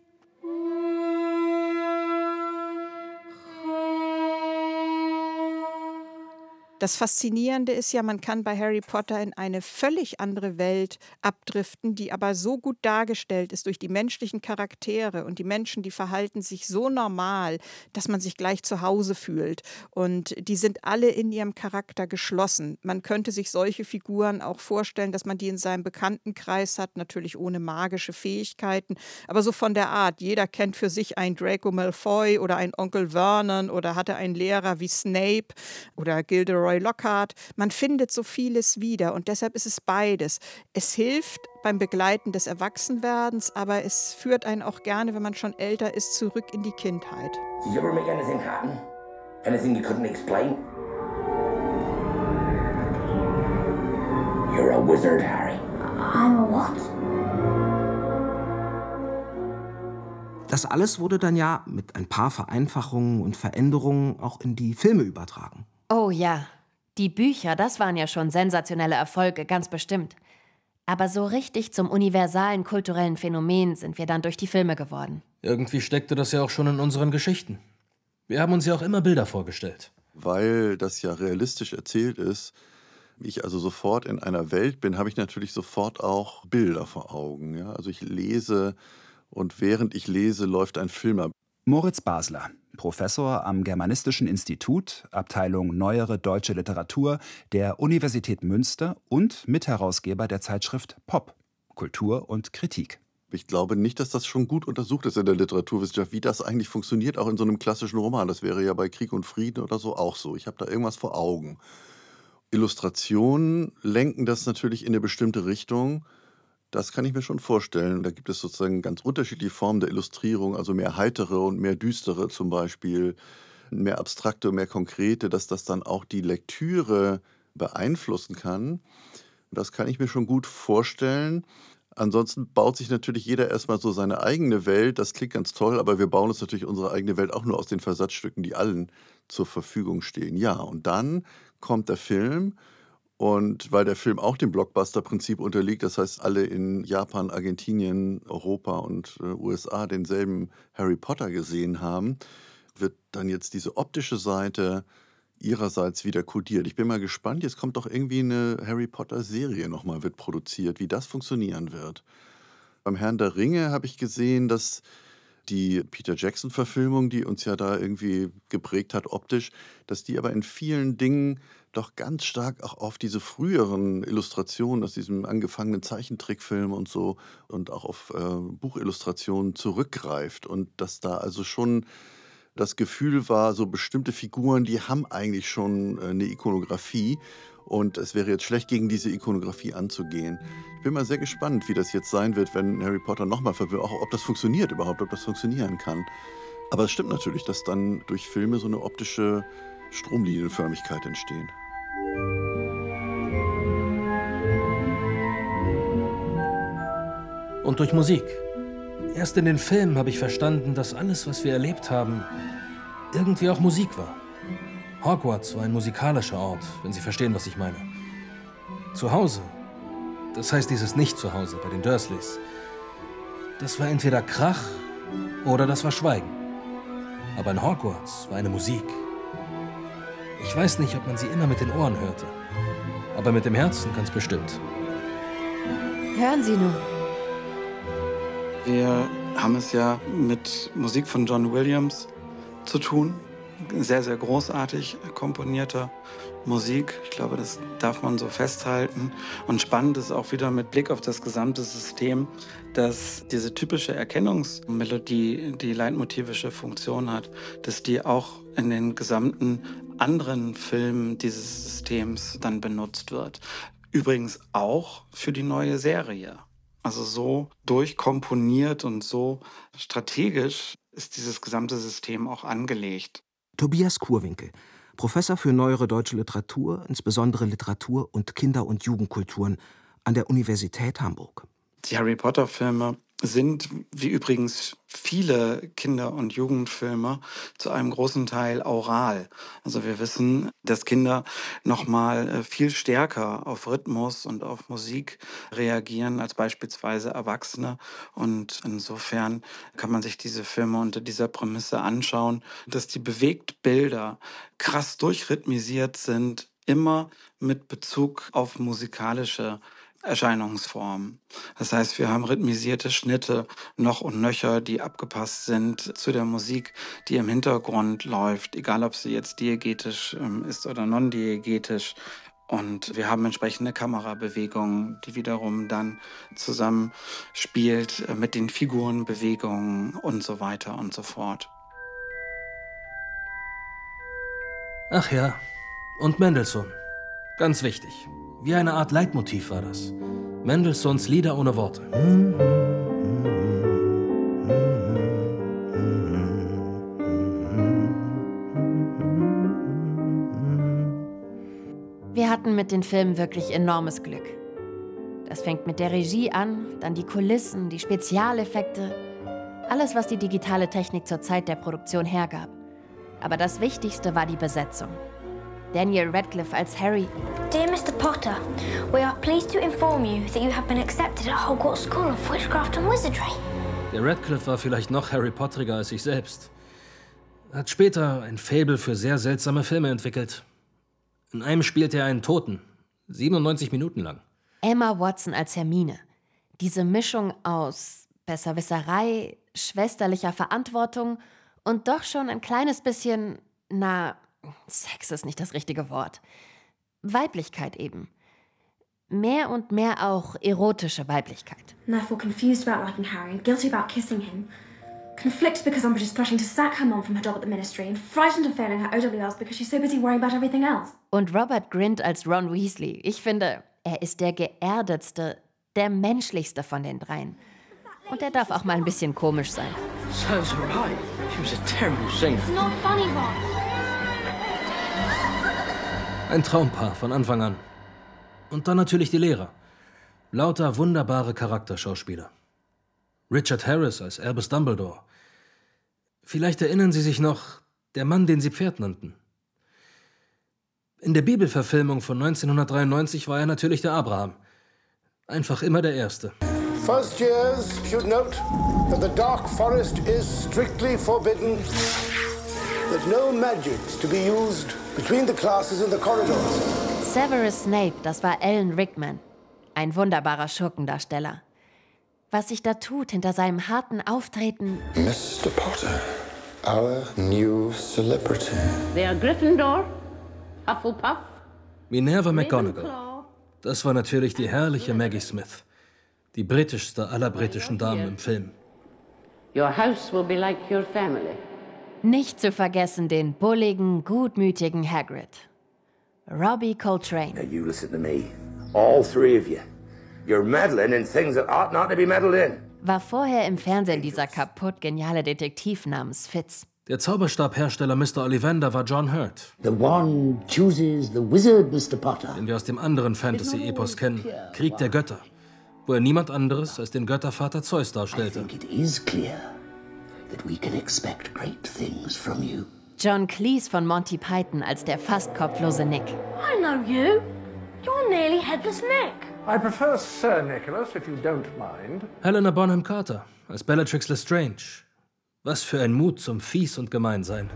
Das Faszinierende ist ja, man kann bei Harry Potter in eine völlig andere Welt abdriften, die aber so gut dargestellt ist durch die menschlichen Charaktere. Und die Menschen, die verhalten sich so normal, dass man sich gleich zu Hause fühlt. Und die sind alle in ihrem Charakter geschlossen. Man könnte sich solche Figuren auch vorstellen, dass man die in seinem Bekanntenkreis hat, natürlich ohne magische Fähigkeiten. Aber so von der Art, jeder kennt für sich einen Draco Malfoy oder einen Onkel Vernon oder hatte einen Lehrer wie Snape oder Gilderoy Lockhart. Man findet so vieles wieder und deshalb ist es beides. Es hilft beim Begleiten des Erwachsenwerdens, aber es führt einen auch gerne, wenn man schon älter ist, zurück in die Kindheit. Did you ever make anything happen? Anything you couldn't explain? You're a wizard, Harry. I'm a what? Das alles wurde dann ja mit ein paar Vereinfachungen und Veränderungen auch in die Filme übertragen. Oh ja, die Bücher, das waren ja schon sensationelle Erfolge, ganz bestimmt. Aber so richtig zum universalen kulturellen Phänomen sind wir dann durch die Filme geworden. Irgendwie steckte das ja auch schon in unseren Geschichten. Wir haben uns ja auch immer Bilder vorgestellt. Weil das ja realistisch erzählt ist, ich also sofort in einer Welt bin, habe ich natürlich sofort auch Bilder vor Augen. Ja? Also ich lese und während ich lese, läuft ein Film ab. Moritz Basler, Professor am Germanistischen Institut, Abteilung Neuere Deutsche Literatur der Universität Münster und Mitherausgeber der Zeitschrift Pop, Kultur und Kritik. Ich glaube nicht, dass das schon gut untersucht ist in der Literaturwissenschaft, wie das eigentlich funktioniert, auch in so einem klassischen Roman. Das wäre ja bei Krieg und Frieden oder so auch so. Ich habe da irgendwas vor Augen. Illustrationen lenken das natürlich in eine bestimmte Richtung. Das kann ich mir schon vorstellen. Da gibt es sozusagen ganz unterschiedliche Formen der Illustrierung, also mehr heitere und mehr düstere zum Beispiel, mehr abstrakte und mehr konkrete, dass das dann auch die Lektüre beeinflussen kann. Das kann ich mir schon gut vorstellen. Ansonsten baut sich natürlich jeder erstmal so seine eigene Welt. Das klingt ganz toll, aber wir bauen uns natürlich unsere eigene Welt auch nur aus den Versatzstücken, die allen zur Verfügung stehen. Ja, und dann kommt der Film. Und weil der Film auch dem Blockbuster-Prinzip unterliegt, das heißt, alle in Japan, Argentinien, Europa und USA denselben Harry Potter gesehen haben, wird dann jetzt diese optische Seite ihrerseits wieder kodiert. Ich bin mal gespannt, jetzt kommt doch irgendwie eine Harry Potter-Serie nochmal, wird produziert, wie das funktionieren wird. Beim Herrn der Ringe habe ich gesehen, dass die Peter Jackson-Verfilmung, die uns ja da irgendwie geprägt hat optisch, dass die aber in vielen Dingen doch ganz stark auch auf diese früheren Illustrationen aus diesem angefangenen Zeichentrickfilm und so und auch auf Buchillustrationen zurückgreift und dass da also schon das Gefühl war, so bestimmte Figuren, die haben eigentlich schon eine Ikonografie und es wäre jetzt schlecht, gegen diese Ikonografie anzugehen. Ich bin mal sehr gespannt, wie das jetzt sein wird, wenn Harry Potter nochmal verwirrt, auch ob das funktioniert überhaupt, ob das funktionieren kann. Aber es stimmt natürlich, dass dann durch Filme so eine optische Stromlinienförmigkeit entstehen. Und durch Musik. Erst in den Filmen habe ich verstanden, dass alles, was wir erlebt haben, irgendwie auch Musik war. Hogwarts war ein musikalischer Ort, wenn Sie verstehen, was ich meine. Zu Hause, das heißt dieses Nicht-Zuhause bei den Dursleys, das war entweder Krach oder das war Schweigen. Aber in Hogwarts war eine Musik. Ich weiß nicht, ob man sie immer mit den Ohren hörte, aber mit dem Herzen ganz bestimmt. Hören Sie nur. Wir haben es ja mit Musik von John Williams zu tun. Sehr, sehr großartig komponierte Musik. Ich glaube, das darf man so festhalten. Und spannend ist auch wieder mit Blick auf das gesamte System, dass diese typische Erkennungsmelodie, die leitmotivische Funktion hat, dass die auch in den gesamten anderen Filmen dieses Systems dann benutzt wird. Übrigens auch für die neue Serie. Also so durchkomponiert und so strategisch ist dieses gesamte System auch angelegt. Tobias Kurwinkel, Professor für neuere deutsche Literatur, insbesondere Literatur- und Kinder- und Jugendkulturen an der Universität Hamburg. Die Harry Potter-Filme sind, wie übrigens viele Kinder- und Jugendfilme, zu einem großen Teil aural. Also wir wissen, dass Kinder nochmal viel stärker auf Rhythmus und auf Musik reagieren als beispielsweise Erwachsene. Und insofern kann man sich diese Filme unter dieser Prämisse anschauen, dass die Bewegtbilder krass durchrhythmisiert sind, immer mit Bezug auf musikalische Erscheinungsform. Das heißt, wir haben rhythmisierte Schnitte noch und nöcher, die abgepasst sind zu der Musik, die im Hintergrund läuft, egal ob sie jetzt diegetisch ist oder non-diegetisch. Und wir haben entsprechende Kamerabewegungen, die wiederum dann zusammenspielt mit den Figurenbewegungen und so weiter und so fort. Ach ja, und Mendelssohn. Ganz wichtig. Wie eine Art Leitmotiv war das. Mendelssohns Lieder ohne Worte. Wir hatten mit den Filmen wirklich enormes Glück. Das fängt mit der Regie an, dann die Kulissen, die Spezialeffekte. Alles, was die digitale Technik zur Zeit der Produktion hergab. Aber das Wichtigste war die Besetzung. Daniel Radcliffe als Harry. Dear Mr. Potter, we are pleased to inform you that you have been accepted at Hogwarts School of Witchcraft and Wizardry. Der Radcliffe war vielleicht noch Harry Potteriger als ich selbst. Er hat später ein Faible für sehr seltsame Filme entwickelt. In einem spielte er einen Toten, 97 Minuten lang. Emma Watson als Hermine. Diese Mischung aus Besserwisserei, schwesterlicher Verantwortung und doch schon ein kleines bisschen, Sex ist nicht das richtige Wort. Weiblichkeit eben. Mehr und mehr auch erotische Weiblichkeit. Therefore confused about liking Harry and guilty about kissing him. Conflicted because Umbridge is threatening to sack her mom from her job at the ministry and frightened of failing her OWLs because she's so busy worrying about everything else. Und Robert Grint als Ron Weasley. Ich finde, er ist der geerdetste, der menschlichste von den dreien. Und er darf auch mal ein bisschen komisch sein. So's right. She was a terrible singer. It's not funny, Ron. Ein Traumpaar von Anfang an. Und dann natürlich die Lehrer. Lauter wunderbare Charakterschauspieler. Richard Harris als Albus Dumbledore. Vielleicht erinnern Sie sich noch, der Mann, den Sie Pferd nannten. In der Bibelverfilmung von 1993 war er natürlich der Abraham. Einfach immer der Erste. First years should note that the dark forest is strictly forbidden, that no magic's to be used between the classes in the corridors. Severus Snape, das war Alan Rickman. Ein wunderbarer Schurkendarsteller. Was sich da tut hinter seinem harten Auftreten. Mr. Potter, our new celebrity. They are Gryffindor, Hufflepuff. Minerva McGonagall. Das war natürlich die herrliche Maggie Smith. Die britischste aller britischen Damen im Film. Your house will be like your family. Nicht zu vergessen den bulligen, gutmütigen Hagrid. Robbie Coltrane. Now you listen to me. All three of you. You're meddling in things that ought not to be meddled in. War vorher im Fernsehen dieser kaputt geniale Detektiv namens Fitz. Der Zauberstabhersteller Mr. Ollivander war John Hurt. The one chooses the wizard, Mr. Potter. Den wir aus dem anderen Fantasy-Epos kennen, Krieg der Götter, wo er niemand anderes als den Göttervater Zeus darstellte. It is clear that we can expect great things from you. John Cleese von Monty Python als der fast kopflose Nick. I know you. You're nearly Headless Nick. I prefer Sir Nicholas, if you don't mind. Helena Bonham Carter als Bellatrix Lestrange. Was für ein Mut zum Fies und Gemeinsein.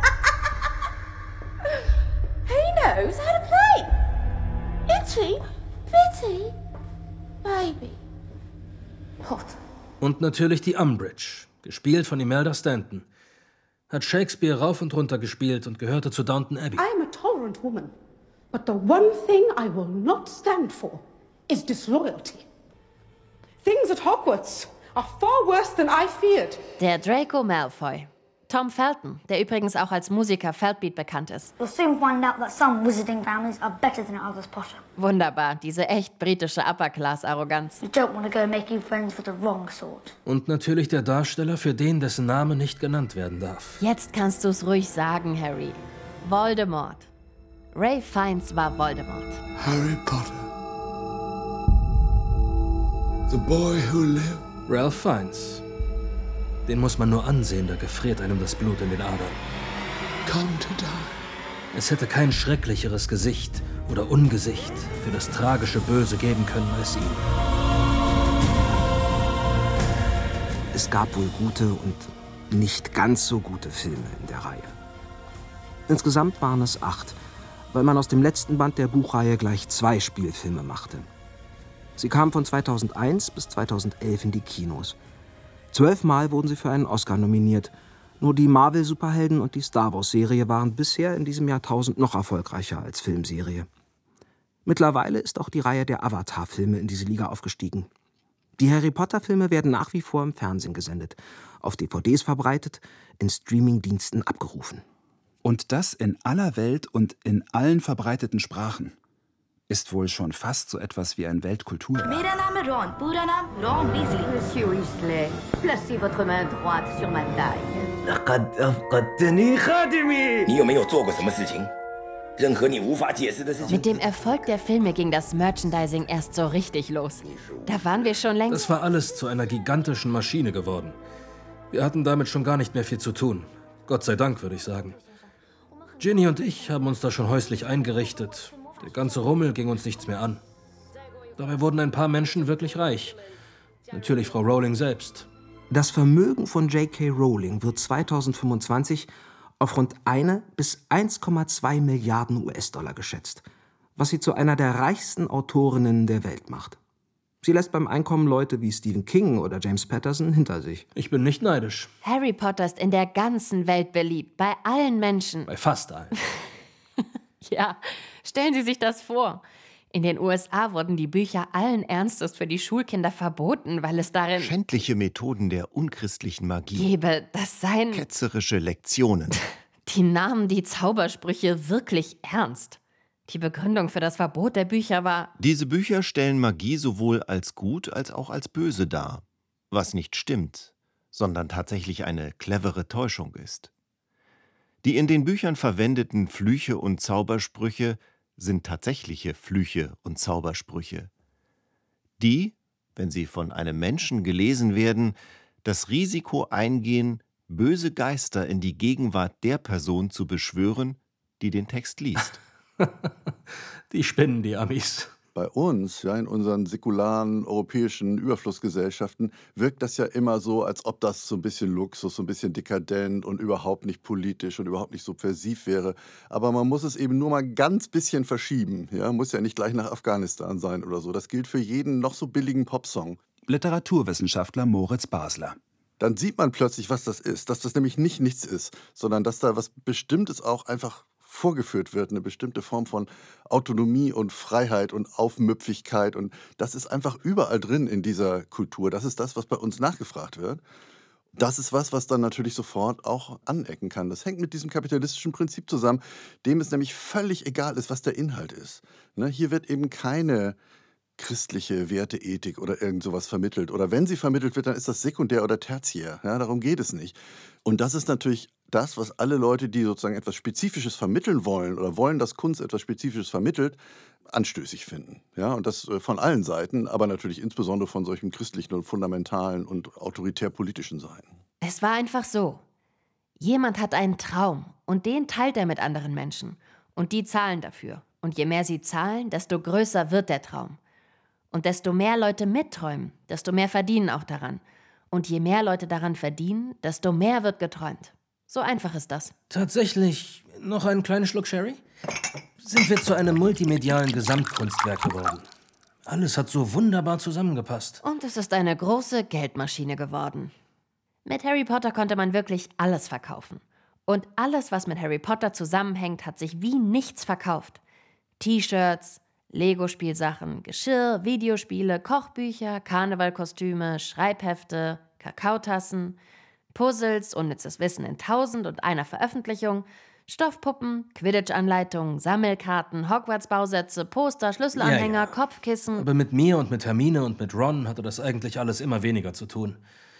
He knows how to play. Itchy, bitty, baby. Potter. Und natürlich die Umbridge, gespielt von Imelda Stanton. Hat Shakespeare rauf und runter gespielt und gehörte zu Downton Abbey. I'm a tolerant woman, but the one thing I will not stand for is disloyalty. Things at Hogwarts are far worse than I feared. Der Draco Malfoy. Tom Felton, der übrigens auch als Musiker Feldbeat bekannt ist. You'll soon find out that some wizarding families are better than others, Potter. Wunderbar, diese echt britische Upper-Class-Arroganz. You don't want to go making friends with the wrong sort. Und natürlich der Darsteller, für den dessen Name nicht genannt werden darf. Jetzt kannst du's ruhig sagen, Harry. Voldemort. Ralph Fiennes war Voldemort. Harry Potter. The boy who lived. Ralph Fiennes. Den muss man nur ansehen, da gefriert einem das Blut in den Adern. Come to die. Es hätte kein schrecklicheres Gesicht oder Ungesicht für das tragische Böse geben können als ihn. Es gab wohl gute und nicht ganz so gute Filme in der Reihe. Insgesamt waren es 8, weil man aus dem letzten Band der Buchreihe gleich 2 Spielfilme machte. Sie kamen von 2001 bis 2011 in die Kinos. 12 Mal wurden sie für einen Oscar nominiert. Nur die Marvel-Superhelden und die Star-Wars-Serie waren bisher in diesem Jahrtausend noch erfolgreicher als Filmserie. Mittlerweile ist auch die Reihe der Avatar-Filme in diese Liga aufgestiegen. Die Harry-Potter-Filme werden nach wie vor im Fernsehen gesendet, auf DVDs verbreitet, in Streaming-Diensten abgerufen. Und das in aller Welt und in allen verbreiteten Sprachen. Ist wohl schon fast so etwas wie ein Weltkulturerbe. Mera naam est Ron, pura naam Ron Weasley. Monsieur Weasley, placez votre main droite sur ma taille. لقد أفقدتني خادمي. 你有没有做过什么事情？任何你无法解释的事情。 Mit dem Erfolg der Filme ging das Merchandising erst so richtig los. Da waren wir schon längst... Das war alles zu einer gigantischen Maschine geworden. Wir hatten damit schon gar nicht mehr viel zu tun. Gott sei Dank, würde ich sagen. Ginny und ich haben uns da schon häuslich eingerichtet. Der ganze Rummel ging uns nichts mehr an. Dabei wurden ein paar Menschen wirklich reich. Natürlich Frau Rowling selbst. Das Vermögen von J.K. Rowling wird 2025 auf rund 1 bis 1,2 Milliarden US-Dollar geschätzt, was sie zu einer der reichsten Autorinnen der Welt macht. Sie lässt beim Einkommen Leute wie Stephen King oder James Patterson hinter sich. Ich bin nicht neidisch. Harry Potter ist in der ganzen Welt beliebt, bei allen Menschen. Bei fast allen. Ja, stellen Sie sich das vor. In den USA wurden die Bücher allen Ernstes für die Schulkinder verboten, weil es darin schändliche Methoden der unchristlichen Magie gebe. Das seien ketzerische Lektionen. Die nahmen die Zaubersprüche wirklich ernst. Die Begründung für das Verbot der Bücher war: Diese Bücher stellen Magie sowohl als gut als auch als böse dar, was nicht stimmt, sondern tatsächlich eine clevere Täuschung ist. Die in den Büchern verwendeten Flüche und Zaubersprüche sind tatsächliche Flüche und Zaubersprüche, die, wenn sie von einem Menschen gelesen werden, das Risiko eingehen, böse Geister in die Gegenwart der Person zu beschwören, die den Text liest. Die spinnen, die Amis. Bei uns, ja, in unseren säkularen europäischen Überflussgesellschaften, wirkt das ja immer so, als ob das so ein bisschen Luxus, so ein bisschen dekadent und überhaupt nicht politisch und überhaupt nicht subversiv wäre. Aber man muss es eben nur mal ganz bisschen verschieben. Ja? Muss ja nicht gleich nach Afghanistan sein oder so. Das gilt für jeden noch so billigen Popsong. Literaturwissenschaftler Moritz Basler. Dann sieht man plötzlich, was das ist. Dass das nämlich nicht nichts ist, sondern dass da was Bestimmtes auch einfach vorgeführt wird, eine bestimmte Form von Autonomie und Freiheit und Aufmüpfigkeit. Und das ist einfach überall drin in dieser Kultur. Das ist das, was bei uns nachgefragt wird. Das ist was dann natürlich sofort auch anecken kann. Das hängt mit diesem kapitalistischen Prinzip zusammen, dem es nämlich völlig egal ist, was der Inhalt ist. Ne? Hier wird eben keine christliche Werteethik oder irgend sowas vermittelt. Oder wenn sie vermittelt wird, dann ist das sekundär oder tertiär. Ja, darum geht es nicht. Und das ist natürlich das, was alle Leute, die sozusagen etwas Spezifisches vermitteln wollen oder wollen, dass Kunst etwas Spezifisches vermittelt, anstößig finden. Ja, und das von allen Seiten, aber natürlich insbesondere von solchen christlichen und fundamentalen und autoritär-politischen Seiten. Es war einfach so. Jemand hat einen Traum und den teilt er mit anderen Menschen. Und die zahlen dafür. Und je mehr sie zahlen, desto größer wird der Traum. Und desto mehr Leute mitträumen, desto mehr verdienen auch daran. Und je mehr Leute daran verdienen, desto mehr wird geträumt. So einfach ist das. Tatsächlich noch einen kleinen Schluck Sherry? Sind wir zu einem multimedialen Gesamtkunstwerk geworden. Alles hat so wunderbar zusammengepasst. Und es ist eine große Geldmaschine geworden. Mit Harry Potter konnte man wirklich alles verkaufen. Und alles, was mit Harry Potter zusammenhängt, hat sich wie nichts verkauft. T-Shirts, Lego-Spielsachen, Geschirr, Videospiele, Kochbücher, Karnevalkostüme, Schreibhefte, Kakaotassen, Puzzles, unnützes Wissen in 1001 Veröffentlichung, Stoffpuppen, Quidditch-Anleitungen, Sammelkarten, Hogwarts-Bausätze, Poster, Schlüsselanhänger, Ja. Kopfkissen. Aber mit mir und mit Hermine und mit Ron hatte das eigentlich alles immer weniger zu tun.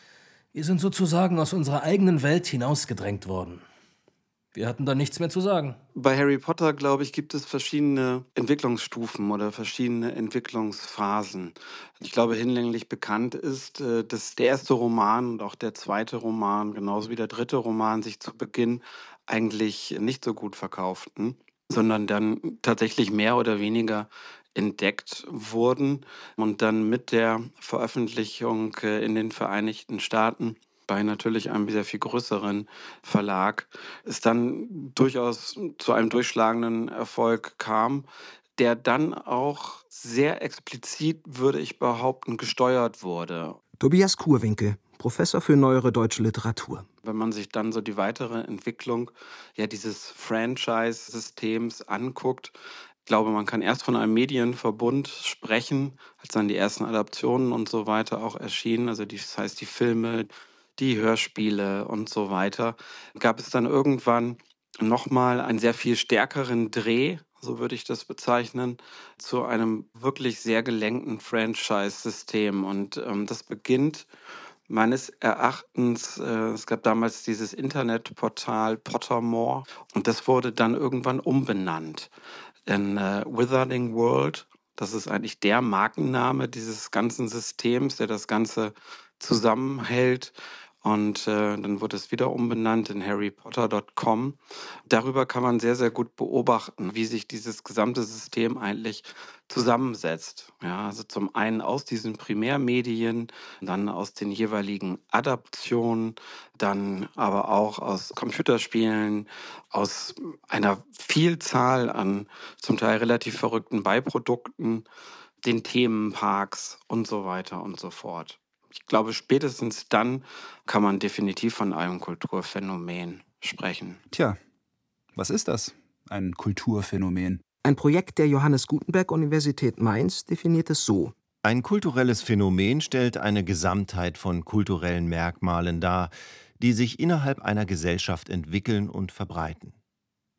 Wir sind sozusagen aus unserer eigenen Welt hinausgedrängt worden. Wir hatten da nichts mehr zu sagen. Bei Harry Potter, glaube ich, gibt es verschiedene Entwicklungsstufen oder verschiedene Entwicklungsphasen. Ich glaube, hinlänglich bekannt ist, dass der erste Roman und auch der zweite Roman, genauso wie der dritte Roman, sich zu Beginn eigentlich nicht so gut verkauften, sondern dann tatsächlich mehr oder weniger entdeckt wurden und dann mit der Veröffentlichung in den Vereinigten Staaten bei natürlich einem sehr viel größeren Verlag es dann durchaus zu einem durchschlagenden Erfolg kam, der dann auch sehr explizit, würde ich behaupten, gesteuert wurde. Tobias Kurwinkel, Professor für neuere deutsche Literatur. Wenn man sich dann so die weitere Entwicklung dieses Franchise-Systems anguckt, ich glaube, man kann erst von einem Medienverbund sprechen, als dann die ersten Adaptionen und so weiter auch erschienen, also das heißt die Filme, die Hörspiele und so weiter, gab es dann irgendwann nochmal einen sehr viel stärkeren Dreh, so würde ich das bezeichnen, zu einem wirklich sehr gelenkten Franchise-System. Und das beginnt meines Erachtens, es gab damals dieses Internetportal Pottermore und das wurde dann irgendwann umbenannt in Wizarding World. Das ist eigentlich der Markenname dieses ganzen Systems, der das Ganze zusammenhält. Und dann wurde es wieder umbenannt in harrypotter.com. Darüber kann man sehr, sehr gut beobachten, wie sich dieses gesamte System eigentlich zusammensetzt. Ja, also zum einen aus diesen Primärmedien, dann aus den jeweiligen Adaptionen, dann aber auch aus Computerspielen, aus einer Vielzahl an zum Teil relativ verrückten Beiprodukten, den Themenparks und so weiter und so fort. Ich glaube, spätestens dann kann man definitiv von einem Kulturphänomen sprechen. Tja, was ist das? Ein Kulturphänomen? Ein Projekt der Johannes Gutenberg Universität Mainz definiert es so. Ein kulturelles Phänomen stellt eine Gesamtheit von kulturellen Merkmalen dar, die sich innerhalb einer Gesellschaft entwickeln und verbreiten.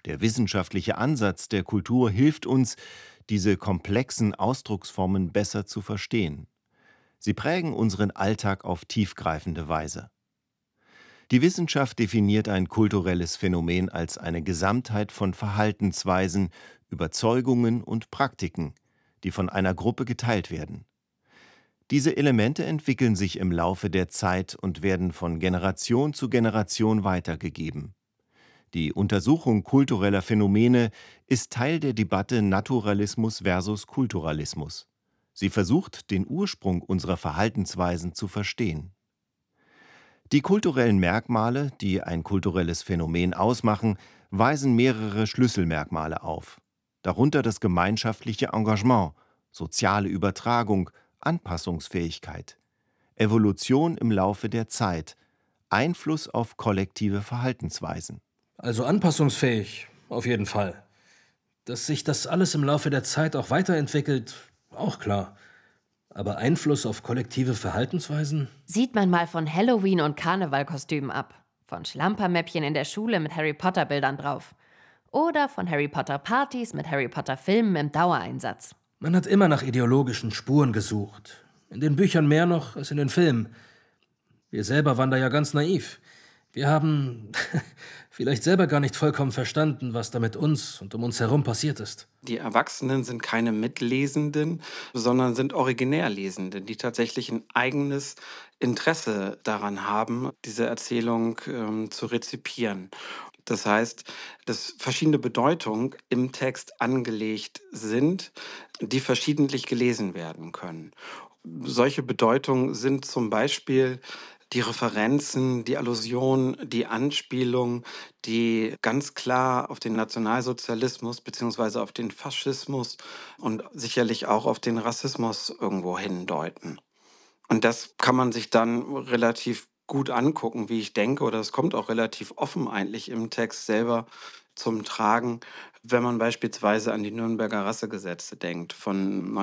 Der wissenschaftliche Ansatz der Kultur hilft uns, diese komplexen Ausdrucksformen besser zu verstehen. Sie prägen unseren Alltag auf tiefgreifende Weise. Die Wissenschaft definiert ein kulturelles Phänomen als eine Gesamtheit von Verhaltensweisen, Überzeugungen und Praktiken, die von einer Gruppe geteilt werden. Diese Elemente entwickeln sich im Laufe der Zeit und werden von Generation zu Generation weitergegeben. Die Untersuchung kultureller Phänomene ist Teil der Debatte Naturalismus versus Kulturalismus. Sie versucht, den Ursprung unserer Verhaltensweisen zu verstehen. Die kulturellen Merkmale, die ein kulturelles Phänomen ausmachen, weisen mehrere Schlüsselmerkmale auf. Darunter das gemeinschaftliche Engagement, soziale Übertragung, Anpassungsfähigkeit, Evolution im Laufe der Zeit, Einfluss auf kollektive Verhaltensweisen. Also anpassungsfähig, auf jeden Fall. Dass sich das alles im Laufe der Zeit auch weiterentwickelt, auch klar. Aber Einfluss auf kollektive Verhaltensweisen? Sieht man mal von Halloween- und Karnevalkostümen ab. Von Schlampermäppchen in der Schule mit Harry-Potter-Bildern drauf. Oder von Harry-Potter-Partys mit Harry-Potter-Filmen im Dauereinsatz. Man hat immer nach ideologischen Spuren gesucht. In den Büchern mehr noch als in den Filmen. Wir selber waren da ja ganz naiv. Wir haben vielleicht selber gar nicht vollkommen verstanden, was da mit uns und um uns herum passiert ist. Die Erwachsenen sind keine Mitlesenden, sondern sind Originärlesende, die tatsächlich ein eigenes Interesse daran haben, diese Erzählung zu rezipieren. Das heißt, dass verschiedene Bedeutungen im Text angelegt sind, die verschiedentlich gelesen werden können. Solche Bedeutungen sind zum Beispiel die Referenzen, die Allusion, die Anspielung, die ganz klar auf den Nationalsozialismus bzw. auf den Faschismus und sicherlich auch auf den Rassismus irgendwo hindeuten. Und das kann man sich dann relativ gut angucken, wie ich denke, oder es kommt auch relativ offen eigentlich im Text selber zum Tragen, wenn man beispielsweise an die Nürnberger Rassegesetze denkt von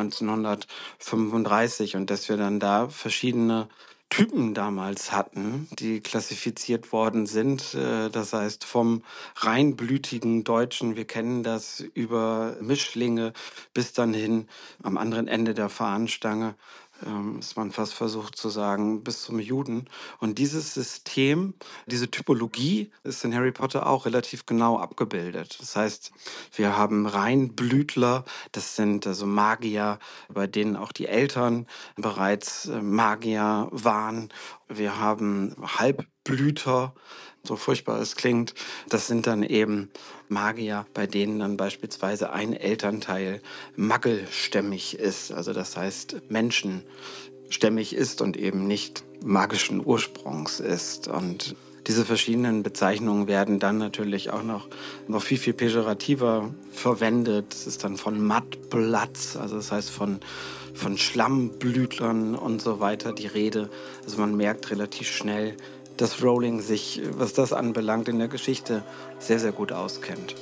1935 und dass wir dann da verschiedene Typen damals hatten, die klassifiziert worden sind. Das heißt, vom reinblütigen Deutschen, wir kennen das, über Mischlinge bis dann hin am anderen Ende der Fahnenstange, ist man fast versucht zu sagen, bis zum Juden. Und dieses System, diese Typologie ist in Harry Potter auch relativ genau abgebildet. Das heißt, wir haben Reinblütler, das sind also Magier, bei denen auch die Eltern bereits Magier waren. Wir haben Halbblüter, so furchtbar es klingt, das sind dann eben Magier, bei denen dann beispielsweise ein Elternteil Maggelstämmig ist, also das heißt menschenstämmig ist und eben nicht magischen Ursprungs ist. Und diese verschiedenen Bezeichnungen werden dann natürlich auch noch viel, viel pejorativer verwendet. Es ist dann von Mattblatz, also das heißt von Schlammblütlern und so weiter die Rede. Also man merkt relativ schnell, dass Rowling sich, was das anbelangt, in der Geschichte sehr, sehr gut auskennt.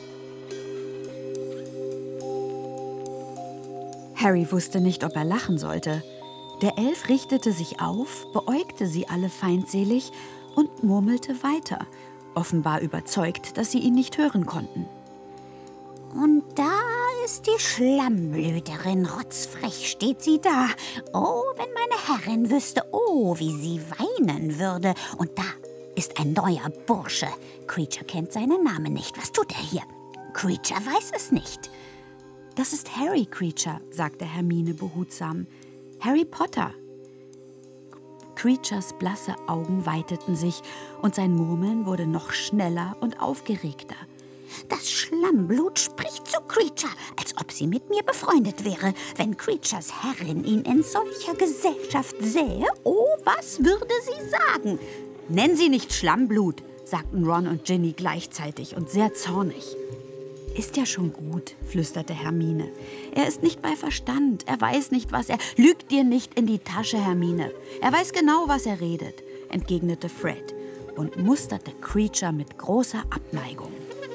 Harry wusste nicht, ob er lachen sollte. Der Elf richtete sich auf, beäugte sie alle feindselig und murmelte weiter, offenbar überzeugt, dass sie ihn nicht hören konnten. Und da ist die Schlammblüterin, rotzfrech steht sie da. Oh, wenn meine Herrin wüsste, oh, wie sie weinen würde. Und da ist ein neuer Bursche. Kreacher kennt seinen Namen nicht. Was tut er hier? Kreacher weiß es nicht. Das ist Harry Kreacher, sagte Hermine behutsam. Harry Potter. Kreachers blasse Augen weiteten sich und sein Murmeln wurde noch schneller und aufgeregter. Das Schlammblut spricht zu Kreacher, als ob sie mit mir befreundet wäre. Wenn Kreachers Herrin ihn in solcher Gesellschaft sähe, oh, was würde sie sagen? Nenn sie nicht Schlammblut, sagten Ron und Ginny gleichzeitig und sehr zornig. Ist ja schon gut, flüsterte Hermine. Er ist nicht bei Verstand, er weiß nicht, was er... Lüg dir nicht in die Tasche, Hermine. Er weiß genau, was er redet, entgegnete Fred und musterte Kreacher mit großer Abneigung.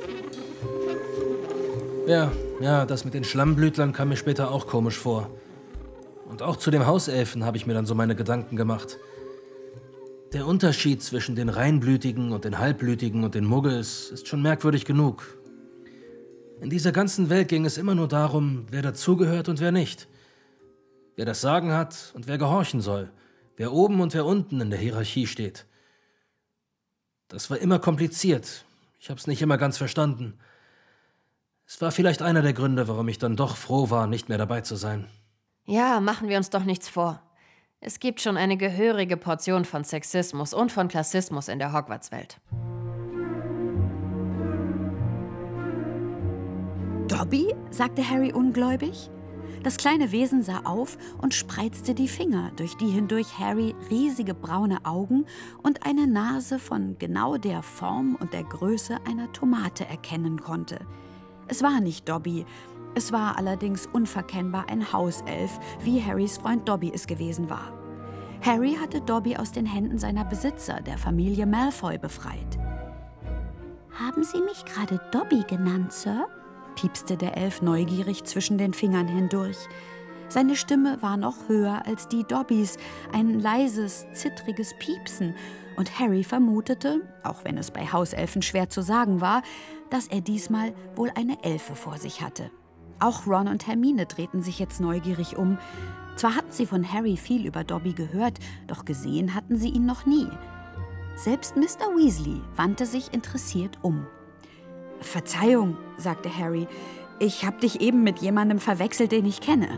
Ja, das mit den Schlammblütlern kam mir später auch komisch vor. Und auch zu dem Hauselfen habe ich mir dann so meine Gedanken gemacht. Der Unterschied zwischen den Reinblütigen und den Halbblütigen und den Muggels ist schon merkwürdig genug. In dieser ganzen Welt ging es immer nur darum, wer dazugehört und wer nicht. Wer das Sagen hat und wer gehorchen soll. Wer oben und wer unten in der Hierarchie steht. Das war immer kompliziert. Ich hab's nicht immer ganz verstanden. Es war vielleicht einer der Gründe, warum ich dann doch froh war, nicht mehr dabei zu sein. Ja, machen wir uns doch nichts vor. Es gibt schon eine gehörige Portion von Sexismus und von Klassismus in der Hogwarts-Welt. Dobby? Sagte Harry ungläubig. Das kleine Wesen sah auf und spreizte die Finger, durch die hindurch Harry riesige braune Augen und eine Nase von genau der Form und der Größe einer Tomate erkennen konnte. Es war nicht Dobby, es war allerdings unverkennbar ein Hauself, wie Harrys Freund Dobby es gewesen war. Harry hatte Dobby aus den Händen seiner Besitzer, der Familie Malfoy, befreit. Haben Sie mich gerade Dobby genannt, Sir? Piepste der Elf neugierig zwischen den Fingern hindurch. Seine Stimme war noch höher als die Dobbys, ein leises, zittriges Piepsen, und Harry vermutete, auch wenn es bei Hauselfen schwer zu sagen war, dass er diesmal wohl eine Elfe vor sich hatte. Auch Ron und Hermine drehten sich jetzt neugierig um. Zwar hatten sie von Harry viel über Dobby gehört, doch gesehen hatten sie ihn noch nie. Selbst Mr. Weasley wandte sich interessiert um. »Verzeihung«, sagte Harry, »ich hab dich eben mit jemandem verwechselt, den ich kenne.«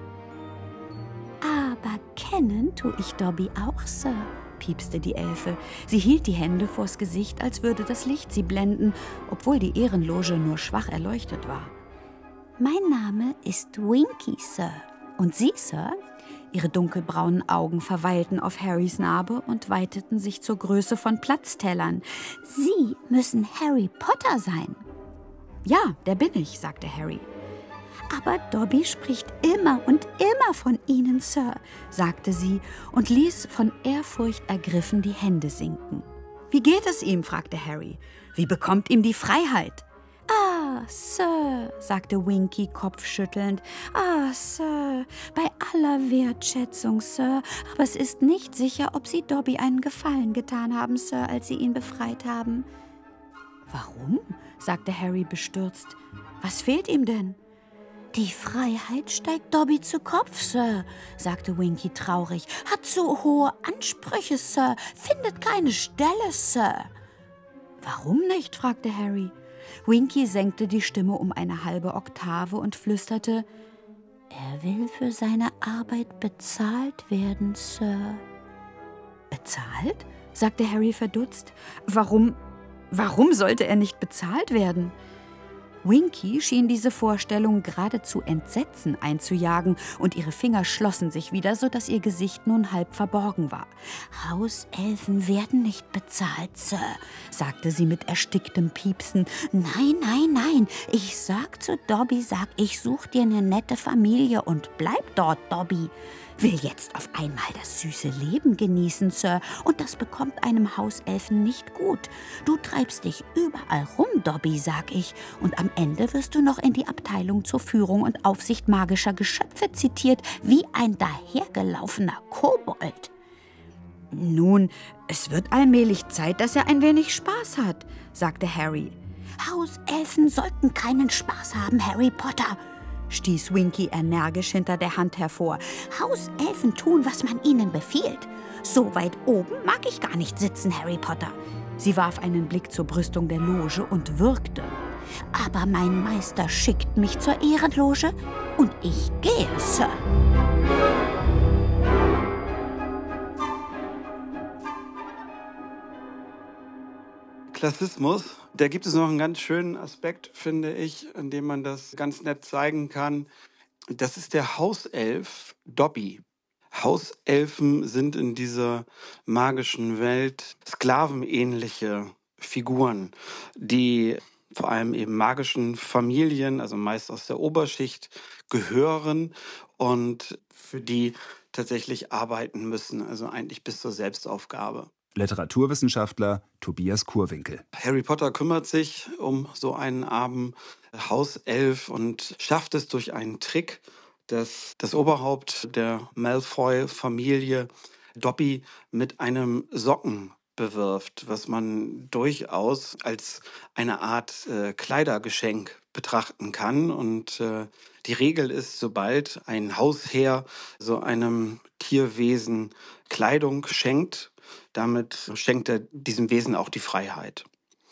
»Aber kennen tue ich Dobby auch, Sir«, piepste die Elfe. Sie hielt die Hände vors Gesicht, als würde das Licht sie blenden, obwohl die Ehrenloge nur schwach erleuchtet war. »Mein Name ist Winky, Sir. Und Sie, Sir?« Ihre dunkelbraunen Augen verweilten auf Harrys Narbe und weiteten sich zur Größe von Platztellern. »Sie müssen Harry Potter sein.« »Ja, der bin ich«, sagte Harry. »Aber Dobby spricht immer und immer von Ihnen, Sir«, sagte sie und ließ von Ehrfurcht ergriffen die Hände sinken. »Wie geht es ihm?« fragte Harry. »Wie bekommt ihm die Freiheit?« »Ah, Sir«, sagte Winky kopfschüttelnd. »Ah, Sir, bei aller Wertschätzung, Sir, aber es ist nicht sicher, ob Sie Dobby einen Gefallen getan haben, Sir, als Sie ihn befreit haben.« »Warum?« sagte Harry bestürzt. »Was fehlt ihm denn?« »Die Freiheit steigt Dobby zu Kopf, Sir«, sagte Winky traurig. »Hat zu hohe Ansprüche, Sir, findet keine Stelle, Sir.« »Warum nicht?« fragte Harry. Winky senkte die Stimme um eine halbe Oktave und flüsterte, »Er will für seine Arbeit bezahlt werden, Sir.« »Bezahlt?« sagte Harry verdutzt. »Warum sollte er nicht bezahlt werden?« Winky schien diese Vorstellung geradezu Entsetzen einzujagen, und ihre Finger schlossen sich wieder, sodass ihr Gesicht nun halb verborgen war. »Hauselfen werden nicht bezahlt, Sir«, sagte sie mit ersticktem Piepsen. »Nein, ich sag zu Dobby, ich such dir eine nette Familie und bleib dort, Dobby. Will jetzt auf einmal das süße Leben genießen, Sir, und das bekommt einem Hauselfen nicht gut. Du treibst dich überall rum, Dobby, sag ich, und am Ende wirst du noch in die Abteilung zur Führung und Aufsicht magischer Geschöpfe zitiert, wie ein dahergelaufener Kobold.« »Nun, es wird allmählich Zeit, dass er ein wenig Spaß hat«, sagte Harry. »Hauselfen sollten keinen Spaß haben, Harry Potter«, stieß Winky energisch hinter der Hand hervor. »Hauselfen tun, was man ihnen befiehlt. So weit oben mag ich gar nicht sitzen, Harry Potter.« Sie warf einen Blick zur Brüstung der Loge und würgte. »Aber mein Meister schickt mich zur Ehrenloge und ich gehe, Sir.« Klassismus, da gibt es noch einen ganz schönen Aspekt, finde ich, an dem man das ganz nett zeigen kann. Das ist der Hauself Dobby. Hauselfen sind in dieser magischen Welt sklavenähnliche Figuren, die vor allem eben magischen Familien, also meist aus der Oberschicht, gehören und für die tatsächlich arbeiten müssen, also eigentlich bis zur Selbstaufgabe. Literaturwissenschaftler Tobias Kurwinkel. Harry Potter kümmert sich um so einen armen Hauself und schafft es durch einen Trick, dass das Oberhaupt der Malfoy-Familie Dobby mit einem Socken bewirft, was man durchaus als eine Art Kleidergeschenk betrachten kann. Und die Regel ist, sobald ein Hausherr so einem Tierwesen Kleidung schenkt, damit schenkt er diesem Wesen auch die Freiheit.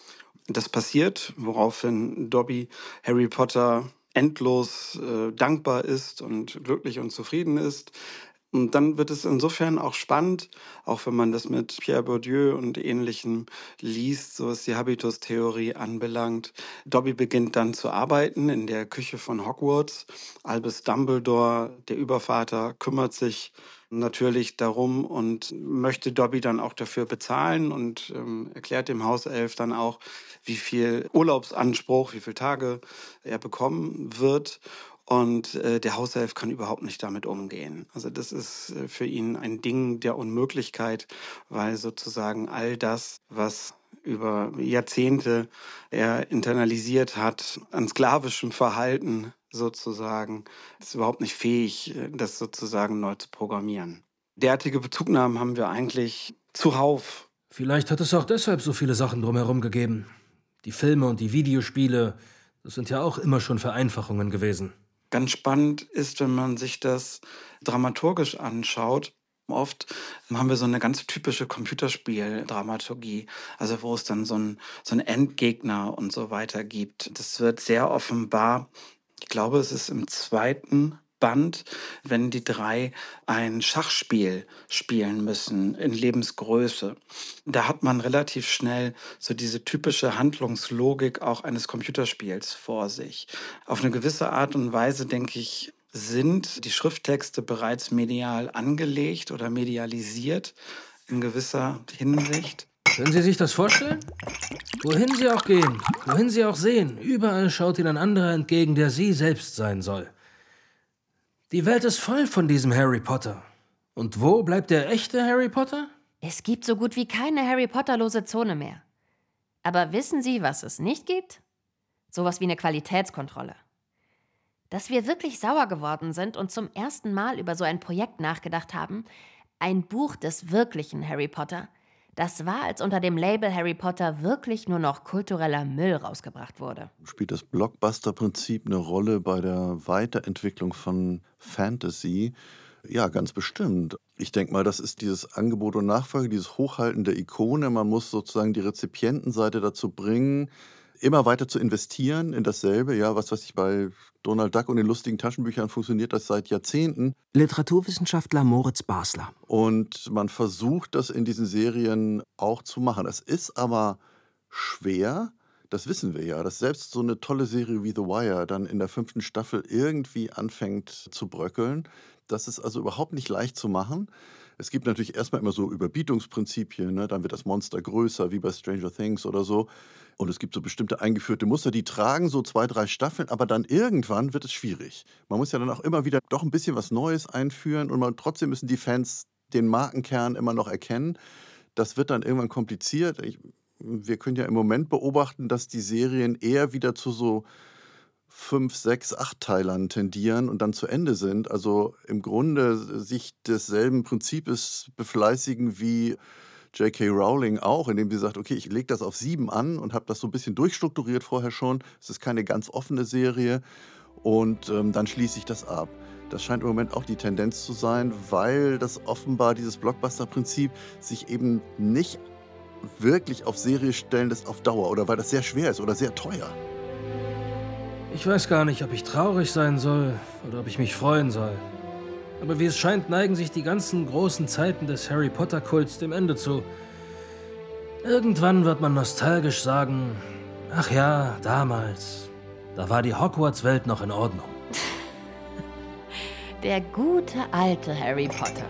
Das passiert, woraufhin Dobby Harry Potter endlos dankbar ist und glücklich und zufrieden ist. Und dann wird es insofern auch spannend, auch wenn man das mit Pierre Bourdieu und Ähnlichem liest, so was die Habitus-Theorie anbelangt. Dobby beginnt dann zu arbeiten in der Küche von Hogwarts. Albus Dumbledore, der Übervater, kümmert sich natürlich darum und möchte Dobby dann auch dafür bezahlen und erklärt dem Hauself dann auch, wie viel Urlaubsanspruch, wie viele Tage er bekommen wird. Und der Hauself kann überhaupt nicht damit umgehen. Also das ist für ihn ein Ding der Unmöglichkeit, weil sozusagen all das, was über Jahrzehnte er internalisiert hat, an sklavischem Verhalten sozusagen, ist überhaupt nicht fähig, das sozusagen neu zu programmieren. Derartige Bezugnahmen haben wir eigentlich zuhauf. Vielleicht hat es auch deshalb so viele Sachen drumherum gegeben. Die Filme und die Videospiele, das sind ja auch immer schon Vereinfachungen gewesen. Ganz spannend ist, wenn man sich das dramaturgisch anschaut. Oft haben wir so eine ganz typische Computerspiel-Dramaturgie, also wo es dann so einen Endgegner und so weiter gibt. Das wird sehr offenbar, ich glaube, es ist im 2. Band, wenn die 3 ein Schachspiel spielen müssen in Lebensgröße. Da hat man relativ schnell so diese typische Handlungslogik auch eines Computerspiels vor sich. Auf eine gewisse Art und Weise, denke ich, sind die Schrifttexte bereits medial angelegt oder medialisiert in gewisser Hinsicht. Können Sie sich das vorstellen? Wohin Sie auch gehen, wohin Sie auch sehen, überall schaut Ihnen ein anderer entgegen, der Sie selbst sein soll. Die Welt ist voll von diesem Harry Potter. Und wo bleibt der echte Harry Potter? Es gibt so gut wie keine Harry Potter-lose Zone mehr. Aber wissen Sie, was es nicht gibt? Sowas wie eine Qualitätskontrolle. Dass wir wirklich sauer geworden sind und zum ersten Mal über so ein Projekt nachgedacht haben, ein Buch des wirklichen Harry Potter, das war, als unter dem Label Harry Potter wirklich nur noch kultureller Müll rausgebracht wurde. Spielt das Blockbuster-Prinzip eine Rolle bei der Weiterentwicklung von Fantasy? Ja, ganz bestimmt. Ich denke mal, das ist dieses Angebot und Nachfrage, dieses Hochhalten der Ikone. Man muss sozusagen die Rezipientenseite dazu bringen, immer weiter zu investieren in dasselbe. Ja, was weiß ich, bei Donald Duck und den lustigen Taschenbüchern funktioniert das seit Jahrzehnten. Literaturwissenschaftler Moritz Basler. Und man versucht, das in diesen Serien auch zu machen. Es ist aber schwer, das wissen wir ja, dass selbst so eine tolle Serie wie The Wire dann in der 5. Staffel irgendwie anfängt zu bröckeln. Das ist also überhaupt nicht leicht zu machen. Es gibt natürlich erstmal immer so Überbietungsprinzipien, ne? Dann wird das Monster größer, wie bei Stranger Things oder so. Und es gibt so bestimmte eingeführte Muster, die tragen so 2, 3 Staffeln, aber dann irgendwann wird es schwierig. Man muss ja dann auch immer wieder doch ein bisschen was Neues einführen und trotzdem müssen die Fans den Markenkern immer noch erkennen. Das wird dann irgendwann kompliziert. Wir können ja im Moment beobachten, dass die Serien eher wieder zu so 5, 6, 8-Teilern tendieren und dann zu Ende sind. Also im Grunde sich desselben Prinzips befleißigen wie J.K. Rowling auch, indem sie sagt, okay, ich lege das auf 7 an und habe das so ein bisschen durchstrukturiert vorher schon. Es ist keine ganz offene Serie und dann schließe ich das ab. Das scheint im Moment auch die Tendenz zu sein, weil das offenbar dieses Blockbuster-Prinzip sich eben nicht wirklich auf Serie stellen lässt auf Dauer oder weil das sehr schwer ist oder sehr teuer. Ich weiß gar nicht, ob ich traurig sein soll oder ob ich mich freuen soll. Aber wie es scheint, neigen sich die ganzen großen Zeiten des Harry Potter-Kults dem Ende zu. Irgendwann wird man nostalgisch sagen, ach ja, damals, da war die Hogwarts-Welt noch in Ordnung. Der gute alte Harry Potter.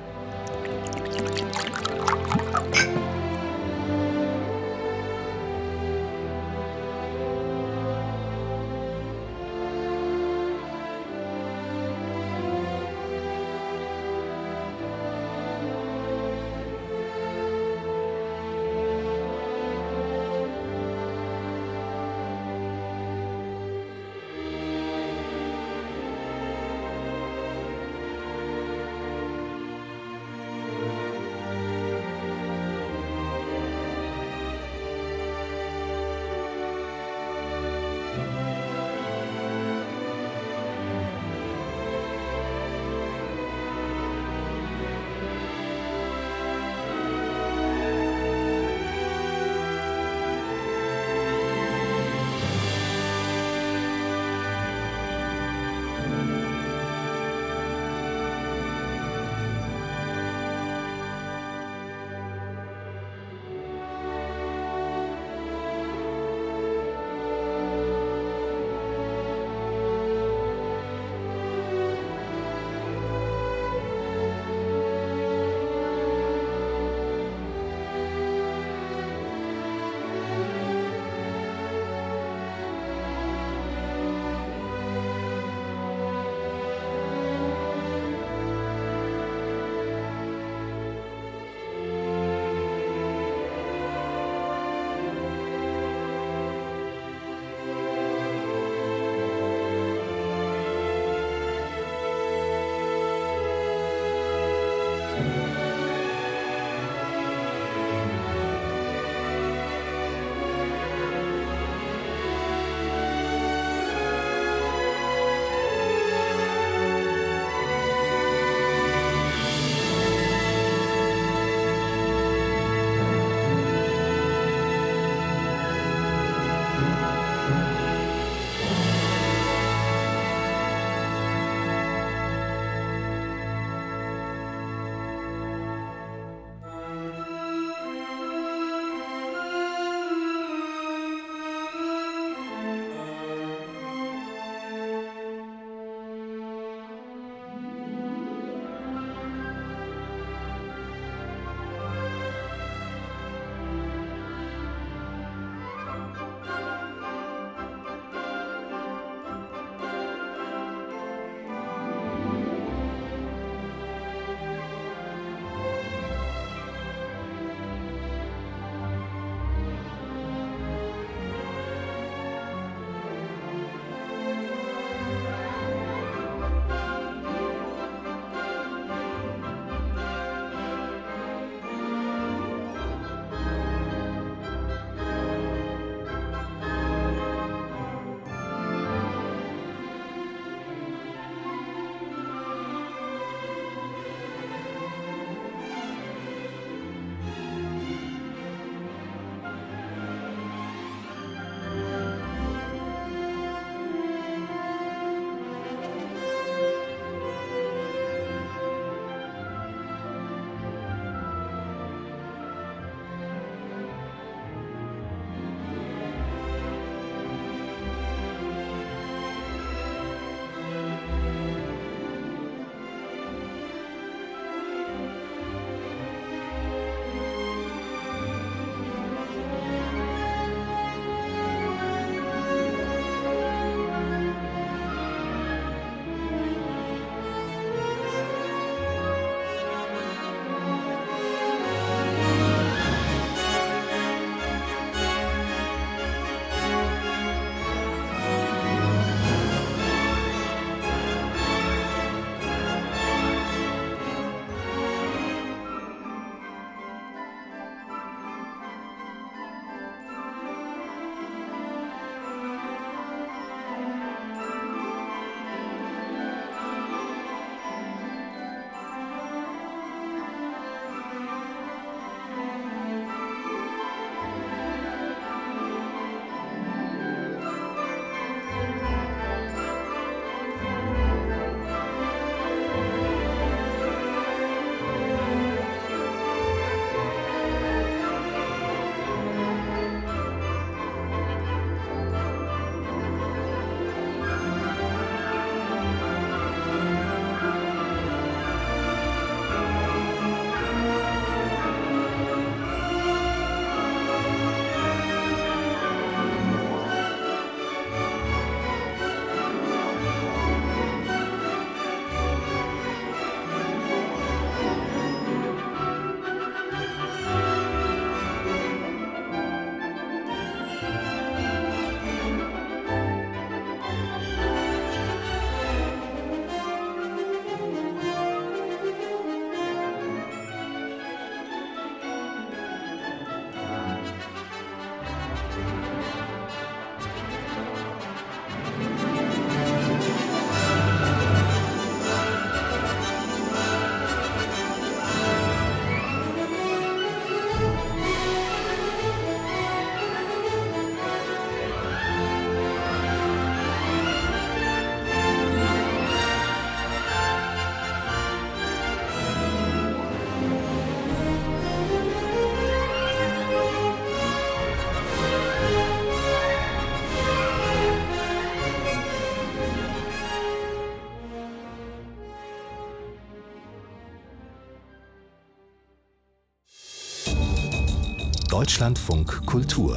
Deutschlandfunk Kultur.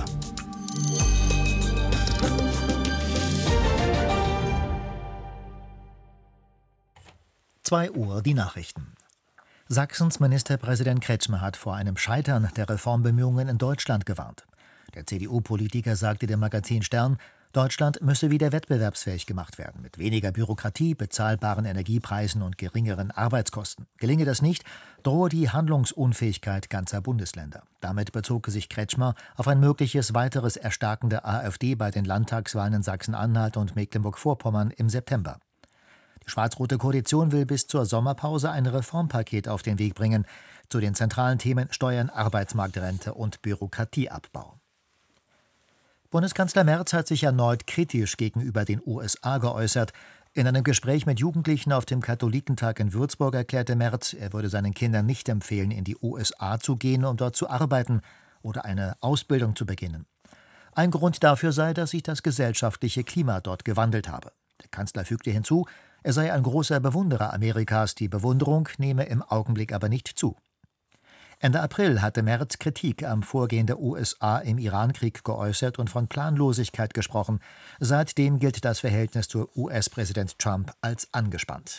Uhr die Nachrichten. Sachsens Ministerpräsident Kretschmer hat vor einem Scheitern der Reformbemühungen in Deutschland gewarnt. Der CDU-Politiker sagte dem Magazin Stern, Deutschland müsse wieder wettbewerbsfähig gemacht werden, mit weniger Bürokratie, bezahlbaren Energiepreisen und geringeren Arbeitskosten. Gelinge das nicht, drohe die Handlungsunfähigkeit ganzer Bundesländer. Damit bezog sich Kretschmer auf ein mögliches weiteres Erstarken der AfD bei den Landtagswahlen in Sachsen-Anhalt und Mecklenburg-Vorpommern im September. Die schwarz-rote Koalition will bis zur Sommerpause ein Reformpaket auf den Weg bringen, zu den zentralen Themen Steuern, Arbeitsmarktrente und Bürokratieabbau. Bundeskanzler Merz hat sich erneut kritisch gegenüber den USA geäußert. In einem Gespräch mit Jugendlichen auf dem Katholikentag in Würzburg erklärte Merz, er würde seinen Kindern nicht empfehlen, in die USA zu gehen, um dort zu arbeiten oder eine Ausbildung zu beginnen. Ein Grund dafür sei, dass sich das gesellschaftliche Klima dort gewandelt habe. Der Kanzler fügte hinzu, er sei ein großer Bewunderer Amerikas, die Bewunderung nehme im Augenblick aber nicht zu. Ende April hatte Merz Kritik am Vorgehen der USA im Irankrieg geäußert und von Planlosigkeit gesprochen. Seitdem gilt das Verhältnis zu US-Präsident Trump als angespannt.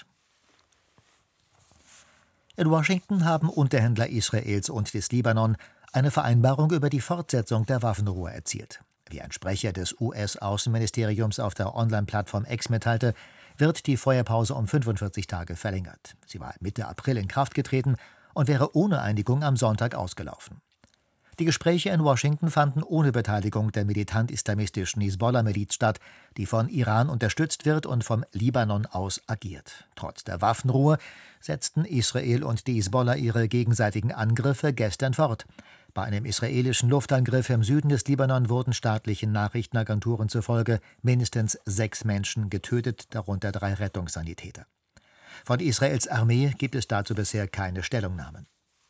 In Washington haben Unterhändler Israels und des Libanon eine Vereinbarung über die Fortsetzung der Waffenruhe erzielt. Wie ein Sprecher des US-Außenministeriums auf der Online-Plattform X mitteilte, wird die Feuerpause um 45 Tage verlängert. Sie war Mitte April in Kraft getreten und wäre ohne Einigung am Sonntag ausgelaufen. Die Gespräche in Washington fanden ohne Beteiligung der militant-islamistischen Hisbollah-Miliz statt, die von Iran unterstützt wird und vom Libanon aus agiert. Trotz der Waffenruhe setzten Israel und die Hisbollah ihre gegenseitigen Angriffe gestern fort. Bei einem israelischen Luftangriff im Süden des Libanon wurden staatlichen Nachrichtenagenturen zufolge mindestens 6 Menschen getötet, darunter 3 Rettungssanitäter. Von Israels Armee gibt es dazu bisher keine Stellungnahmen.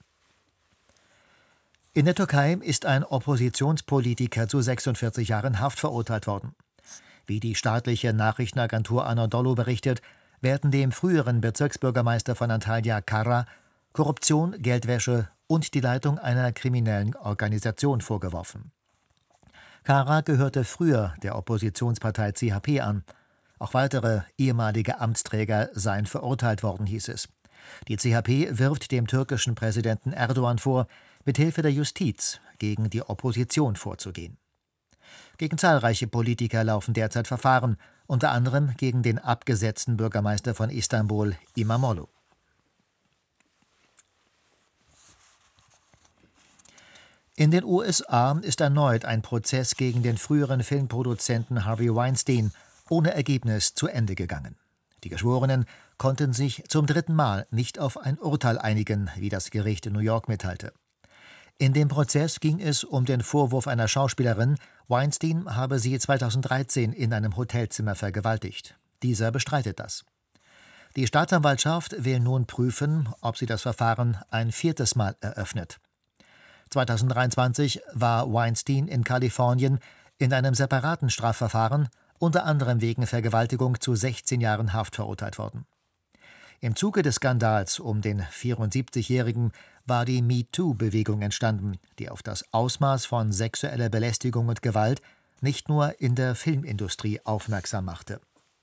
In der Türkei ist ein Oppositionspolitiker zu 46 Jahren Haft verurteilt worden. Wie die staatliche Nachrichtenagentur Anadolu berichtet, werden dem früheren Bezirksbürgermeister von Antalya Kara Korruption, Geldwäsche und die Leitung einer kriminellen Organisation vorgeworfen. Kara gehörte früher der Oppositionspartei CHP an. Auch weitere ehemalige Amtsträger seien verurteilt worden, hieß es. Die CHP wirft dem türkischen Präsidenten Erdogan vor, mithilfe der Justiz gegen die Opposition vorzugehen. Gegen zahlreiche Politiker laufen derzeit Verfahren, unter anderem gegen den abgesetzten Bürgermeister von Istanbul, İmamoğlu. In den USA ist erneut ein Prozess gegen den früheren Filmproduzenten Harvey Weinstein ohne Ergebnis zu Ende gegangen. Die Geschworenen konnten sich zum 3. Mal nicht auf ein Urteil einigen, wie das Gericht in New York mitteilte. In dem Prozess ging es um den Vorwurf einer Schauspielerin, Weinstein habe sie 2013 in einem Hotelzimmer vergewaltigt. Dieser bestreitet das. Die Staatsanwaltschaft will nun prüfen, ob sie das Verfahren ein 4. Mal eröffnet. 2023 war Weinstein in Kalifornien in einem separaten Strafverfahren unter anderem wegen Vergewaltigung zu 16 Jahren Haft verurteilt worden. Im Zuge des Skandals um den 74-Jährigen war die MeToo-Bewegung entstanden, die auf das Ausmaß von sexueller Belästigung und Gewalt nicht nur in der Filmindustrie aufmerksam machte.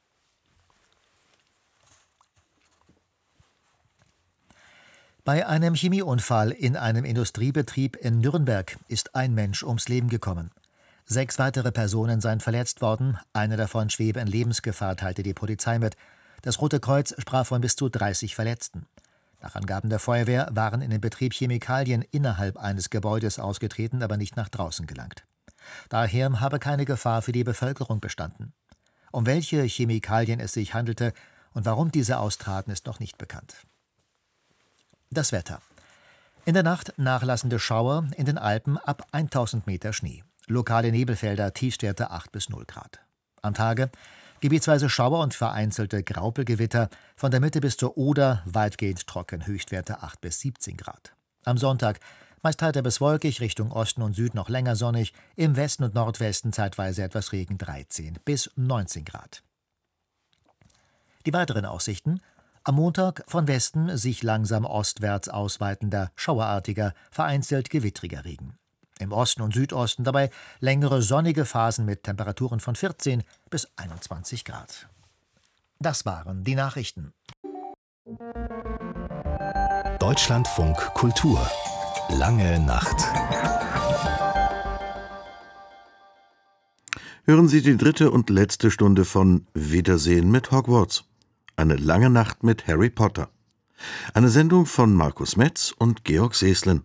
Bei einem Chemieunfall in einem Industriebetrieb in Nürnberg ist ein Mensch ums Leben gekommen. 6 weitere Personen seien verletzt worden, eine davon schwebe in Lebensgefahr, teilte die Polizei mit. Das Rote Kreuz sprach von bis zu 30 Verletzten. Nach Angaben der Feuerwehr waren in dem Betrieb Chemikalien innerhalb eines Gebäudes ausgetreten, aber nicht nach draußen gelangt. Daher habe keine Gefahr für die Bevölkerung bestanden. Um welche Chemikalien es sich handelte und warum diese austraten, ist noch nicht bekannt. Das Wetter. In der Nacht nachlassende Schauer, in den Alpen ab 1000 Meter Schnee. Lokale Nebelfelder, Tiefstwerte 8 bis 0 Grad. Am Tage gebietsweise Schauer und vereinzelte Graupelgewitter, von der Mitte bis zur Oder weitgehend trocken, Höchstwerte 8 bis 17 Grad. Am Sonntag meist heiter bis wolkig, Richtung Osten und Süd noch länger sonnig, im Westen und Nordwesten zeitweise etwas Regen, 13 bis 19 Grad. Die weiteren Aussichten: am Montag von Westen sich langsam ostwärts ausweitender, schauerartiger, vereinzelt gewittriger Regen. Im Osten und Südosten dabei längere sonnige Phasen mit Temperaturen von 14 bis 21 Grad. Das waren die Nachrichten. Deutschlandfunk Kultur. Lange Nacht. Hören Sie die 3. und letzte Stunde von Wiedersehen mit Hogwarts. Eine lange Nacht mit Harry Potter. Eine Sendung von Markus Metz und Georg Seslin.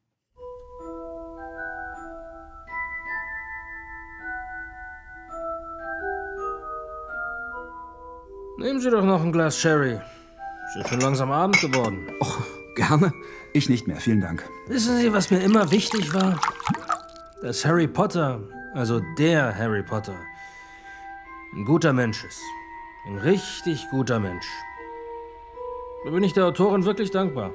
Nehmen Sie doch noch ein Glas Sherry. Ist ja schon langsam Abend geworden. Oh, gerne. Ich nicht mehr, vielen Dank. Wissen Sie, was mir immer wichtig war? Dass Harry Potter, also der Harry Potter, ein guter Mensch ist. Ein richtig guter Mensch. Da bin ich der Autorin wirklich dankbar.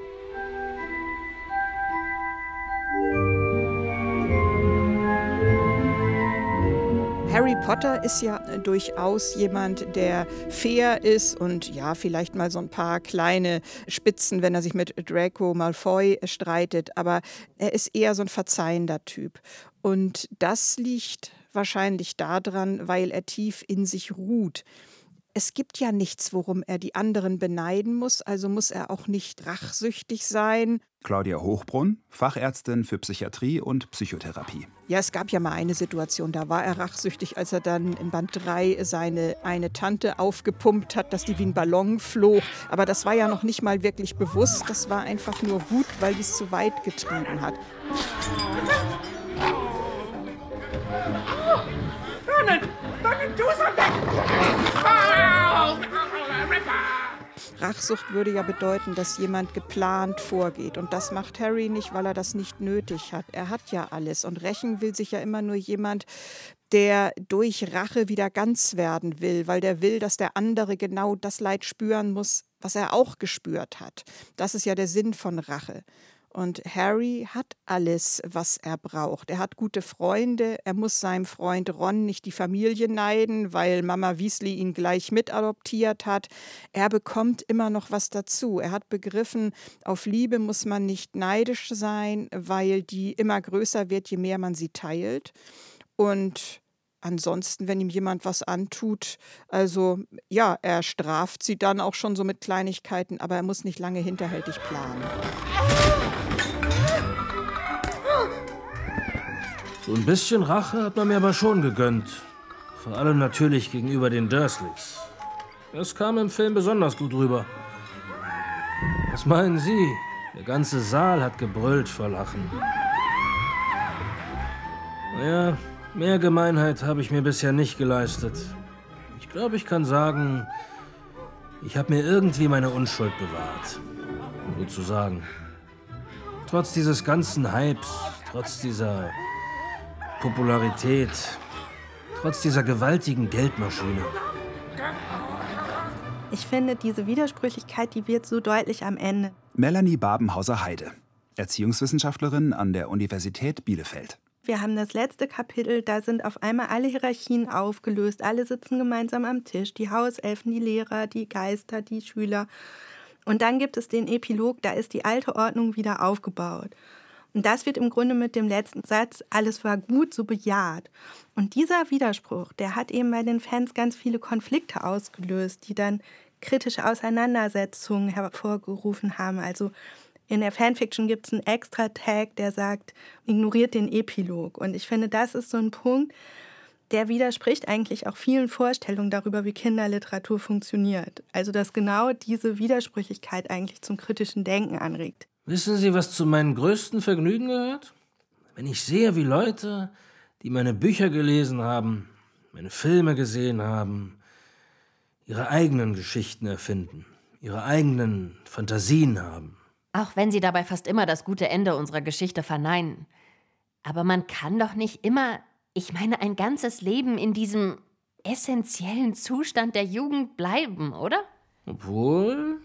Harry Potter ist ja durchaus jemand, der fair ist und ja, vielleicht mal so ein paar kleine Spitzen, wenn er sich mit Draco Malfoy streitet. Aber er ist eher so ein verzeihender Typ. Und das liegt wahrscheinlich daran, weil er tief in sich ruht. Es gibt ja nichts, worum er die anderen beneiden muss, also muss er auch nicht rachsüchtig sein. Claudia Hochbrunn, Fachärztin für Psychiatrie und Psychotherapie. Ja, es gab ja mal eine Situation, da war er rachsüchtig, als er dann in Band 3 seine eine Tante aufgepumpt hat, dass die wie ein Ballon flog. Aber das war ja noch nicht mal wirklich bewusst, das war einfach nur Wut, weil die es zu weit getrieben hat. Vernon, du so Rachsucht würde ja bedeuten, dass jemand geplant vorgeht. Und das macht Harry nicht, weil er das nicht nötig hat. Er hat ja alles. Und rächen will sich ja immer nur jemand, der durch Rache wieder ganz werden will, weil der will, dass der andere genau das Leid spüren muss, was er auch gespürt hat. Das ist ja der Sinn von Rache. Und Harry hat alles, was er braucht. Er hat gute Freunde. Er muss seinem Freund Ron nicht die Familie neiden, weil Mama Weasley ihn gleich mitadoptiert hat. Er bekommt immer noch was dazu. Er hat begriffen, auf Liebe muss man nicht neidisch sein, weil die immer größer wird, je mehr man sie teilt. Und ansonsten, wenn ihm jemand was antut, also ja, er straft sie dann auch schon so mit Kleinigkeiten, aber er muss nicht lange hinterhältig planen. So ein bisschen Rache hat man mir aber schon gegönnt. Vor allem natürlich gegenüber den Dursleys. Das kam im Film besonders gut rüber. Was meinen Sie? Der ganze Saal hat gebrüllt vor Lachen. Naja, mehr Gemeinheit habe ich mir bisher nicht geleistet. Ich glaube, ich kann sagen, ich habe mir irgendwie meine Unschuld bewahrt. Sozusagen. Trotz dieses ganzen Hypes, trotz dieser Popularität, trotz dieser gewaltigen Geldmaschine. Ich finde, diese Widersprüchlichkeit, die wird so deutlich am Ende. Melanie Babenhauser-Heide, Erziehungswissenschaftlerin an der Universität Bielefeld. Wir haben das letzte Kapitel, da sind auf einmal alle Hierarchien aufgelöst. Alle sitzen gemeinsam am Tisch, die Hauselfen, die Lehrer, die Geister, die Schüler. Und dann gibt es den Epilog, da ist die alte Ordnung wieder aufgebaut. Und das wird im Grunde mit dem letzten Satz, alles war gut, so bejaht. Und dieser Widerspruch, der hat eben bei den Fans ganz viele Konflikte ausgelöst, die dann kritische Auseinandersetzungen hervorgerufen haben. Also in der Fanfiction gibt es einen extra Tag, der sagt, ignoriert den Epilog. Und ich finde, das ist so ein Punkt, der widerspricht eigentlich auch vielen Vorstellungen darüber, wie Kinderliteratur funktioniert. Also dass genau diese Widersprüchlichkeit eigentlich zum kritischen Denken anregt. Wissen Sie, was zu meinen größten Vergnügen gehört? Wenn ich sehe, wie Leute, die meine Bücher gelesen haben, meine Filme gesehen haben, ihre eigenen Geschichten erfinden, ihre eigenen Fantasien haben. Auch wenn sie dabei fast immer das gute Ende unserer Geschichte verneinen. Aber man kann doch nicht immer, ich meine, ein ganzes Leben in diesem essentiellen Zustand der Jugend bleiben, oder? Obwohl...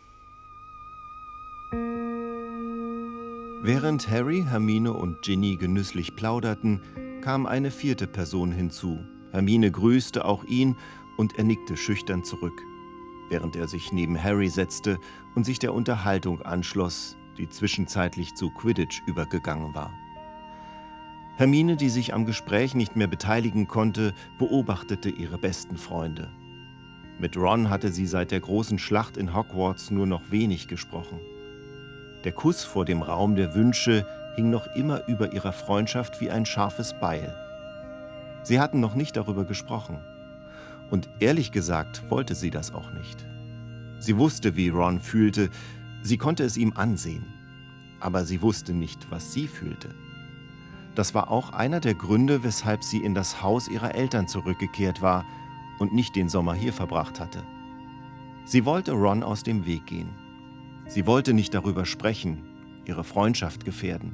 Während Harry, Hermine und Ginny genüsslich plauderten, kam eine 4. Person hinzu. Hermine grüßte auch ihn und er nickte schüchtern zurück, während er sich neben Harry setzte und sich der Unterhaltung anschloss, die zwischenzeitlich zu Quidditch übergegangen war. Hermine, die sich am Gespräch nicht mehr beteiligen konnte, beobachtete ihre besten Freunde. Mit Ron hatte sie seit der großen Schlacht in Hogwarts nur noch wenig gesprochen. Der Kuss vor dem Raum der Wünsche hing noch immer über ihrer Freundschaft wie ein scharfes Beil. Sie hatten noch nicht darüber gesprochen. Und ehrlich gesagt wollte sie das auch nicht. Sie wusste, wie Ron fühlte, sie konnte es ihm ansehen. Aber sie wusste nicht, was sie fühlte. Das war auch einer der Gründe, weshalb sie in das Haus ihrer Eltern zurückgekehrt war und nicht den Sommer hier verbracht hatte. Sie wollte Ron aus dem Weg gehen. Sie wollte nicht darüber sprechen, ihre Freundschaft gefährden.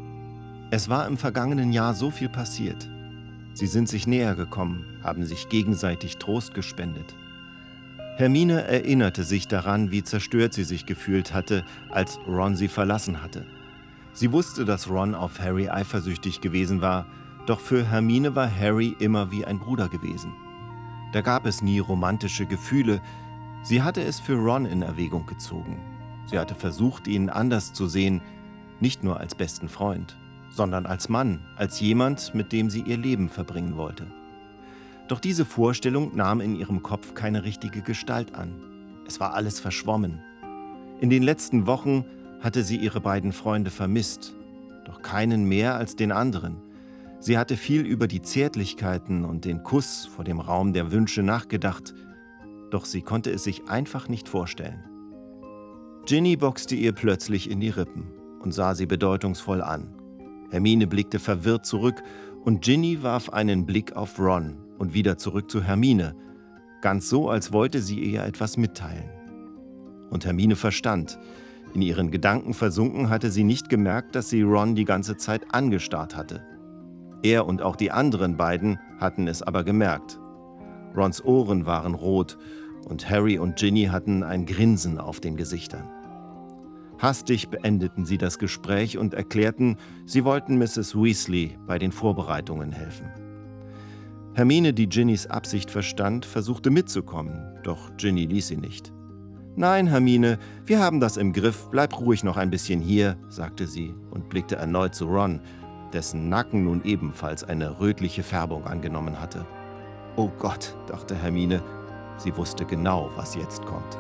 Es war im vergangenen Jahr so viel passiert. Sie sind sich näher gekommen, haben sich gegenseitig Trost gespendet. Hermine erinnerte sich daran, wie zerstört sie sich gefühlt hatte, als Ron sie verlassen hatte. Sie wusste, dass Ron auf Harry eifersüchtig gewesen war, doch für Hermine war Harry immer wie ein Bruder gewesen. Da gab es nie romantische Gefühle. Sie hatte es für Ron in Erwägung gezogen. Sie hatte versucht, ihn anders zu sehen, nicht nur als besten Freund, sondern als Mann, als jemand, mit dem sie ihr Leben verbringen wollte. Doch diese Vorstellung nahm in ihrem Kopf keine richtige Gestalt an. Es war alles verschwommen. In den letzten Wochen hatte sie ihre beiden Freunde vermisst, doch keinen mehr als den anderen. Sie hatte viel über die Zärtlichkeiten und den Kuss vor dem Raum der Wünsche nachgedacht, doch sie konnte es sich einfach nicht vorstellen. Ginny boxte ihr plötzlich in die Rippen und sah sie bedeutungsvoll an. Hermine blickte verwirrt zurück und Ginny warf einen Blick auf Ron und wieder zurück zu Hermine, ganz so, als wollte sie ihr etwas mitteilen. Und Hermine verstand. In ihren Gedanken versunken hatte sie nicht gemerkt, dass sie Ron die ganze Zeit angestarrt hatte. Er und auch die anderen beiden hatten es aber gemerkt. Rons Ohren waren rot und Harry und Ginny hatten ein Grinsen auf den Gesichtern. Hastig beendeten sie das Gespräch und erklärten, sie wollten Mrs. Weasley bei den Vorbereitungen helfen. Hermine, die Ginnys Absicht verstand, versuchte mitzukommen, doch Ginny ließ sie nicht. »Nein, Hermine, wir haben das im Griff, bleib ruhig noch ein bisschen hier«, sagte sie und blickte erneut zu Ron, dessen Nacken nun ebenfalls eine rötliche Färbung angenommen hatte. »Oh Gott«, dachte Hermine, sie wusste genau, was jetzt kommt.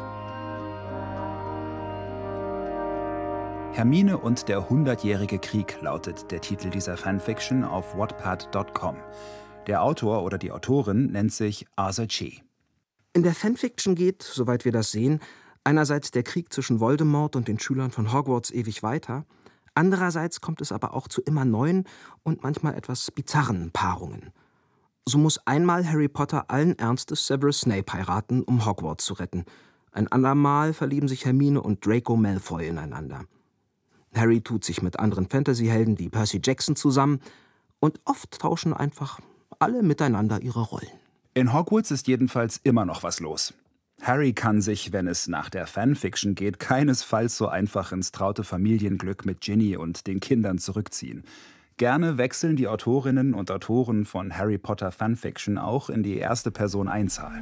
Hermine und der 100-jährige Krieg lautet der Titel dieser Fanfiction auf Wattpad.com. Der Autor oder die Autorin nennt sich Arthur Chee. In der Fanfiction geht, soweit wir das sehen, einerseits der Krieg zwischen Voldemort und den Schülern von Hogwarts ewig weiter, andererseits kommt es aber auch zu immer neuen und manchmal etwas bizarren Paarungen. So muss einmal Harry Potter allen Ernstes Severus Snape heiraten, um Hogwarts zu retten. Ein andermal verlieben sich Hermine und Draco Malfoy ineinander. Harry tut sich mit anderen Fantasy-Helden wie Percy Jackson zusammen und oft tauschen einfach alle miteinander ihre Rollen. In Hogwarts ist jedenfalls immer noch was los. Harry kann sich, wenn es nach der Fanfiction geht, keinesfalls so einfach ins traute Familienglück mit Ginny und den Kindern zurückziehen. Gerne wechseln die Autorinnen und Autoren von Harry Potter Fanfiction auch in die erste Person Einzahl.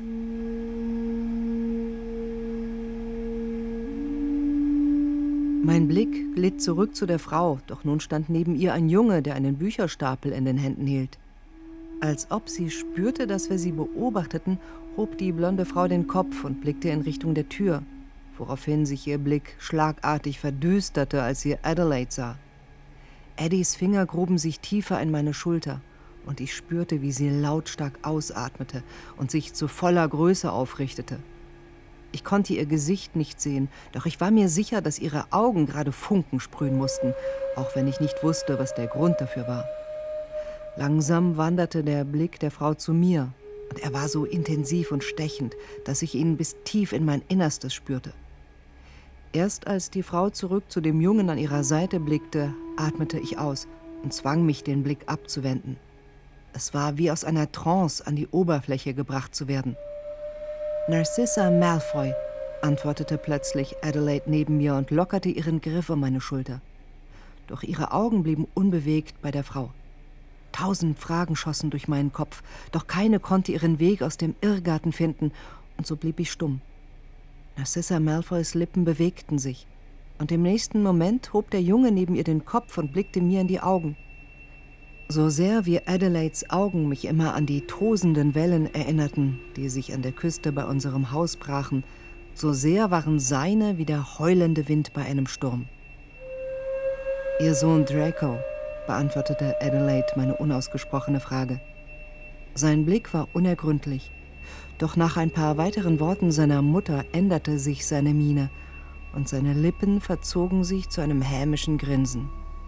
Mein Blick glitt zurück zu der Frau, doch nun stand neben ihr ein Junge, der einen Bücherstapel in den Händen hielt. Als ob sie spürte, dass wir sie beobachteten, hob die blonde Frau den Kopf und blickte in Richtung der Tür, woraufhin sich ihr Blick schlagartig verdüsterte, als sie Adelaide sah. Eddies Finger gruben sich tiefer in meine Schulter und ich spürte, wie sie lautstark ausatmete und sich zu voller Größe aufrichtete. Ich konnte ihr Gesicht nicht sehen, doch ich war mir sicher, dass ihre Augen gerade Funken sprühen mussten, auch wenn ich nicht wusste, was der Grund dafür war. Langsam wanderte der Blick der Frau zu mir, und er war so intensiv und stechend, dass ich ihn bis tief in mein Innerstes spürte. Erst als die Frau zurück zu dem Jungen an ihrer Seite blickte, atmete ich aus und zwang mich, den Blick abzuwenden. Es war wie aus einer Trance an die Oberfläche gebracht zu werden. »Narcissa Malfoy«, antwortete plötzlich Adelaide neben mir und lockerte ihren Griff um meine Schulter. Doch ihre Augen blieben unbewegt bei der Frau. 1000 Fragen schossen durch meinen Kopf, doch keine konnte ihren Weg aus dem Irrgarten finden, und so blieb ich stumm. Narcissa Malfoys Lippen bewegten sich, und im nächsten Moment hob der Junge neben ihr den Kopf und blickte mir in die Augen. So sehr wie Adelaides Augen mich immer an die tosenden Wellen erinnerten, die sich an der Küste bei unserem Haus brachen, so sehr waren seine wie der heulende Wind bei einem Sturm. »Ihr Sohn Draco«, beantwortete Adelaide meine unausgesprochene Frage. Sein Blick war unergründlich, doch nach ein paar weiteren Worten seiner Mutter änderte sich seine Miene und seine Lippen verzogen sich zu einem hämischen Grinsen.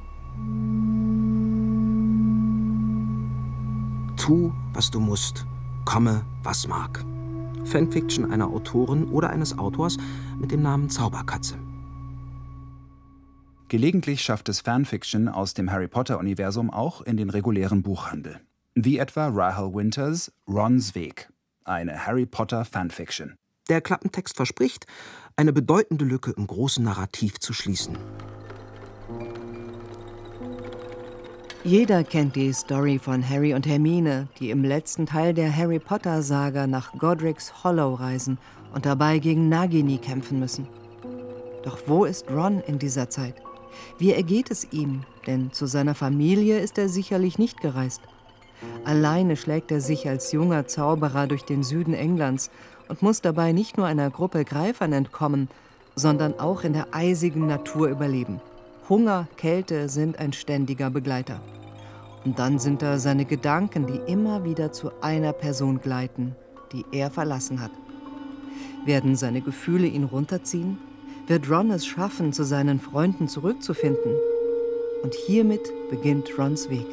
Tu, was du musst, komme, was mag. Fanfiction einer Autorin oder eines Autors mit dem Namen Zauberkatze. Gelegentlich schafft es Fanfiction aus dem Harry-Potter-Universum auch in den regulären Buchhandel. Wie etwa Rahel Winters Rons Weg, eine Harry-Potter-Fanfiction. Der Klappentext verspricht, eine bedeutende Lücke im großen Narrativ zu schließen. Jeder kennt die Story von Harry und Hermine, die im letzten Teil der Harry-Potter-Saga nach Godric's Hollow reisen und dabei gegen Nagini kämpfen müssen. Doch wo ist Ron in dieser Zeit? Wie ergeht es ihm? Denn zu seiner Familie ist er sicherlich nicht gereist. Alleine schlägt er sich als junger Zauberer durch den Süden Englands und muss dabei nicht nur einer Gruppe Greifern entkommen, sondern auch in der eisigen Natur überleben. Hunger, Kälte sind ein ständiger Begleiter. Und dann sind da seine Gedanken, die immer wieder zu einer Person gleiten, die er verlassen hat. Werden seine Gefühle ihn runterziehen? Wird Ron es schaffen, zu seinen Freunden zurückzufinden? Und hiermit beginnt Rons Weg.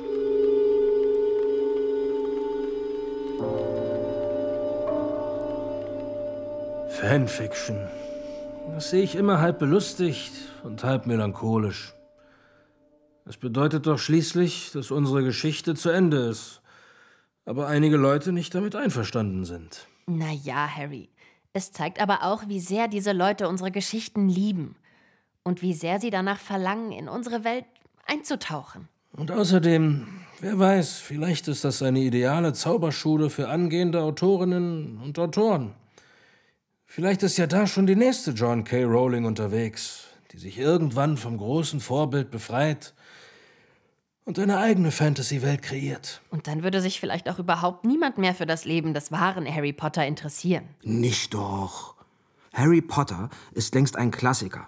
Fanfiction. Das sehe ich immer halb belustigt und halb melancholisch. Es bedeutet doch schließlich, dass unsere Geschichte zu Ende ist, aber einige Leute nicht damit einverstanden sind. Na ja, Harry. Es zeigt aber auch, wie sehr diese Leute unsere Geschichten lieben und wie sehr sie danach verlangen, in unsere Welt einzutauchen. Und außerdem, wer weiß, vielleicht ist das eine ideale Zauberschule für angehende Autorinnen und Autoren. Vielleicht ist ja da schon die nächste John K. Rowling unterwegs, die sich irgendwann vom großen Vorbild befreit und eine eigene Fantasy-Welt kreiert. Und dann würde sich vielleicht auch überhaupt niemand mehr für das Leben des wahren Harry Potter interessieren. Nicht doch. Harry Potter ist längst ein Klassiker.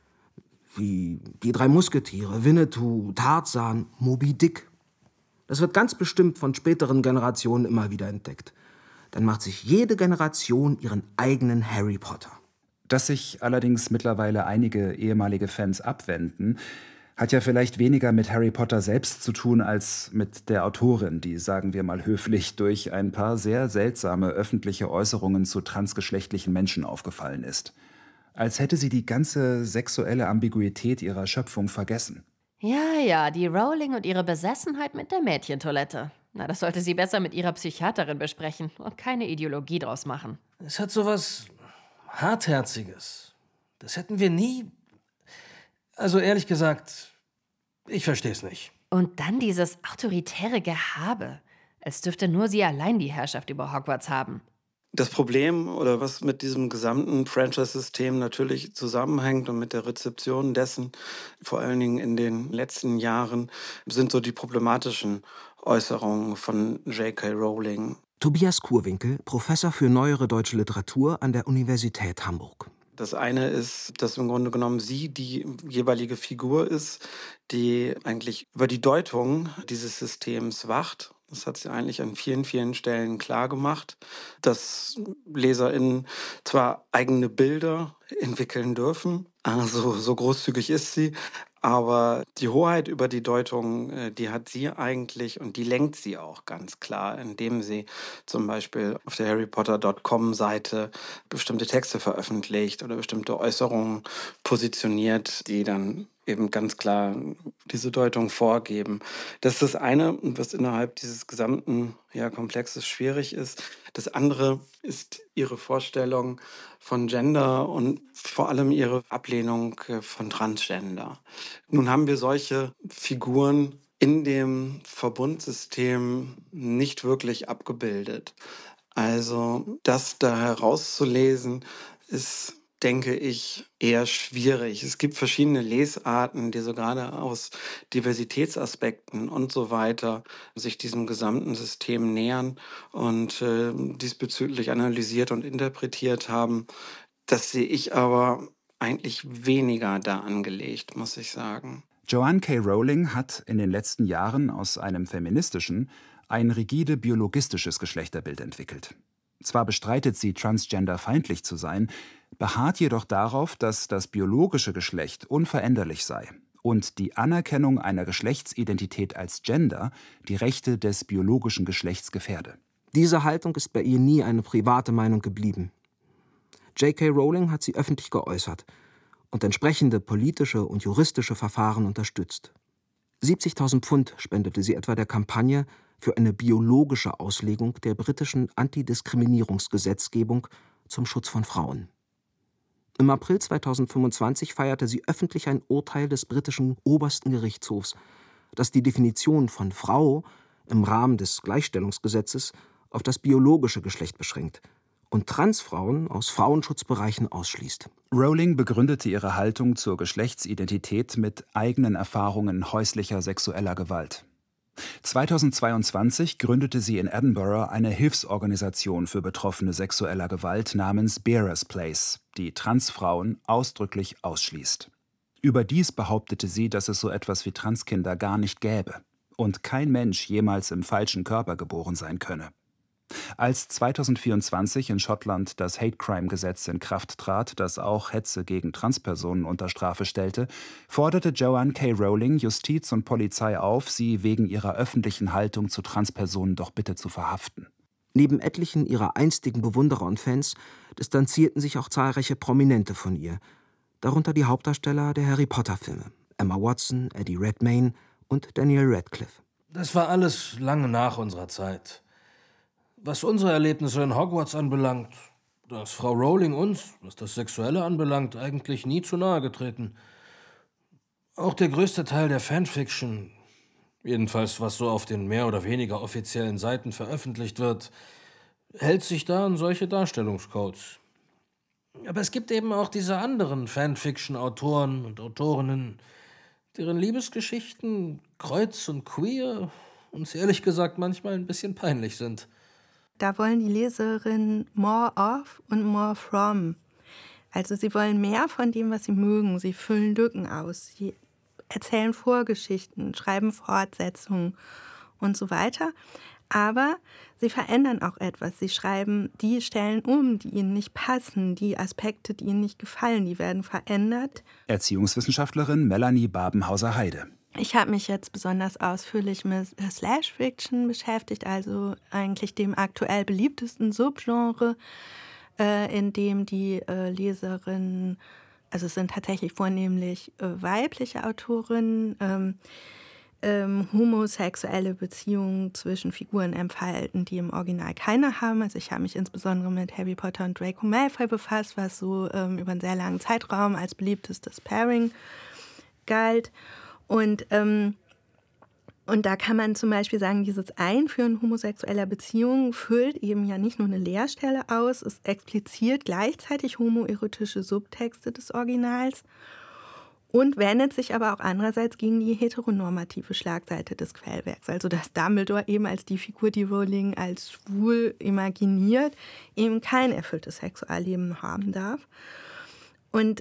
Wie die 3 Musketiere, Winnetou, Tarzan, Moby Dick. Das wird ganz bestimmt von späteren Generationen immer wieder entdeckt. Dann macht sich jede Generation ihren eigenen Harry Potter. Dass sich allerdings mittlerweile einige ehemalige Fans abwenden, hat ja vielleicht weniger mit Harry Potter selbst zu tun als mit der Autorin, die, sagen wir mal höflich, durch ein paar sehr seltsame öffentliche Äußerungen zu transgeschlechtlichen Menschen aufgefallen ist. Als hätte sie die ganze sexuelle Ambiguität ihrer Schöpfung vergessen. Ja, die Rowling und ihre Besessenheit mit der Mädchentoilette. Na, das sollte sie besser mit ihrer Psychiaterin besprechen und keine Ideologie draus machen. Es hat sowas Hartherziges. Das hätten wir nie... Also ehrlich gesagt, ich verstehe es nicht. Und dann dieses autoritäre Gehabe. Als dürfte nur sie allein die Herrschaft über Hogwarts haben. Das Problem, oder was mit diesem gesamten Franchise-System natürlich zusammenhängt und mit der Rezeption dessen, vor allen Dingen in den letzten Jahren, sind so die problematischen Äußerungen von J.K. Rowling. Tobias Kurwinkel, Professor für neuere deutsche Literatur an der Universität Hamburg. Das eine ist, dass im Grunde genommen sie die jeweilige Figur ist, die eigentlich über die Deutung dieses Systems wacht. Das hat sie eigentlich an vielen, vielen Stellen klar gemacht, dass LeserInnen zwar eigene Bilder entwickeln dürfen, also so großzügig ist sie, aber die Hoheit über die Deutung, die hat sie eigentlich und die lenkt sie auch ganz klar, indem sie zum Beispiel auf der harrypotter.com-Seite bestimmte Texte veröffentlicht oder bestimmte Äußerungen positioniert, die dann eben ganz klar diese Deutung vorgeben. Das ist das eine, was innerhalb dieses gesamten Komplexes schwierig ist. Das andere ist ihre Vorstellung von Gender und vor allem ihre Ablehnung von Transgender. Nun haben wir solche Figuren in dem Verbundsystem nicht wirklich abgebildet. Also das da herauszulesen, ist denke ich, eher schwierig. Es gibt verschiedene Lesarten, die so gerade aus Diversitätsaspekten und so weiter sich diesem gesamten System nähern und diesbezüglich analysiert und interpretiert haben. Das sehe ich aber eigentlich weniger da angelegt, muss ich sagen. Joanne K. Rowling hat in den letzten Jahren aus einem feministischen ein rigide biologistisches Geschlechterbild entwickelt. Zwar bestreitet sie, transgenderfeindlich zu sein, beharrt jedoch darauf, dass das biologische Geschlecht unveränderlich sei und die Anerkennung einer Geschlechtsidentität als Gender die Rechte des biologischen Geschlechts gefährde. Diese Haltung ist bei ihr nie eine private Meinung geblieben. J.K. Rowling hat sie öffentlich geäußert und entsprechende politische und juristische Verfahren unterstützt. 70.000 Pfund spendete sie etwa der Kampagne für eine biologische Auslegung der britischen Antidiskriminierungsgesetzgebung zum Schutz von Frauen. Im April 2025 feierte sie öffentlich ein Urteil des britischen obersten Gerichtshofs, das die Definition von Frau im Rahmen des Gleichstellungsgesetzes auf das biologische Geschlecht beschränkt und Transfrauen aus Frauenschutzbereichen ausschließt. Rowling begründete ihre Haltung zur Geschlechtsidentität mit eigenen Erfahrungen häuslicher sexueller Gewalt. 2022 gründete sie in Edinburgh eine Hilfsorganisation für Betroffene sexueller Gewalt namens Bearers Place, die Transfrauen ausdrücklich ausschließt. Überdies behauptete sie, dass es so etwas wie Transkinder gar nicht gäbe und kein Mensch jemals im falschen Körper geboren sein könne. Als 2024 in Schottland das Hate-Crime-Gesetz in Kraft trat, das auch Hetze gegen Transpersonen unter Strafe stellte, forderte Joanne K. Rowling Justiz und Polizei auf, sie wegen ihrer öffentlichen Haltung zu Transpersonen doch bitte zu verhaften. Neben etlichen ihrer einstigen Bewunderer und Fans distanzierten sich auch zahlreiche Prominente von ihr, darunter die Hauptdarsteller der Harry-Potter-Filme, Emma Watson, Eddie Redmayne und Daniel Radcliffe. Das war alles lange nach unserer Zeit. Was unsere Erlebnisse in Hogwarts anbelangt, da ist Frau Rowling uns, was das Sexuelle anbelangt, eigentlich nie zu nahe getreten. Auch der größte Teil der Fanfiction, jedenfalls was so auf den mehr oder weniger offiziellen Seiten veröffentlicht wird, hält sich da an solche Darstellungscodes. Aber es gibt eben auch diese anderen Fanfiction-Autoren und Autorinnen, deren Liebesgeschichten, kreuz und queer, uns ehrlich gesagt manchmal ein bisschen peinlich sind. Da wollen die Leserinnen more of und more from. Also sie wollen mehr von dem, was sie mögen. Sie füllen Lücken aus. Sie erzählen Vorgeschichten, schreiben Fortsetzungen und so weiter. Aber sie verändern auch etwas. Sie schreiben die Stellen um, die ihnen nicht passen, die Aspekte, die ihnen nicht gefallen, die werden verändert. Erziehungswissenschaftlerin Melanie Babenhauser-Heide. Ich habe mich jetzt besonders ausführlich mit Slash-Fiction beschäftigt, also eigentlich dem aktuell beliebtesten Subgenre, in dem die Leserinnen, also es sind tatsächlich vornehmlich weibliche Autorinnen, homosexuelle Beziehungen zwischen Figuren entfalten, die im Original keine haben. Also ich habe mich insbesondere mit Harry Potter und Draco Malfoy befasst, was so über einen sehr langen Zeitraum als beliebtestes Pairing galt. Und da kann man zum Beispiel sagen, dieses Einführen homosexueller Beziehungen füllt eben ja nicht nur eine Leerstelle aus, es expliziert gleichzeitig homoerotische Subtexte des Originals und wendet sich aber auch andererseits gegen die heteronormative Schlagseite des Quellwerks. Also dass Dumbledore eben als die Figur, die Rowling als schwul imaginiert, eben kein erfülltes Sexualleben haben darf. Und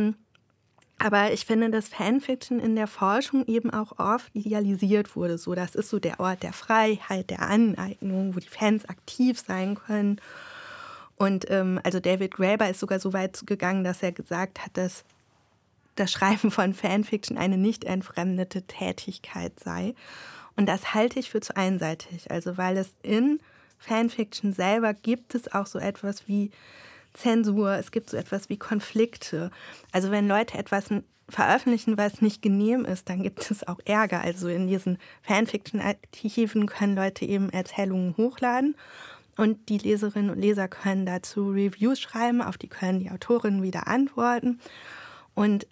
aber ich finde, dass Fanfiction in der Forschung eben auch oft idealisiert wurde. So, das ist so der Ort der Freiheit, der Aneignung, wo die Fans aktiv sein können. Und also David Graeber ist sogar so weit gegangen, dass er gesagt hat, dass das Schreiben von Fanfiction eine nicht entfremdete Tätigkeit sei. Und das halte ich für zu einseitig. Also weil es in Fanfiction selber gibt es auch so etwas wie Zensur, es gibt so etwas wie Konflikte. Also wenn Leute etwas veröffentlichen, was nicht genehm ist, dann gibt es auch Ärger. Also in diesen Fanfiction-Archiven können Leute eben Erzählungen hochladen und die Leserinnen und Leser können dazu Reviews schreiben, auf die können die Autorinnen wieder antworten. Und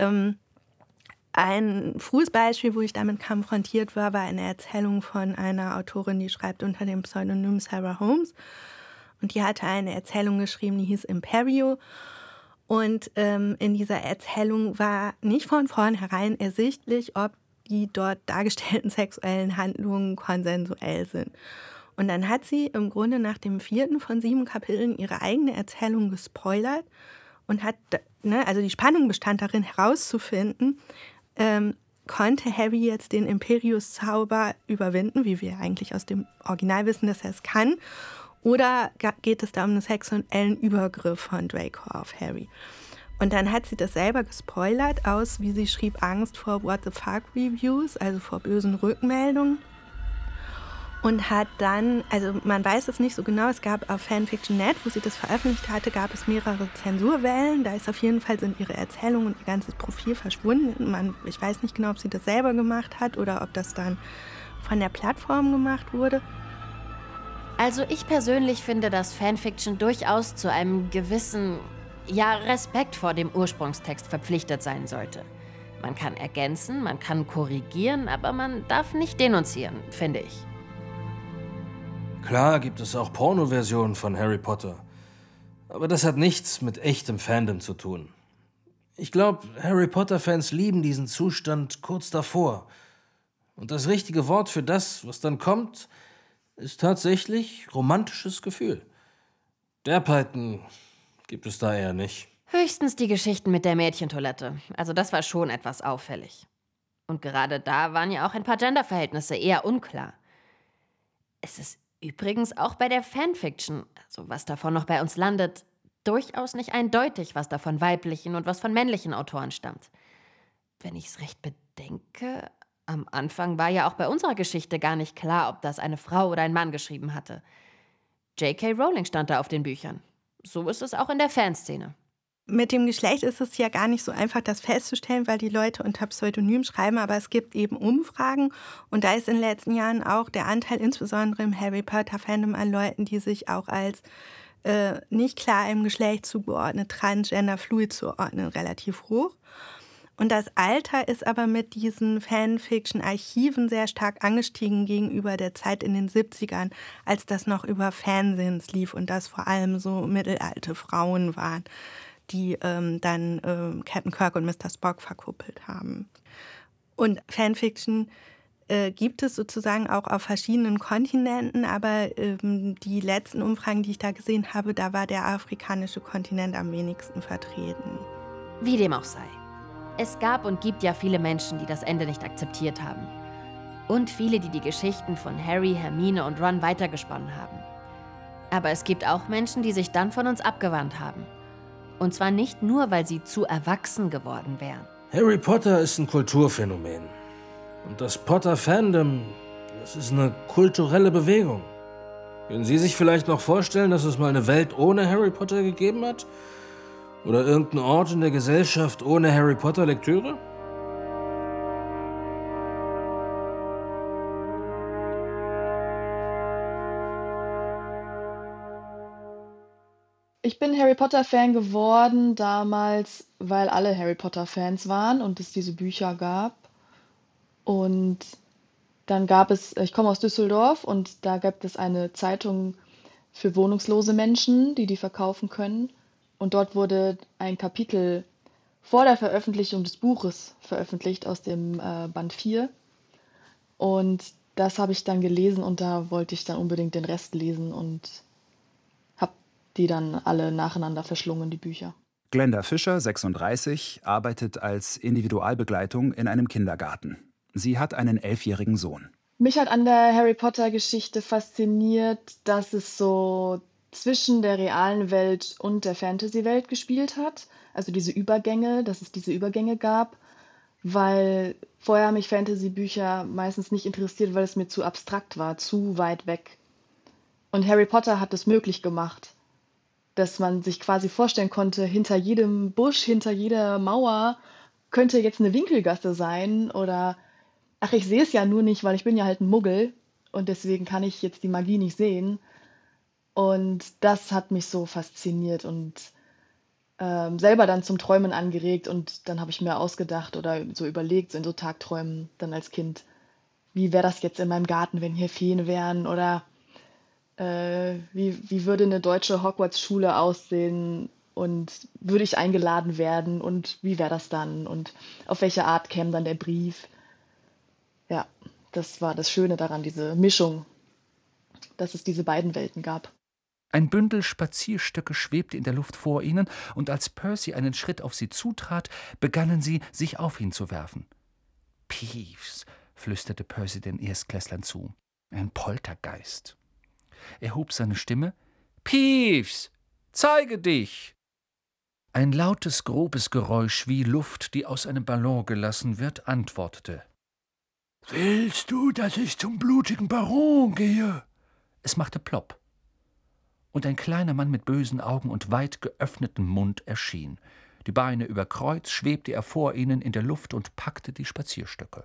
ein frühes Beispiel, wo ich damit konfrontiert war, war eine Erzählung von einer Autorin, die schreibt unter dem Pseudonym Sarah Holmes. Und die hatte eine Erzählung geschrieben, die hieß Imperio. Und in dieser Erzählung war nicht von vornherein ersichtlich, ob die dort dargestellten sexuellen Handlungen konsensuell sind. Und dann hat sie im Grunde nach dem 4. von 7 Kapiteln ihre eigene Erzählung gespoilert und hat, also die Spannung bestand darin, herauszufinden, konnte Harry jetzt den Imperius-Zauber überwinden, wie wir eigentlich aus dem Original wissen, dass er es kann, oder geht es da um einen sexuellen Übergriff von Draco auf Harry? Und dann hat sie das selber gespoilert aus, wie sie schrieb, Angst vor What-the-fuck-Reviews, also vor bösen Rückmeldungen. Und hat dann, also man weiß es nicht so genau, es gab auf Fanfiction.net, wo sie das veröffentlicht hatte, gab es mehrere Zensurwellen. Da ist auf jeden Fall sind ihre Erzählungen und ihr ganzes Profil verschwunden. Ich weiß nicht genau, ob sie das selber gemacht hat oder ob das dann von der Plattform gemacht wurde. Also ich persönlich finde, dass Fanfiction durchaus zu einem gewissen, Respekt vor dem Ursprungstext verpflichtet sein sollte. Man kann ergänzen, man kann korrigieren, aber man darf nicht denunzieren, finde ich. Klar gibt es auch Porno-Versionen von Harry Potter. Aber das hat nichts mit echtem Fandom zu tun. Ich glaube, Harry Potter-Fans lieben diesen Zustand kurz davor. Und das richtige Wort für das, was dann kommt, ist tatsächlich romantisches Gefühl. Derbheiten gibt es da eher nicht. Höchstens die Geschichten mit der Mädchentoilette. Also das war schon etwas auffällig. Und gerade da waren ja auch ein paar Genderverhältnisse eher unklar. Es ist übrigens auch bei der Fanfiction, also was davon noch bei uns landet, durchaus nicht eindeutig, was da von weiblichen und was von männlichen Autoren stammt. Wenn ich es recht bedenke, am Anfang war ja auch bei unserer Geschichte gar nicht klar, ob das eine Frau oder ein Mann geschrieben hatte. J.K. Rowling stand da auf den Büchern. So ist es auch in der Fanszene. Mit dem Geschlecht ist es ja gar nicht so einfach, das festzustellen, weil die Leute unter Pseudonym schreiben, aber es gibt eben Umfragen und da ist in den letzten Jahren auch der Anteil, insbesondere im Harry Potter-Fandom, an Leuten, die sich auch als nicht klar im Geschlecht zugeordnet, transgender, fluid zuordnen, relativ hoch. Und das Alter ist aber mit diesen Fanfiction-Archiven sehr stark angestiegen gegenüber der Zeit in den 70ern, als das noch über Fanzines lief und das vor allem so mittelalte Frauen waren, die dann Captain Kirk und Mr. Spock verkuppelt haben. Und Fanfiction gibt es sozusagen auch auf verschiedenen Kontinenten, aber die letzten Umfragen, die ich da gesehen habe, da war der afrikanische Kontinent am wenigsten vertreten. Wie dem auch sei. Es gab und gibt ja viele Menschen, die das Ende nicht akzeptiert haben. Und viele, die die Geschichten von Harry, Hermine und Ron weitergesponnen haben. Aber es gibt auch Menschen, die sich dann von uns abgewandt haben. Und zwar nicht nur, weil sie zu erwachsen geworden wären. Harry Potter ist ein Kulturphänomen. Und das Potter-Fandom, das ist eine kulturelle Bewegung. Können Sie sich vielleicht noch vorstellen, dass es mal eine Welt ohne Harry Potter gegeben hat? Oder irgendeinen Ort in der Gesellschaft ohne Harry Potter-Lektüre? Ich bin Harry Potter-Fan geworden damals, weil alle Harry Potter-Fans waren und es diese Bücher gab. Und dann gab es, ich komme aus Düsseldorf und da gibt es eine Zeitung für wohnungslose Menschen, die verkaufen können. Und dort wurde ein Kapitel vor der Veröffentlichung des Buches veröffentlicht aus dem Band 4. Und das habe ich dann gelesen und da wollte ich dann unbedingt den Rest lesen und habe die dann alle nacheinander verschlungen, die Bücher. Glenda Fischer, 36, arbeitet als Individualbegleitung in einem Kindergarten. Sie hat einen 11-jährigen Sohn. Mich hat an der Harry Potter-Geschichte fasziniert, dass es so zwischen der realen Welt und der Fantasy-Welt gespielt hat. Also diese Übergänge, dass es diese Übergänge gab, weil vorher mich Fantasy-Bücher meistens nicht interessiert, weil es mir zu abstrakt war, zu weit weg. Und Harry Potter hat es möglich gemacht, dass man sich quasi vorstellen konnte, hinter jedem Busch, hinter jeder Mauer könnte jetzt eine Winkelgasse sein oder ach, ich sehe es ja nur nicht, weil ich bin ja halt ein Muggel und deswegen kann ich jetzt die Magie nicht sehen. Und das hat mich so fasziniert und selber dann zum Träumen angeregt. Und dann habe ich mir ausgedacht oder so überlegt, so in so Tagträumen dann als Kind, wie wäre das jetzt in meinem Garten, wenn hier Feen wären? Oder wie würde eine deutsche Hogwarts-Schule aussehen, Und würde ich eingeladen werden und wie wäre das dann und auf welche Art käme dann der Brief? Ja, das war das Schöne daran, diese Mischung, dass es diese beiden Welten gab. Ein Bündel Spazierstöcke schwebte in der Luft vor ihnen, und als Percy einen Schritt auf sie zutrat, begannen sie, sich auf ihn zu werfen. »Peeves«, flüsterte Percy den Erstklässlern zu. »Ein Poltergeist.« Er hob seine Stimme. »Peeves, zeige dich!« Ein lautes, grobes Geräusch wie Luft, die aus einem Ballon gelassen wird, antwortete. »Willst du, dass ich zum blutigen Baron gehe?« Es machte plopp. Und ein kleiner Mann mit bösen Augen und weit geöffnetem Mund erschien. Die Beine über Kreuz schwebte er vor ihnen in der Luft und packte die Spazierstöcke.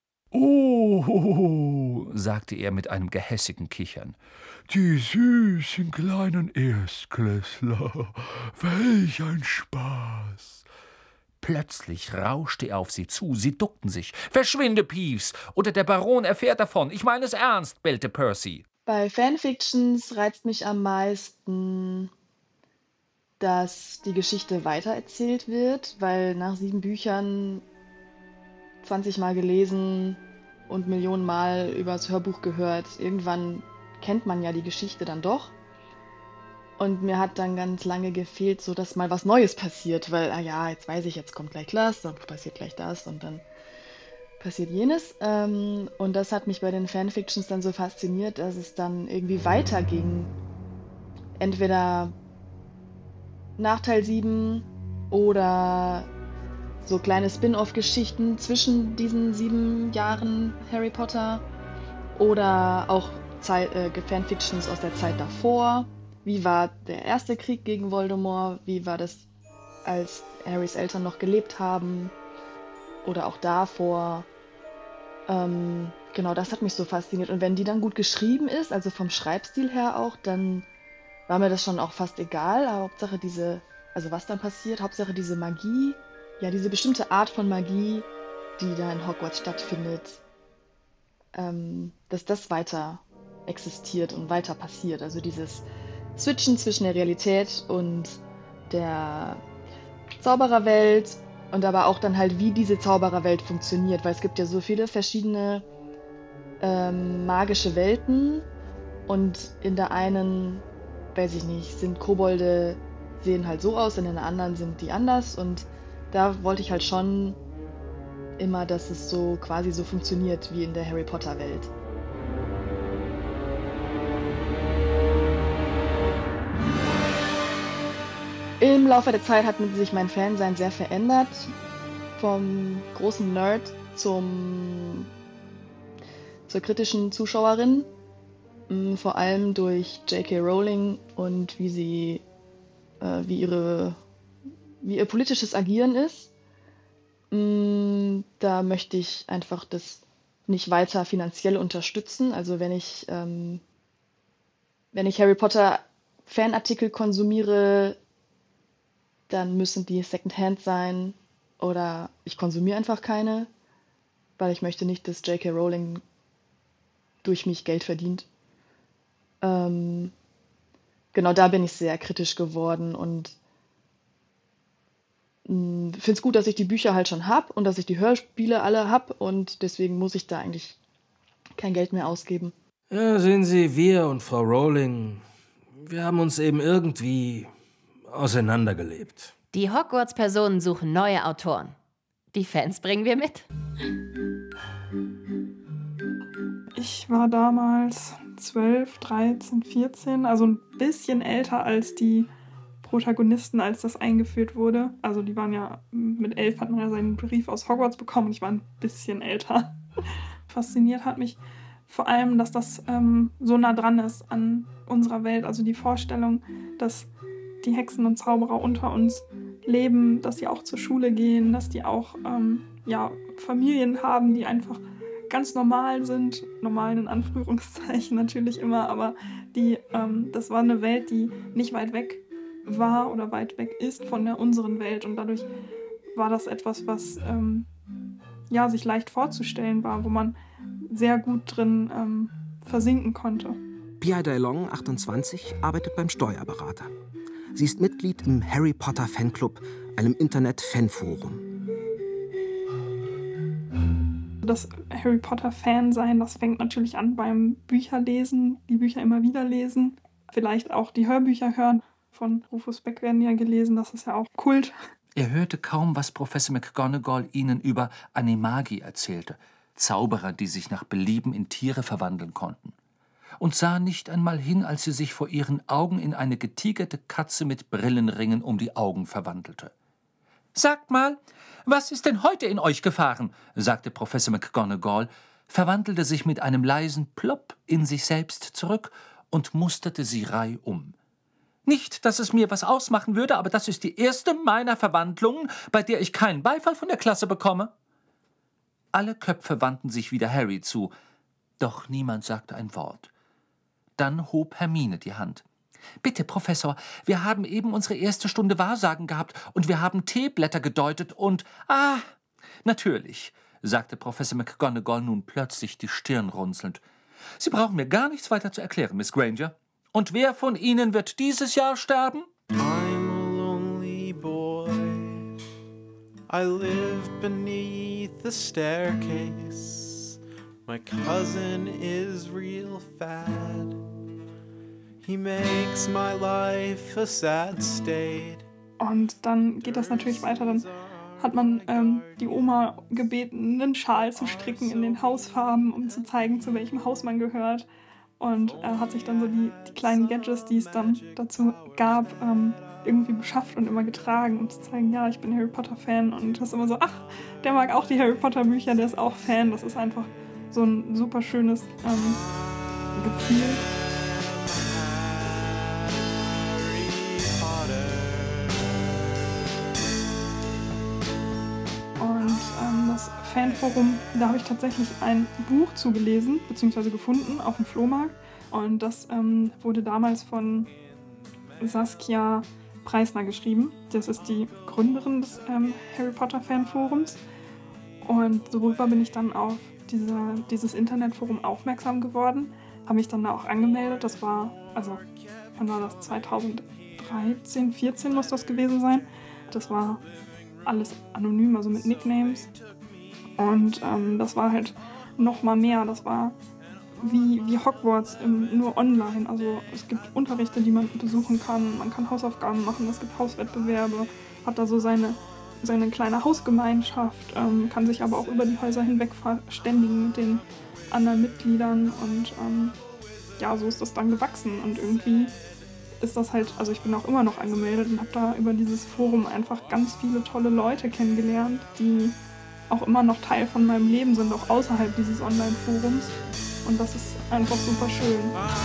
»Oh«, sagte er mit einem gehässigen Kichern, »die süßen kleinen Erstklässler, welch ein Spaß!« Plötzlich rauschte er auf sie zu, sie duckten sich. »Verschwinde, Peeves, oder der Baron erfährt davon, ich meine es ernst«, bellte Percy. Bei Fanfictions reizt mich am meisten, dass die Geschichte weitererzählt wird, weil nach 7 Büchern 20 Mal gelesen und Millionen Mal übers Hörbuch gehört, irgendwann kennt man ja die Geschichte dann doch. Und mir hat dann ganz lange gefehlt, so dass mal was Neues passiert, weil, jetzt weiß ich, jetzt kommt gleich das, dann passiert gleich das und dann passiert jenes. Und das hat mich bei den Fanfictions dann so fasziniert, dass es dann irgendwie weiterging. Entweder nach Teil 7 oder so kleine Spin-off-Geschichten zwischen diesen 7 Jahren Harry Potter oder auch Fanfictions aus der Zeit davor. Wie war der erste Krieg gegen Voldemort? Wie war das, als Harrys Eltern noch gelebt haben? Oder auch davor. Genau, das hat mich so fasziniert. Und wenn die dann gut geschrieben ist, also vom Schreibstil her auch, dann war mir das schon auch fast egal. Aber Hauptsache was dann passiert, Hauptsache diese Magie, ja, diese bestimmte Art von Magie, die da in Hogwarts stattfindet, dass das weiter existiert und weiter passiert. Also dieses Switchen zwischen der Realität und der Zaubererwelt und aber auch dann halt, wie diese Zaubererwelt funktioniert, weil es gibt ja so viele verschiedene magische Welten und in der einen, weiß ich nicht, sind Kobolde, sehen halt so aus, in der anderen sind die anders und da wollte ich halt schon immer, dass es so quasi so funktioniert wie in der Harry Potter Welt. Im Laufe der Zeit hat sich mein Fansein sehr verändert. Vom großen Nerd zur kritischen Zuschauerin. Vor allem durch J.K. Rowling und wie ihr politisches Agieren ist. Da möchte ich einfach das nicht weiter finanziell unterstützen. Also wenn ich Harry Potter Fanartikel konsumiere, dann müssen die Secondhand sein oder ich konsumiere einfach keine, weil ich möchte nicht, dass J.K. Rowling durch mich Geld verdient. Genau, da bin ich sehr kritisch geworden und finde es gut, dass ich die Bücher halt schon habe und dass ich die Hörspiele alle habe und deswegen muss ich da eigentlich kein Geld mehr ausgeben. Ja, sehen Sie, wir und Frau Rowling, wir haben uns eben irgendwie auseinandergelebt. Die Hogwarts-Personen suchen neue Autoren. Die Fans bringen wir mit. Ich war damals 12, 13, 14, also ein bisschen älter als die Protagonisten, als das eingeführt wurde. Also die waren ja, mit 11 hat man ja seinen Brief aus Hogwarts bekommen und ich war ein bisschen älter. Fasziniert hat mich vor allem, dass das so nah dran ist an unserer Welt. Also die Vorstellung, dass die Hexen und Zauberer unter uns leben, dass sie auch zur Schule gehen, dass die auch Familien haben, die einfach ganz normal sind, normal in Anführungszeichen natürlich immer, aber das war eine Welt, die nicht weit weg war oder weit weg ist von der unseren Welt und dadurch war das etwas, was sich leicht vorzustellen war, wo man sehr gut drin versinken konnte. Pia Dailong, 28, arbeitet beim Steuerberater. Sie ist Mitglied im Harry Potter Fanclub, einem Internet-Fanforum. Das Harry Potter-Fan sein, das fängt natürlich an beim Bücherlesen, die Bücher immer wieder lesen, vielleicht auch die Hörbücher hören. Von Rufus Beck werden ja gelesen, das ist ja auch Kult. Er hörte kaum, was Professor McGonagall ihnen über Animagi erzählte, Zauberer, die sich nach Belieben in Tiere verwandeln konnten. Und sah nicht einmal hin, als sie sich vor ihren Augen in eine getigerte Katze mit Brillenringen um die Augen verwandelte. »Sagt mal, was ist denn heute in euch gefahren?« sagte Professor McGonagall, verwandelte sich mit einem leisen Plopp in sich selbst zurück und musterte sie reihum. »Nicht, dass es mir was ausmachen würde, aber das ist die erste meiner Verwandlungen, bei der ich keinen Beifall von der Klasse bekomme.« Alle Köpfe wandten sich wieder Harry zu, doch niemand sagte ein Wort. Dann hob Hermine die Hand. »Bitte, Professor, wir haben eben unsere erste Stunde Wahrsagen gehabt und wir haben Teeblätter gedeutet und... »Ah, natürlich«, sagte Professor McGonagall nun plötzlich die Stirn runzelnd. »Sie brauchen mir gar nichts weiter zu erklären, Miss Granger. Und wer von Ihnen wird dieses Jahr sterben?« I'm a lonely boy. I live beneath the staircase. My cousin is real fat. He makes my life a sad state. Und dann geht das natürlich weiter. Dann hat man die Oma gebeten, einen Schal zu stricken in den Hausfarben, um zu zeigen, zu welchem Haus man gehört. Und hat sich dann so die kleinen Gadgets, die es dann dazu gab, irgendwie beschafft und immer getragen, um zu zeigen, ja, ich bin Harry Potter-Fan. Und das ist immer so, ach, der mag auch die Harry Potter-Bücher, der ist auch Fan. Das ist einfach so ein super schönes Gefühl. Das Fanforum, da habe ich tatsächlich ein Buch zugelesen, beziehungsweise gefunden auf dem Flohmarkt. Und das wurde damals von Saskia Preisner geschrieben. Das ist die Gründerin des Harry Potter Fanforums. Und worüber bin ich dann auf dieses Internetforum aufmerksam geworden. Habe mich dann da auch angemeldet. Das war, also, wann war das? 2013, 14 muss das gewesen sein. Das war alles anonym, also mit Nicknames. Und das war halt noch mal mehr. Das war wie Hogwarts, nur online. Also es gibt Unterrichte, die man besuchen kann. Man kann Hausaufgaben machen, es gibt Hauswettbewerbe. Hat da so seine kleine Hausgemeinschaft, kann sich aber auch über die Häuser hinweg verständigen mit den anderen Mitgliedern. Und ja, so ist das dann gewachsen. Und irgendwie ist das halt, also ich bin auch immer noch angemeldet und habe da über dieses Forum einfach ganz viele tolle Leute kennengelernt, die auch immer noch Teil von meinem Leben sind, auch außerhalb dieses Online-Forums. Und das ist einfach super schön.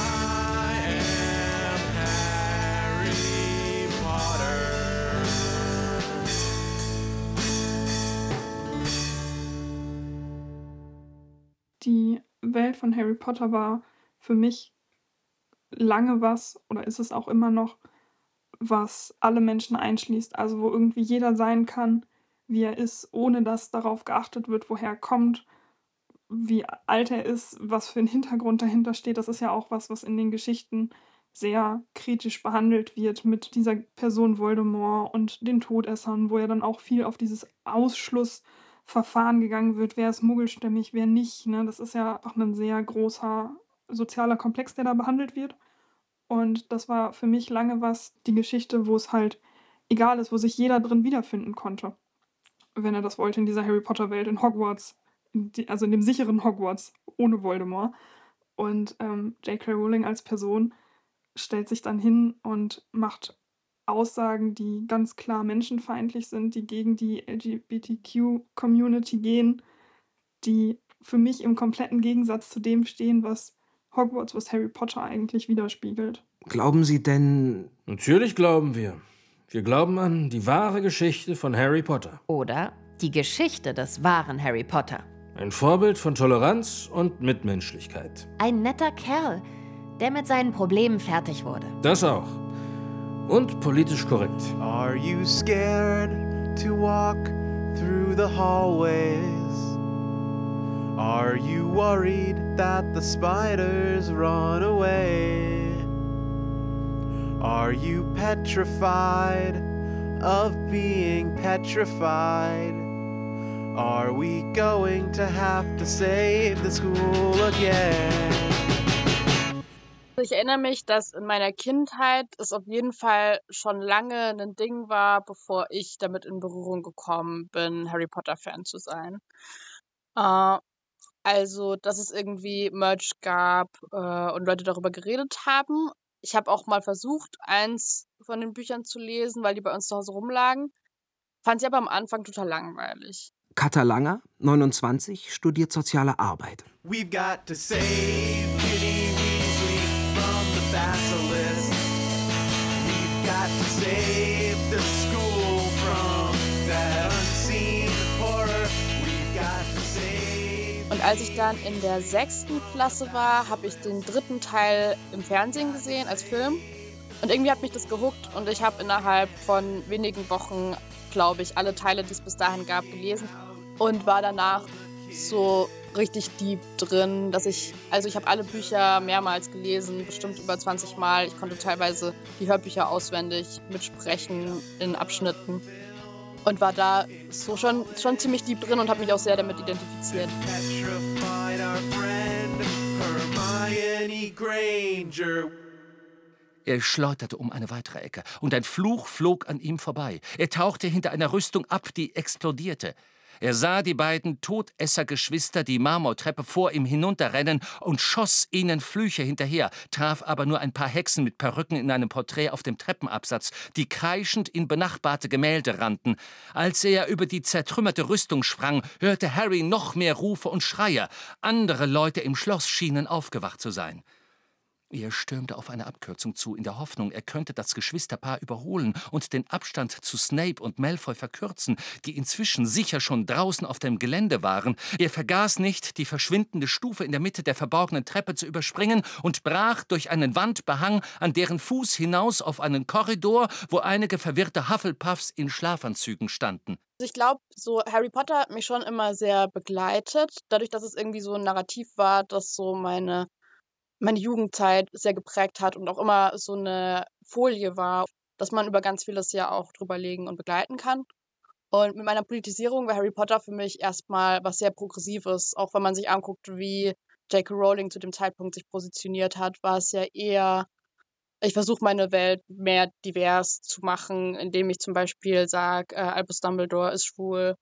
Die Welt von Harry Potter war für mich lange was, oder ist es auch immer noch, was alle Menschen einschließt. Also wo irgendwie jeder sein kann, wie er ist, ohne dass darauf geachtet wird, woher er kommt, wie alt er ist, was für ein Hintergrund dahinter steht. Das ist ja auch was in den Geschichten sehr kritisch behandelt wird mit dieser Person Voldemort und den Todessern, wo ja dann auch viel auf dieses Ausschlussverfahren gegangen wird, wer ist muggelstämmig, wer nicht. Ne? Das ist ja auch ein sehr großer sozialer Komplex, der da behandelt wird. Und das war für mich lange die Geschichte, wo es halt egal ist, wo sich jeder drin wiederfinden konnte, wenn er das wollte, in dieser Harry Potter-Welt, in Hogwarts, also in dem sicheren Hogwarts, ohne Voldemort. Und J.K. Rowling als Person stellt sich dann hin und macht Aussagen, die ganz klar menschenfeindlich sind, die gegen die LGBTQ-Community gehen, die für mich im kompletten Gegensatz zu dem stehen, was Hogwarts, was Harry Potter eigentlich widerspiegelt. Glauben Sie denn... Natürlich glauben wir. Wir glauben an die wahre Geschichte von Harry Potter. Oder die Geschichte des wahren Harry Potter. Ein Vorbild von Toleranz und Mitmenschlichkeit. Ein netter Kerl, der mit seinen Problemen fertig wurde. Das auch. Und politisch korrekt. Are you scared to walk through the hallways? Are you worried that the spiders run away? Are you petrified of being petrified? Are we going to have to save the school again? Ich erinnere mich, dass in meiner Kindheit es auf jeden Fall schon lange ein Ding war, bevor ich damit in Berührung gekommen bin, Harry Potter-Fan zu sein. Also, dass es irgendwie Merch gab und Leute darüber geredet haben. Ich habe auch mal versucht, eins von den Büchern zu lesen, weil die bei uns zu Hause rumlagen. Fand sie aber am Anfang total langweilig. Katha Langer, 29, studiert soziale Arbeit. We've got to save Ginny Weasley from the basilisk. We've got to save the school from that unseen horror. We've got to save. Und als ich dann in der 6. Klasse war, habe ich den 3. Teil im Fernsehen gesehen als Film. Und irgendwie hat mich das gehuckt und ich habe innerhalb von wenigen Wochen, glaube ich, alle Teile, die es bis dahin gab, gelesen und war danach so richtig deep drin, dass ich habe alle Bücher mehrmals gelesen, bestimmt über 20 Mal. Ich konnte teilweise die Hörbücher auswendig mitsprechen in Abschnitten und war da so schon ziemlich deep drin und habe mich auch sehr damit identifiziert. Petrified our friend Hermione Granger. Er schleuderte um eine weitere Ecke, und ein Fluch flog an ihm vorbei. Er tauchte hinter einer Rüstung ab, die explodierte. Er sah die beiden Todessergeschwister die Marmortreppe vor ihm hinunterrennen und schoss ihnen Flüche hinterher, traf aber nur ein paar Hexen mit Perücken in einem Porträt auf dem Treppenabsatz, die kreischend in benachbarte Gemälde rannten. Als er über die zertrümmerte Rüstung sprang, hörte Harry noch mehr Rufe und Schreie. Andere Leute im Schloss schienen aufgewacht zu sein. Er stürmte auf eine Abkürzung zu, in der Hoffnung, er könnte das Geschwisterpaar überholen und den Abstand zu Snape und Malfoy verkürzen, die inzwischen sicher schon draußen auf dem Gelände waren. Er vergaß nicht, die verschwindende Stufe in der Mitte der verborgenen Treppe zu überspringen und brach durch einen Wandbehang an deren Fuß hinaus auf einen Korridor, wo einige verwirrte Hufflepuffs in Schlafanzügen standen. Ich glaube, so Harry Potter hat mich schon immer sehr begleitet, dadurch, dass es irgendwie so ein Narrativ war, das so meine Jugendzeit sehr geprägt hat und auch immer so eine Folie war, dass man über ganz vieles ja auch drüber legen und begleiten kann. Und mit meiner Politisierung war Harry Potter für mich erstmal was sehr Progressives. Auch wenn man sich anguckt, wie J.K. Rowling zu dem Zeitpunkt sich positioniert hat, war es ja eher, ich versuche meine Welt mehr divers zu machen, indem ich zum Beispiel sage, Albus Dumbledore ist schwul.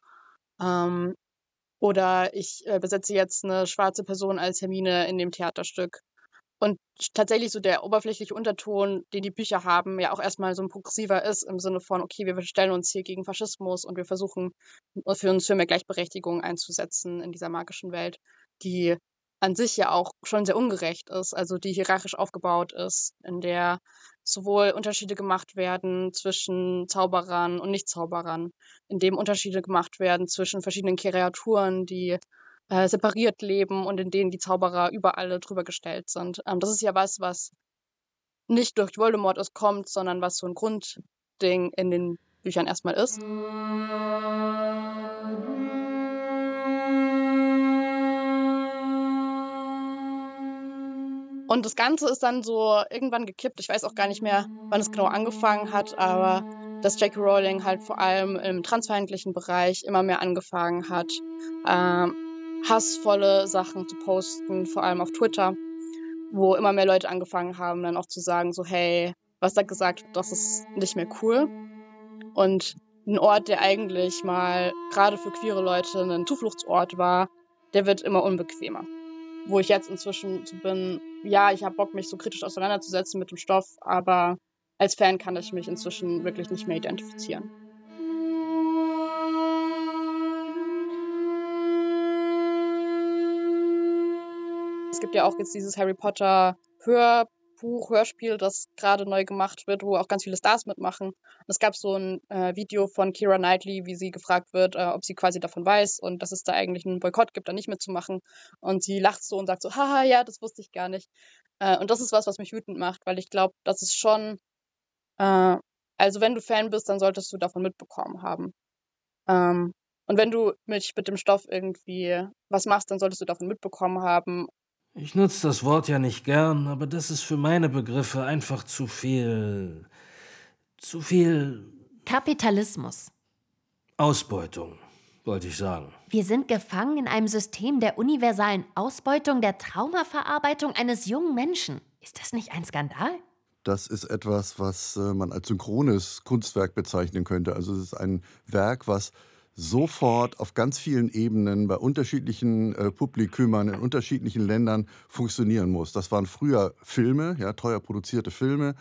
Oder ich besetze jetzt eine schwarze Person als Hermine in dem Theaterstück. Und tatsächlich so der oberflächliche Unterton, den die Bücher haben, ja auch erstmal so ein progressiver ist, im Sinne von, okay, wir stellen uns hier gegen Faschismus und wir versuchen für uns für mehr Gleichberechtigung einzusetzen in dieser magischen Welt, die an sich ja auch schon sehr ungerecht ist, also die hierarchisch aufgebaut ist, in der sowohl Unterschiede gemacht werden zwischen Zauberern und Nicht-Zauberern, in dem Unterschiede gemacht werden zwischen verschiedenen Kreaturen, die separiert leben und in denen die Zauberer über alle drüber gestellt sind. Das ist ja was nicht durch Voldemort kommt, sondern was so ein Grundding in den Büchern erstmal ist. Und das Ganze ist dann so irgendwann gekippt. Ich weiß auch gar nicht mehr, wann es genau angefangen hat, aber dass J.K. Rowling halt vor allem im transfeindlichen Bereich immer mehr angefangen hat, hassvolle Sachen zu posten, vor allem auf Twitter, wo immer mehr Leute angefangen haben, dann auch zu sagen, so hey, was da gesagt wird, das ist nicht mehr cool. Und ein Ort, der eigentlich mal gerade für queere Leute ein Zufluchtsort war, der wird immer unbequemer. Wo ich jetzt inzwischen so bin, ja, ich habe Bock, mich so kritisch auseinanderzusetzen mit dem Stoff, aber als Fan kann ich mich inzwischen wirklich nicht mehr identifizieren. Es gibt ja auch jetzt dieses Harry Potter Hörspiel, das gerade neu gemacht wird, wo auch ganz viele Stars mitmachen. Und es gab so ein Video von Keira Knightley, wie sie gefragt wird, ob sie quasi davon weiß und dass es da eigentlich einen Boykott gibt, da nicht mitzumachen. Und sie lacht so und sagt so, haha, ja, das wusste ich gar nicht. Und das ist was mich wütend macht, weil ich glaube, das ist schon, also wenn du Fan bist, dann solltest du davon mitbekommen haben. Und wenn du mit dem Stoff irgendwie was machst, dann solltest du davon mitbekommen haben. Ich nutze das Wort ja nicht gern, aber das ist für meine Begriffe einfach zu viel Kapitalismus. Ausbeutung, wollte ich sagen. Wir sind gefangen in einem System der universalen Ausbeutung der Traumaverarbeitung eines jungen Menschen. Ist das nicht ein Skandal? Das ist etwas, was man als synchrones Kunstwerk bezeichnen könnte. Also es ist ein Werk, was sofort auf ganz vielen Ebenen bei unterschiedlichen Publikumern in unterschiedlichen Ländern funktionieren muss. Das waren früher Filme, ja, teuer produzierte Filme,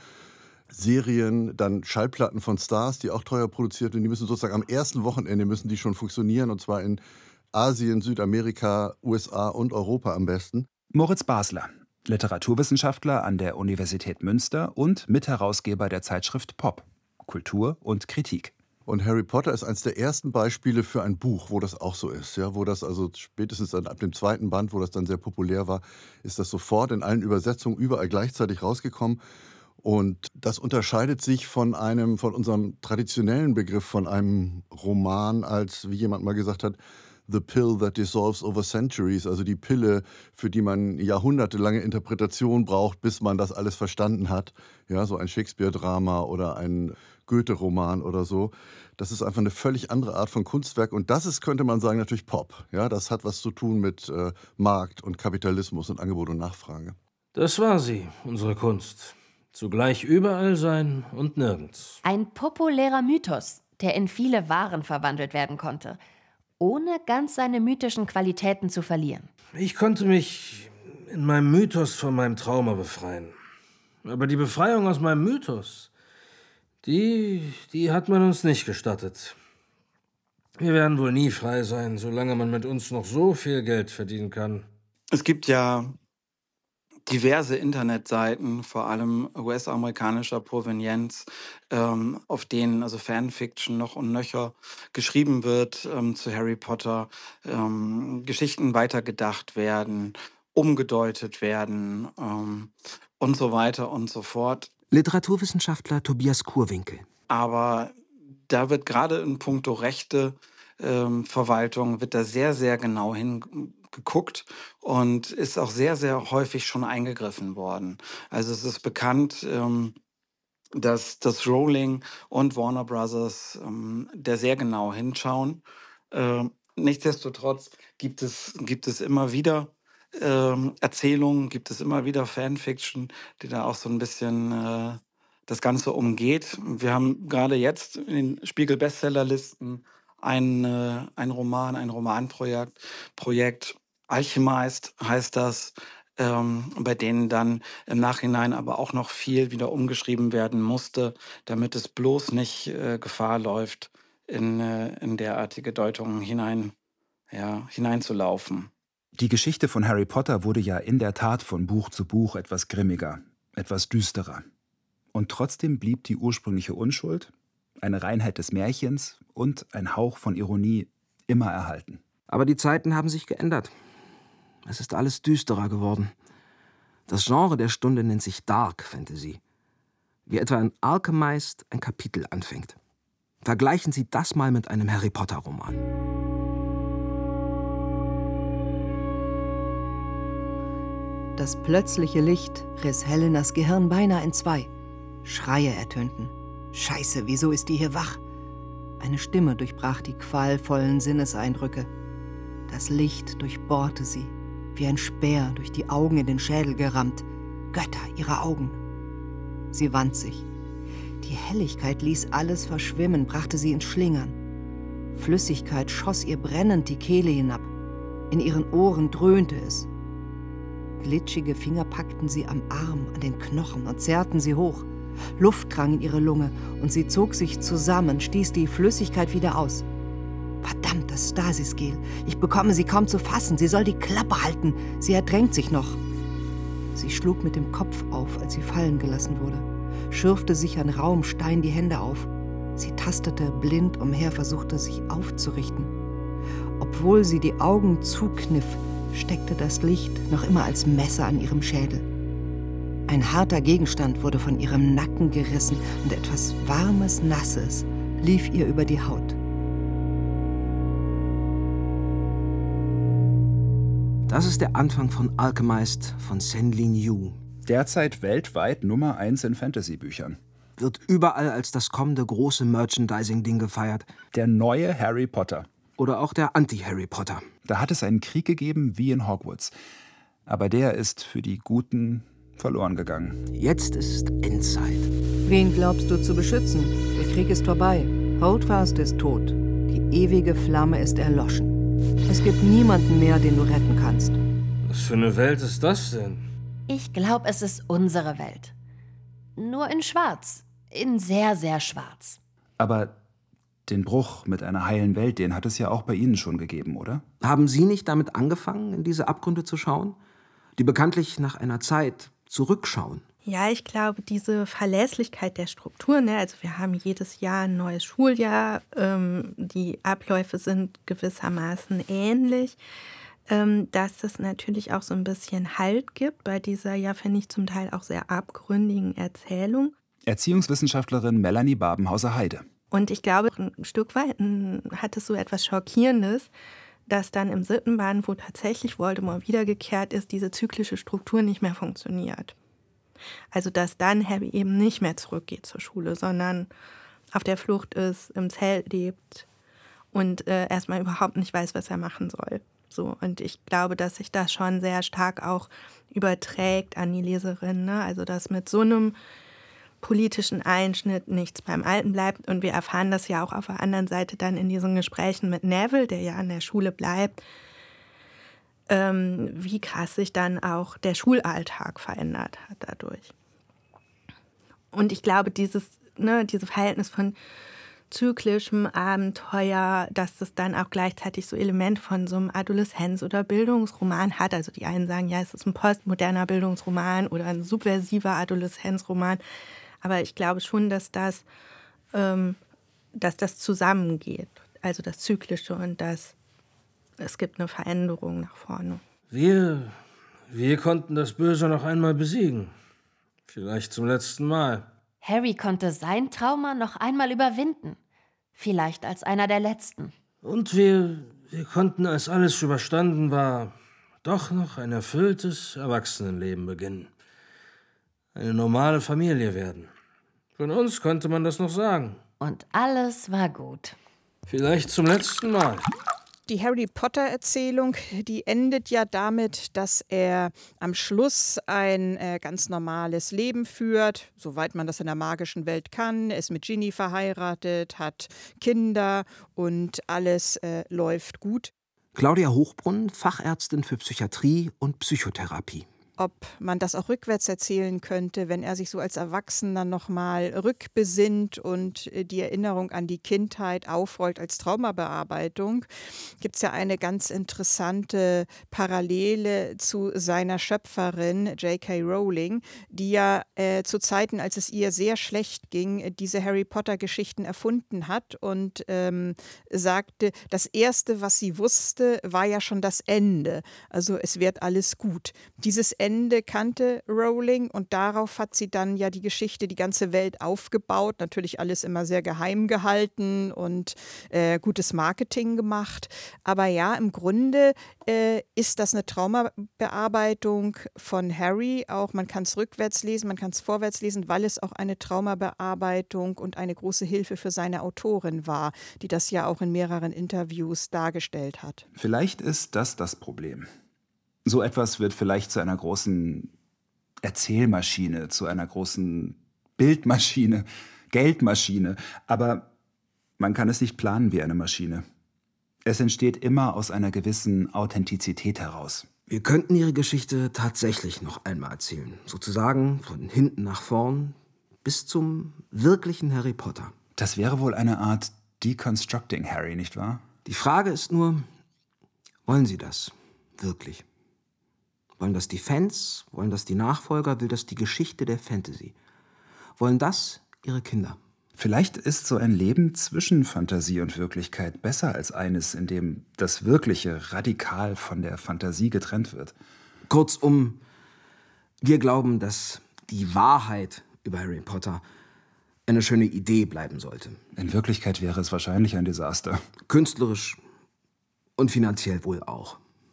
Serien, dann Schallplatten von Stars, die auch teuer produziert werden. Die müssen sozusagen am ersten Wochenende müssen die schon funktionieren, und zwar in Asien, Südamerika, USA und Europa am besten. Moritz Basler, Literaturwissenschaftler an der Universität Münster und Mitherausgeber der Zeitschrift Pop, Kultur und Kritik. Und Harry Potter ist eines der ersten Beispiele für ein Buch, wo das auch so ist. Ja, wo das also spätestens dann ab dem zweiten Band, wo das dann sehr populär war, ist das sofort in allen Übersetzungen überall gleichzeitig rausgekommen. Und das unterscheidet sich von unserem traditionellen Begriff von einem Roman als, wie jemand mal gesagt hat, The pill that dissolves over centuries, also die Pille, für die man jahrhundertelange Interpretation braucht, bis man das alles verstanden hat. Ja, so ein Shakespeare-Drama oder ein Goethe-Roman oder so. Das ist einfach eine völlig andere Art von Kunstwerk. Und das ist, könnte man sagen, natürlich Pop. Ja, das hat was zu tun mit Markt und Kapitalismus und Angebot und Nachfrage. Das war sie, unsere Kunst. Zugleich überall sein und nirgends. Ein populärer Mythos, der in viele Waren verwandelt werden konnte, ohne ganz seine mythischen Qualitäten zu verlieren. Ich konnte mich in meinem Mythos von meinem Trauma befreien. Aber die Befreiung aus meinem Mythos, die hat man uns nicht gestattet. Wir werden wohl nie frei sein, solange man mit uns noch so viel Geld verdienen kann. Es gibt ja diverse Internetseiten, vor allem US-amerikanischer Provenienz, auf denen also Fanfiction noch und nöcher geschrieben wird zu Harry Potter, Geschichten weitergedacht werden, umgedeutet werden und so weiter und so fort. Literaturwissenschaftler Tobias Kurwinkel. Aber da wird gerade in puncto Rechte Verwaltung wird da sehr, sehr genau hingeguckt und ist auch sehr, sehr häufig schon eingegriffen worden. Also es ist bekannt, dass Rowling und Warner Brothers da sehr genau hinschauen. Nichtsdestotrotz gibt es immer wieder Erzählungen, gibt es immer wieder Fanfiction, die da auch so ein bisschen das Ganze umgeht. Wir haben gerade jetzt in den Spiegel-Bestsellerlisten ein Romanprojekt, Alchemist heißt das, bei denen dann im Nachhinein aber auch noch viel wieder umgeschrieben werden musste, damit es bloß nicht Gefahr läuft, in derartige Deutungen hineinzulaufen. Die Geschichte von Harry Potter wurde ja in der Tat von Buch zu Buch etwas grimmiger, etwas düsterer. Und trotzdem blieb die ursprüngliche Unschuld, eine Reinheit des Märchens und ein Hauch von Ironie immer erhalten. Aber die Zeiten haben sich geändert. Es ist alles düsterer geworden. Das Genre der Stunde nennt sich Dark Fantasy. Wie etwa in Alchemist ein Kapitel anfängt. Vergleichen Sie das mal mit einem Harry Potter-Roman. Das plötzliche Licht riss Helenas Gehirn beinahe in zwei. Schreie ertönten. Scheiße, wieso ist die hier wach? Eine Stimme durchbrach die qualvollen Sinneseindrücke. Das Licht durchbohrte sie, wie ein Speer durch die Augen in den Schädel gerammt. Götter, ihre Augen. Sie wand sich. Die Helligkeit ließ alles verschwimmen, brachte sie ins Schlingern. Flüssigkeit schoss ihr brennend die Kehle hinab. In ihren Ohren dröhnte es. Glitschige Finger packten sie am Arm, an den Knochen und zerrten sie hoch. Luft drang in ihre Lunge und sie zog sich zusammen, stieß die Flüssigkeit wieder aus. Verdammt, das Stasisgel. Ich bekomme sie kaum zu fassen. Sie soll die Klappe halten. Sie ertränkt sich noch. Sie schlug mit dem Kopf auf, als sie fallen gelassen wurde, schürfte sich an rauem Stein die Hände auf. Sie tastete blind umher, versuchte sich aufzurichten. Obwohl sie die Augen zukniff, steckte das Licht noch immer als Messer an ihrem Schädel. Ein harter Gegenstand wurde von ihrem Nacken gerissen und etwas Warmes, Nasses lief ihr über die Haut. Das ist der Anfang von Alchemist von Sen-Lin Yu. Derzeit weltweit Nummer 1 in Fantasy-Büchern. Wird überall als das kommende große Merchandising-Ding gefeiert. Der neue Harry Potter. Oder auch der Anti-Harry Potter. Da hat es einen Krieg gegeben wie in Hogwarts. Aber der ist für die Guten verloren gegangen. Jetzt ist Endzeit. Wen glaubst du zu beschützen? Der Krieg ist vorbei. Holdfast ist tot. Die ewige Flamme ist erloschen. Es gibt niemanden mehr, den du retten kannst. Was für eine Welt ist das denn? Ich glaube, es ist unsere Welt. Nur in schwarz. In sehr, sehr schwarz. Aber den Bruch mit einer heilen Welt, den hat es ja auch bei Ihnen schon gegeben, oder? Haben Sie nicht damit angefangen, in diese Abgründe zu schauen? Die bekanntlich nach einer Zeit zurückschauen. Ja, ich glaube, diese Verlässlichkeit der Struktur, ne? Also wir haben jedes Jahr ein neues Schuljahr, die Abläufe sind gewissermaßen ähnlich, dass es natürlich auch so ein bisschen Halt gibt bei dieser, ja, finde ich zum Teil auch sehr abgründigen Erzählung. Erziehungswissenschaftlerin Melanie Babenhauser-Heide. Und ich glaube, ein Stück weit hat es so etwas Schockierendes, dass dann im 7. Band, wo tatsächlich Voldemort wiedergekehrt ist, diese zyklische Struktur nicht mehr funktioniert. Also dass dann Harry eben nicht mehr zurückgeht zur Schule, sondern auf der Flucht ist, im Zelt lebt und erstmal überhaupt nicht weiß, was er machen soll. So, und ich glaube, dass sich das schon sehr stark auch überträgt an die Leserin, ne? Also dass mit so einem politischen Einschnitt nichts beim Alten bleibt. Und wir erfahren das ja auch auf der anderen Seite dann in diesen Gesprächen mit Neville, der ja an der Schule bleibt, wie krass sich dann auch der Schulalltag verändert hat dadurch. Und ich glaube, dieses Verhältnis von zyklischem Abenteuer, dass das dann auch gleichzeitig so Element von so einem Adoleszenz- oder Bildungsroman hat. Also die einen sagen, ja, es ist ein postmoderner Bildungsroman oder ein subversiver Adoleszenzroman. Aber ich glaube schon, dass das zusammengeht. Also das Zyklische und es gibt eine Veränderung nach vorne. Wir konnten das Böse noch einmal besiegen. Vielleicht zum letzten Mal. Harry konnte sein Trauma noch einmal überwinden. Vielleicht als einer der letzten. Und wir konnten, als alles überstanden war, doch noch ein erfülltes Erwachsenenleben beginnen. Eine normale Familie werden. Von uns konnte man das noch sagen. Und alles war gut. Vielleicht zum letzten Mal. Die Harry-Potter-Erzählung, die endet ja damit, dass er am Schluss ein ganz normales Leben führt, soweit man das in der magischen Welt kann. Er ist mit Ginny verheiratet, hat Kinder und alles läuft gut. Claudia Hochbrunn, Fachärztin für Psychiatrie und Psychotherapie. Ob man das auch rückwärts erzählen könnte, wenn er sich so als Erwachsener nochmal rückbesinnt und die Erinnerung an die Kindheit aufrollt als Traumabearbeitung, gibt es ja eine ganz interessante Parallele zu seiner Schöpferin J.K. Rowling, die ja zu Zeiten, als es ihr sehr schlecht ging, diese Harry-Potter-Geschichten erfunden hat und sagte, das Erste, was sie wusste, war ja schon das Ende. Also es wird alles gut. Dieses Ende kannte Rowling und darauf hat sie dann ja die Geschichte, die ganze Welt aufgebaut. Natürlich alles immer sehr geheim gehalten und gutes Marketing gemacht. Aber ja, im Grunde ist das eine Traumabearbeitung von Harry. Auch man kann es rückwärts lesen, man kann es vorwärts lesen, weil es auch eine Traumabearbeitung und eine große Hilfe für seine Autorin war, die das ja auch in mehreren Interviews dargestellt hat. Vielleicht ist das Problem. So etwas wird vielleicht zu einer großen Erzählmaschine, zu einer großen Bildmaschine, Geldmaschine. Aber man kann es nicht planen wie eine Maschine. Es entsteht immer aus einer gewissen Authentizität heraus. Wir könnten Ihre Geschichte tatsächlich noch einmal erzählen. Sozusagen von hinten nach vorn bis zum wirklichen Harry Potter. Das wäre wohl eine Art Deconstructing Harry, nicht wahr? Die Frage ist nur, wollen Sie das wirklich? Wollen das die Fans? Wollen das die Nachfolger? Will das die Geschichte der Fantasy? Wollen das Ihre Kinder? Vielleicht ist so ein Leben zwischen Fantasie und Wirklichkeit besser als eines, in dem das Wirkliche radikal von der Fantasie getrennt wird. Kurzum, wir glauben, dass die Wahrheit über Harry Potter eine schöne Idee bleiben sollte. In Wirklichkeit wäre es wahrscheinlich ein Desaster. Künstlerisch und finanziell wohl auch.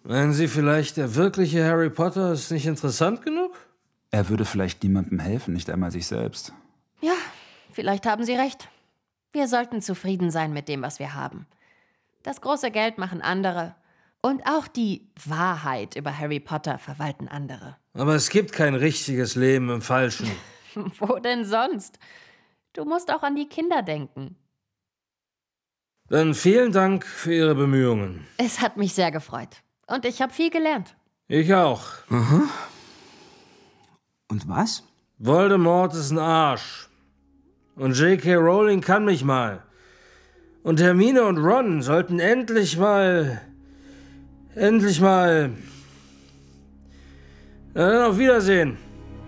Meinen Sie vielleicht, der wirkliche Harry Potter ist nicht interessant genug? Er würde vielleicht niemandem helfen, nicht einmal sich selbst. Ja, vielleicht haben Sie recht. Wir sollten zufrieden sein mit dem, was wir haben. Das große Geld machen andere. Und auch die Wahrheit über Harry Potter verwalten andere. Aber es gibt kein richtiges Leben im Falschen. Wo denn sonst? Du musst auch an die Kinder denken. Dann vielen Dank für Ihre Bemühungen. Es hat mich sehr gefreut. Und ich habe viel gelernt. Ich auch. Mhm. Und was? Voldemort ist ein Arsch. Und J.K. Rowling kann mich mal. Und Hermine und Ron sollten endlich mal... Na, dann auf Wiedersehen.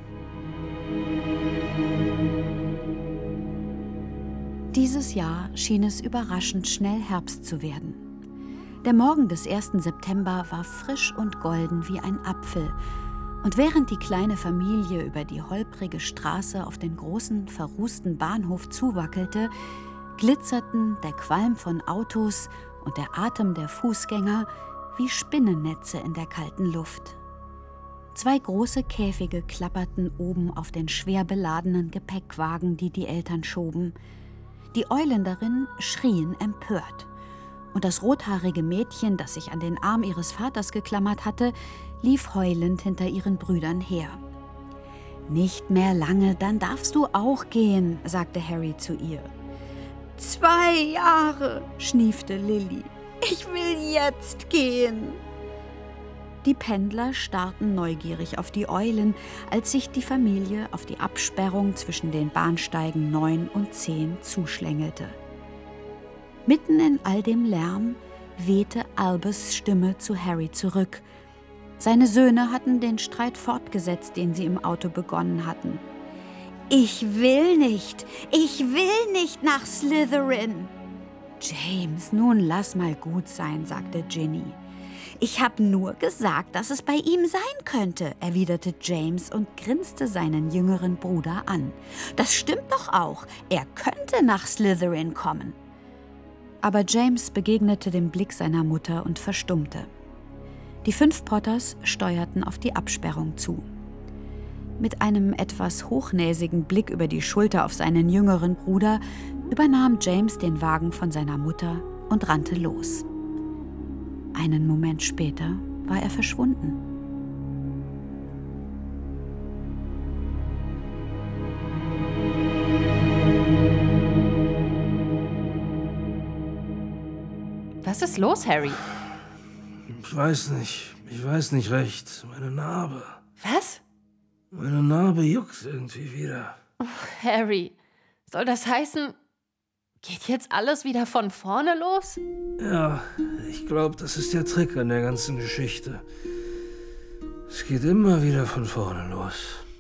Dieses Jahr schien es überraschend schnell Herbst zu werden. Der Morgen des 1. September war frisch und golden wie ein Apfel. Und während die kleine Familie über die holprige Straße auf den großen, verrußten Bahnhof zuwackelte, glitzerten der Qualm von Autos und der Atem der Fußgänger wie Spinnennetze in der kalten Luft. 2 große Käfige klapperten oben auf den schwer beladenen Gepäckwagen, die die Eltern schoben. Die Eulen darin schrien empört. Und das rothaarige Mädchen, das sich an den Arm ihres Vaters geklammert hatte, lief heulend hinter ihren Brüdern her. »Nicht mehr lange, dann darfst du auch gehen«, sagte Harry zu ihr. 2 Jahre, schniefte Lily. »Ich will jetzt gehen.« Die Pendler starrten neugierig auf die Eulen, als sich die Familie auf die Absperrung zwischen den Bahnsteigen 9 und 10 zuschlängelte. Mitten in all dem Lärm wehte Albus' Stimme zu Harry zurück. Seine Söhne hatten den Streit fortgesetzt, den sie im Auto begonnen hatten. »Ich will nicht nach Slytherin!« »James, nun lass mal gut sein«, sagte Ginny. »Ich habe nur gesagt, dass es bei ihm sein könnte«, erwiderte James und grinste seinen jüngeren Bruder an. »Das stimmt doch auch, er könnte nach Slytherin kommen.« Aber James begegnete dem Blick seiner Mutter und verstummte. Die 5 Potters steuerten auf die Absperrung zu. Mit einem etwas hochnäsigen Blick über die Schulter auf seinen jüngeren Bruder übernahm James den Wagen von seiner Mutter und rannte los. Einen Moment später war er verschwunden. Was ist los, Harry? Ich weiß nicht recht. Meine Narbe. Was? Meine Narbe juckt irgendwie wieder. Oh, Harry, soll das heißen, geht jetzt alles wieder von vorne los? Ja, ich glaube, das ist der Trick an der ganzen Geschichte. Es geht immer wieder von vorne los.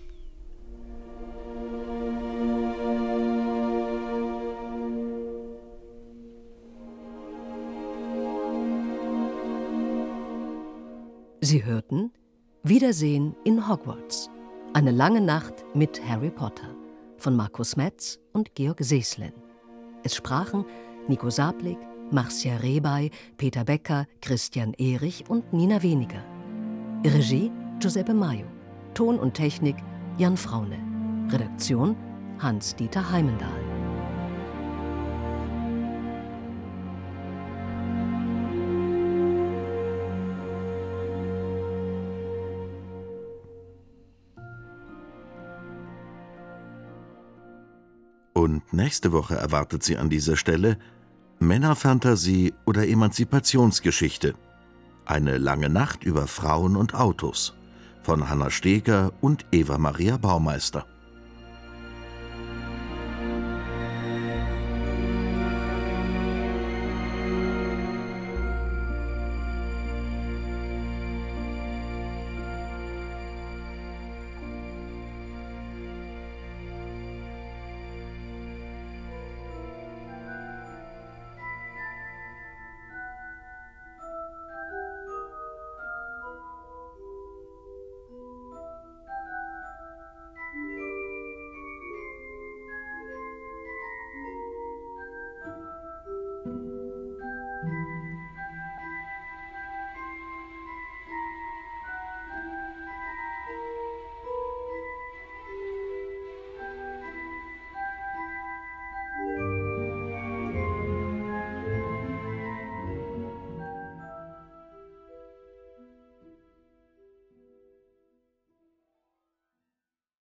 Sie hörten Wiedersehen in Hogwarts. Eine lange Nacht mit Harry Potter von Markus Metz und Georg Seeßlen. Es sprachen Nico Sablik, Marcia Rebay, Peter Becker, Christian Erich und Nina Weniger. Regie Giuseppe Maio. Ton und Technik Jan Fraune. Redaktion Hans-Dieter Heimendahl. Und nächste Woche erwartet sie an dieser Stelle Männerfantasie oder Emanzipationsgeschichte. Eine lange Nacht über Frauen und Autos von Hanna Steger und Eva Maria Baumeister.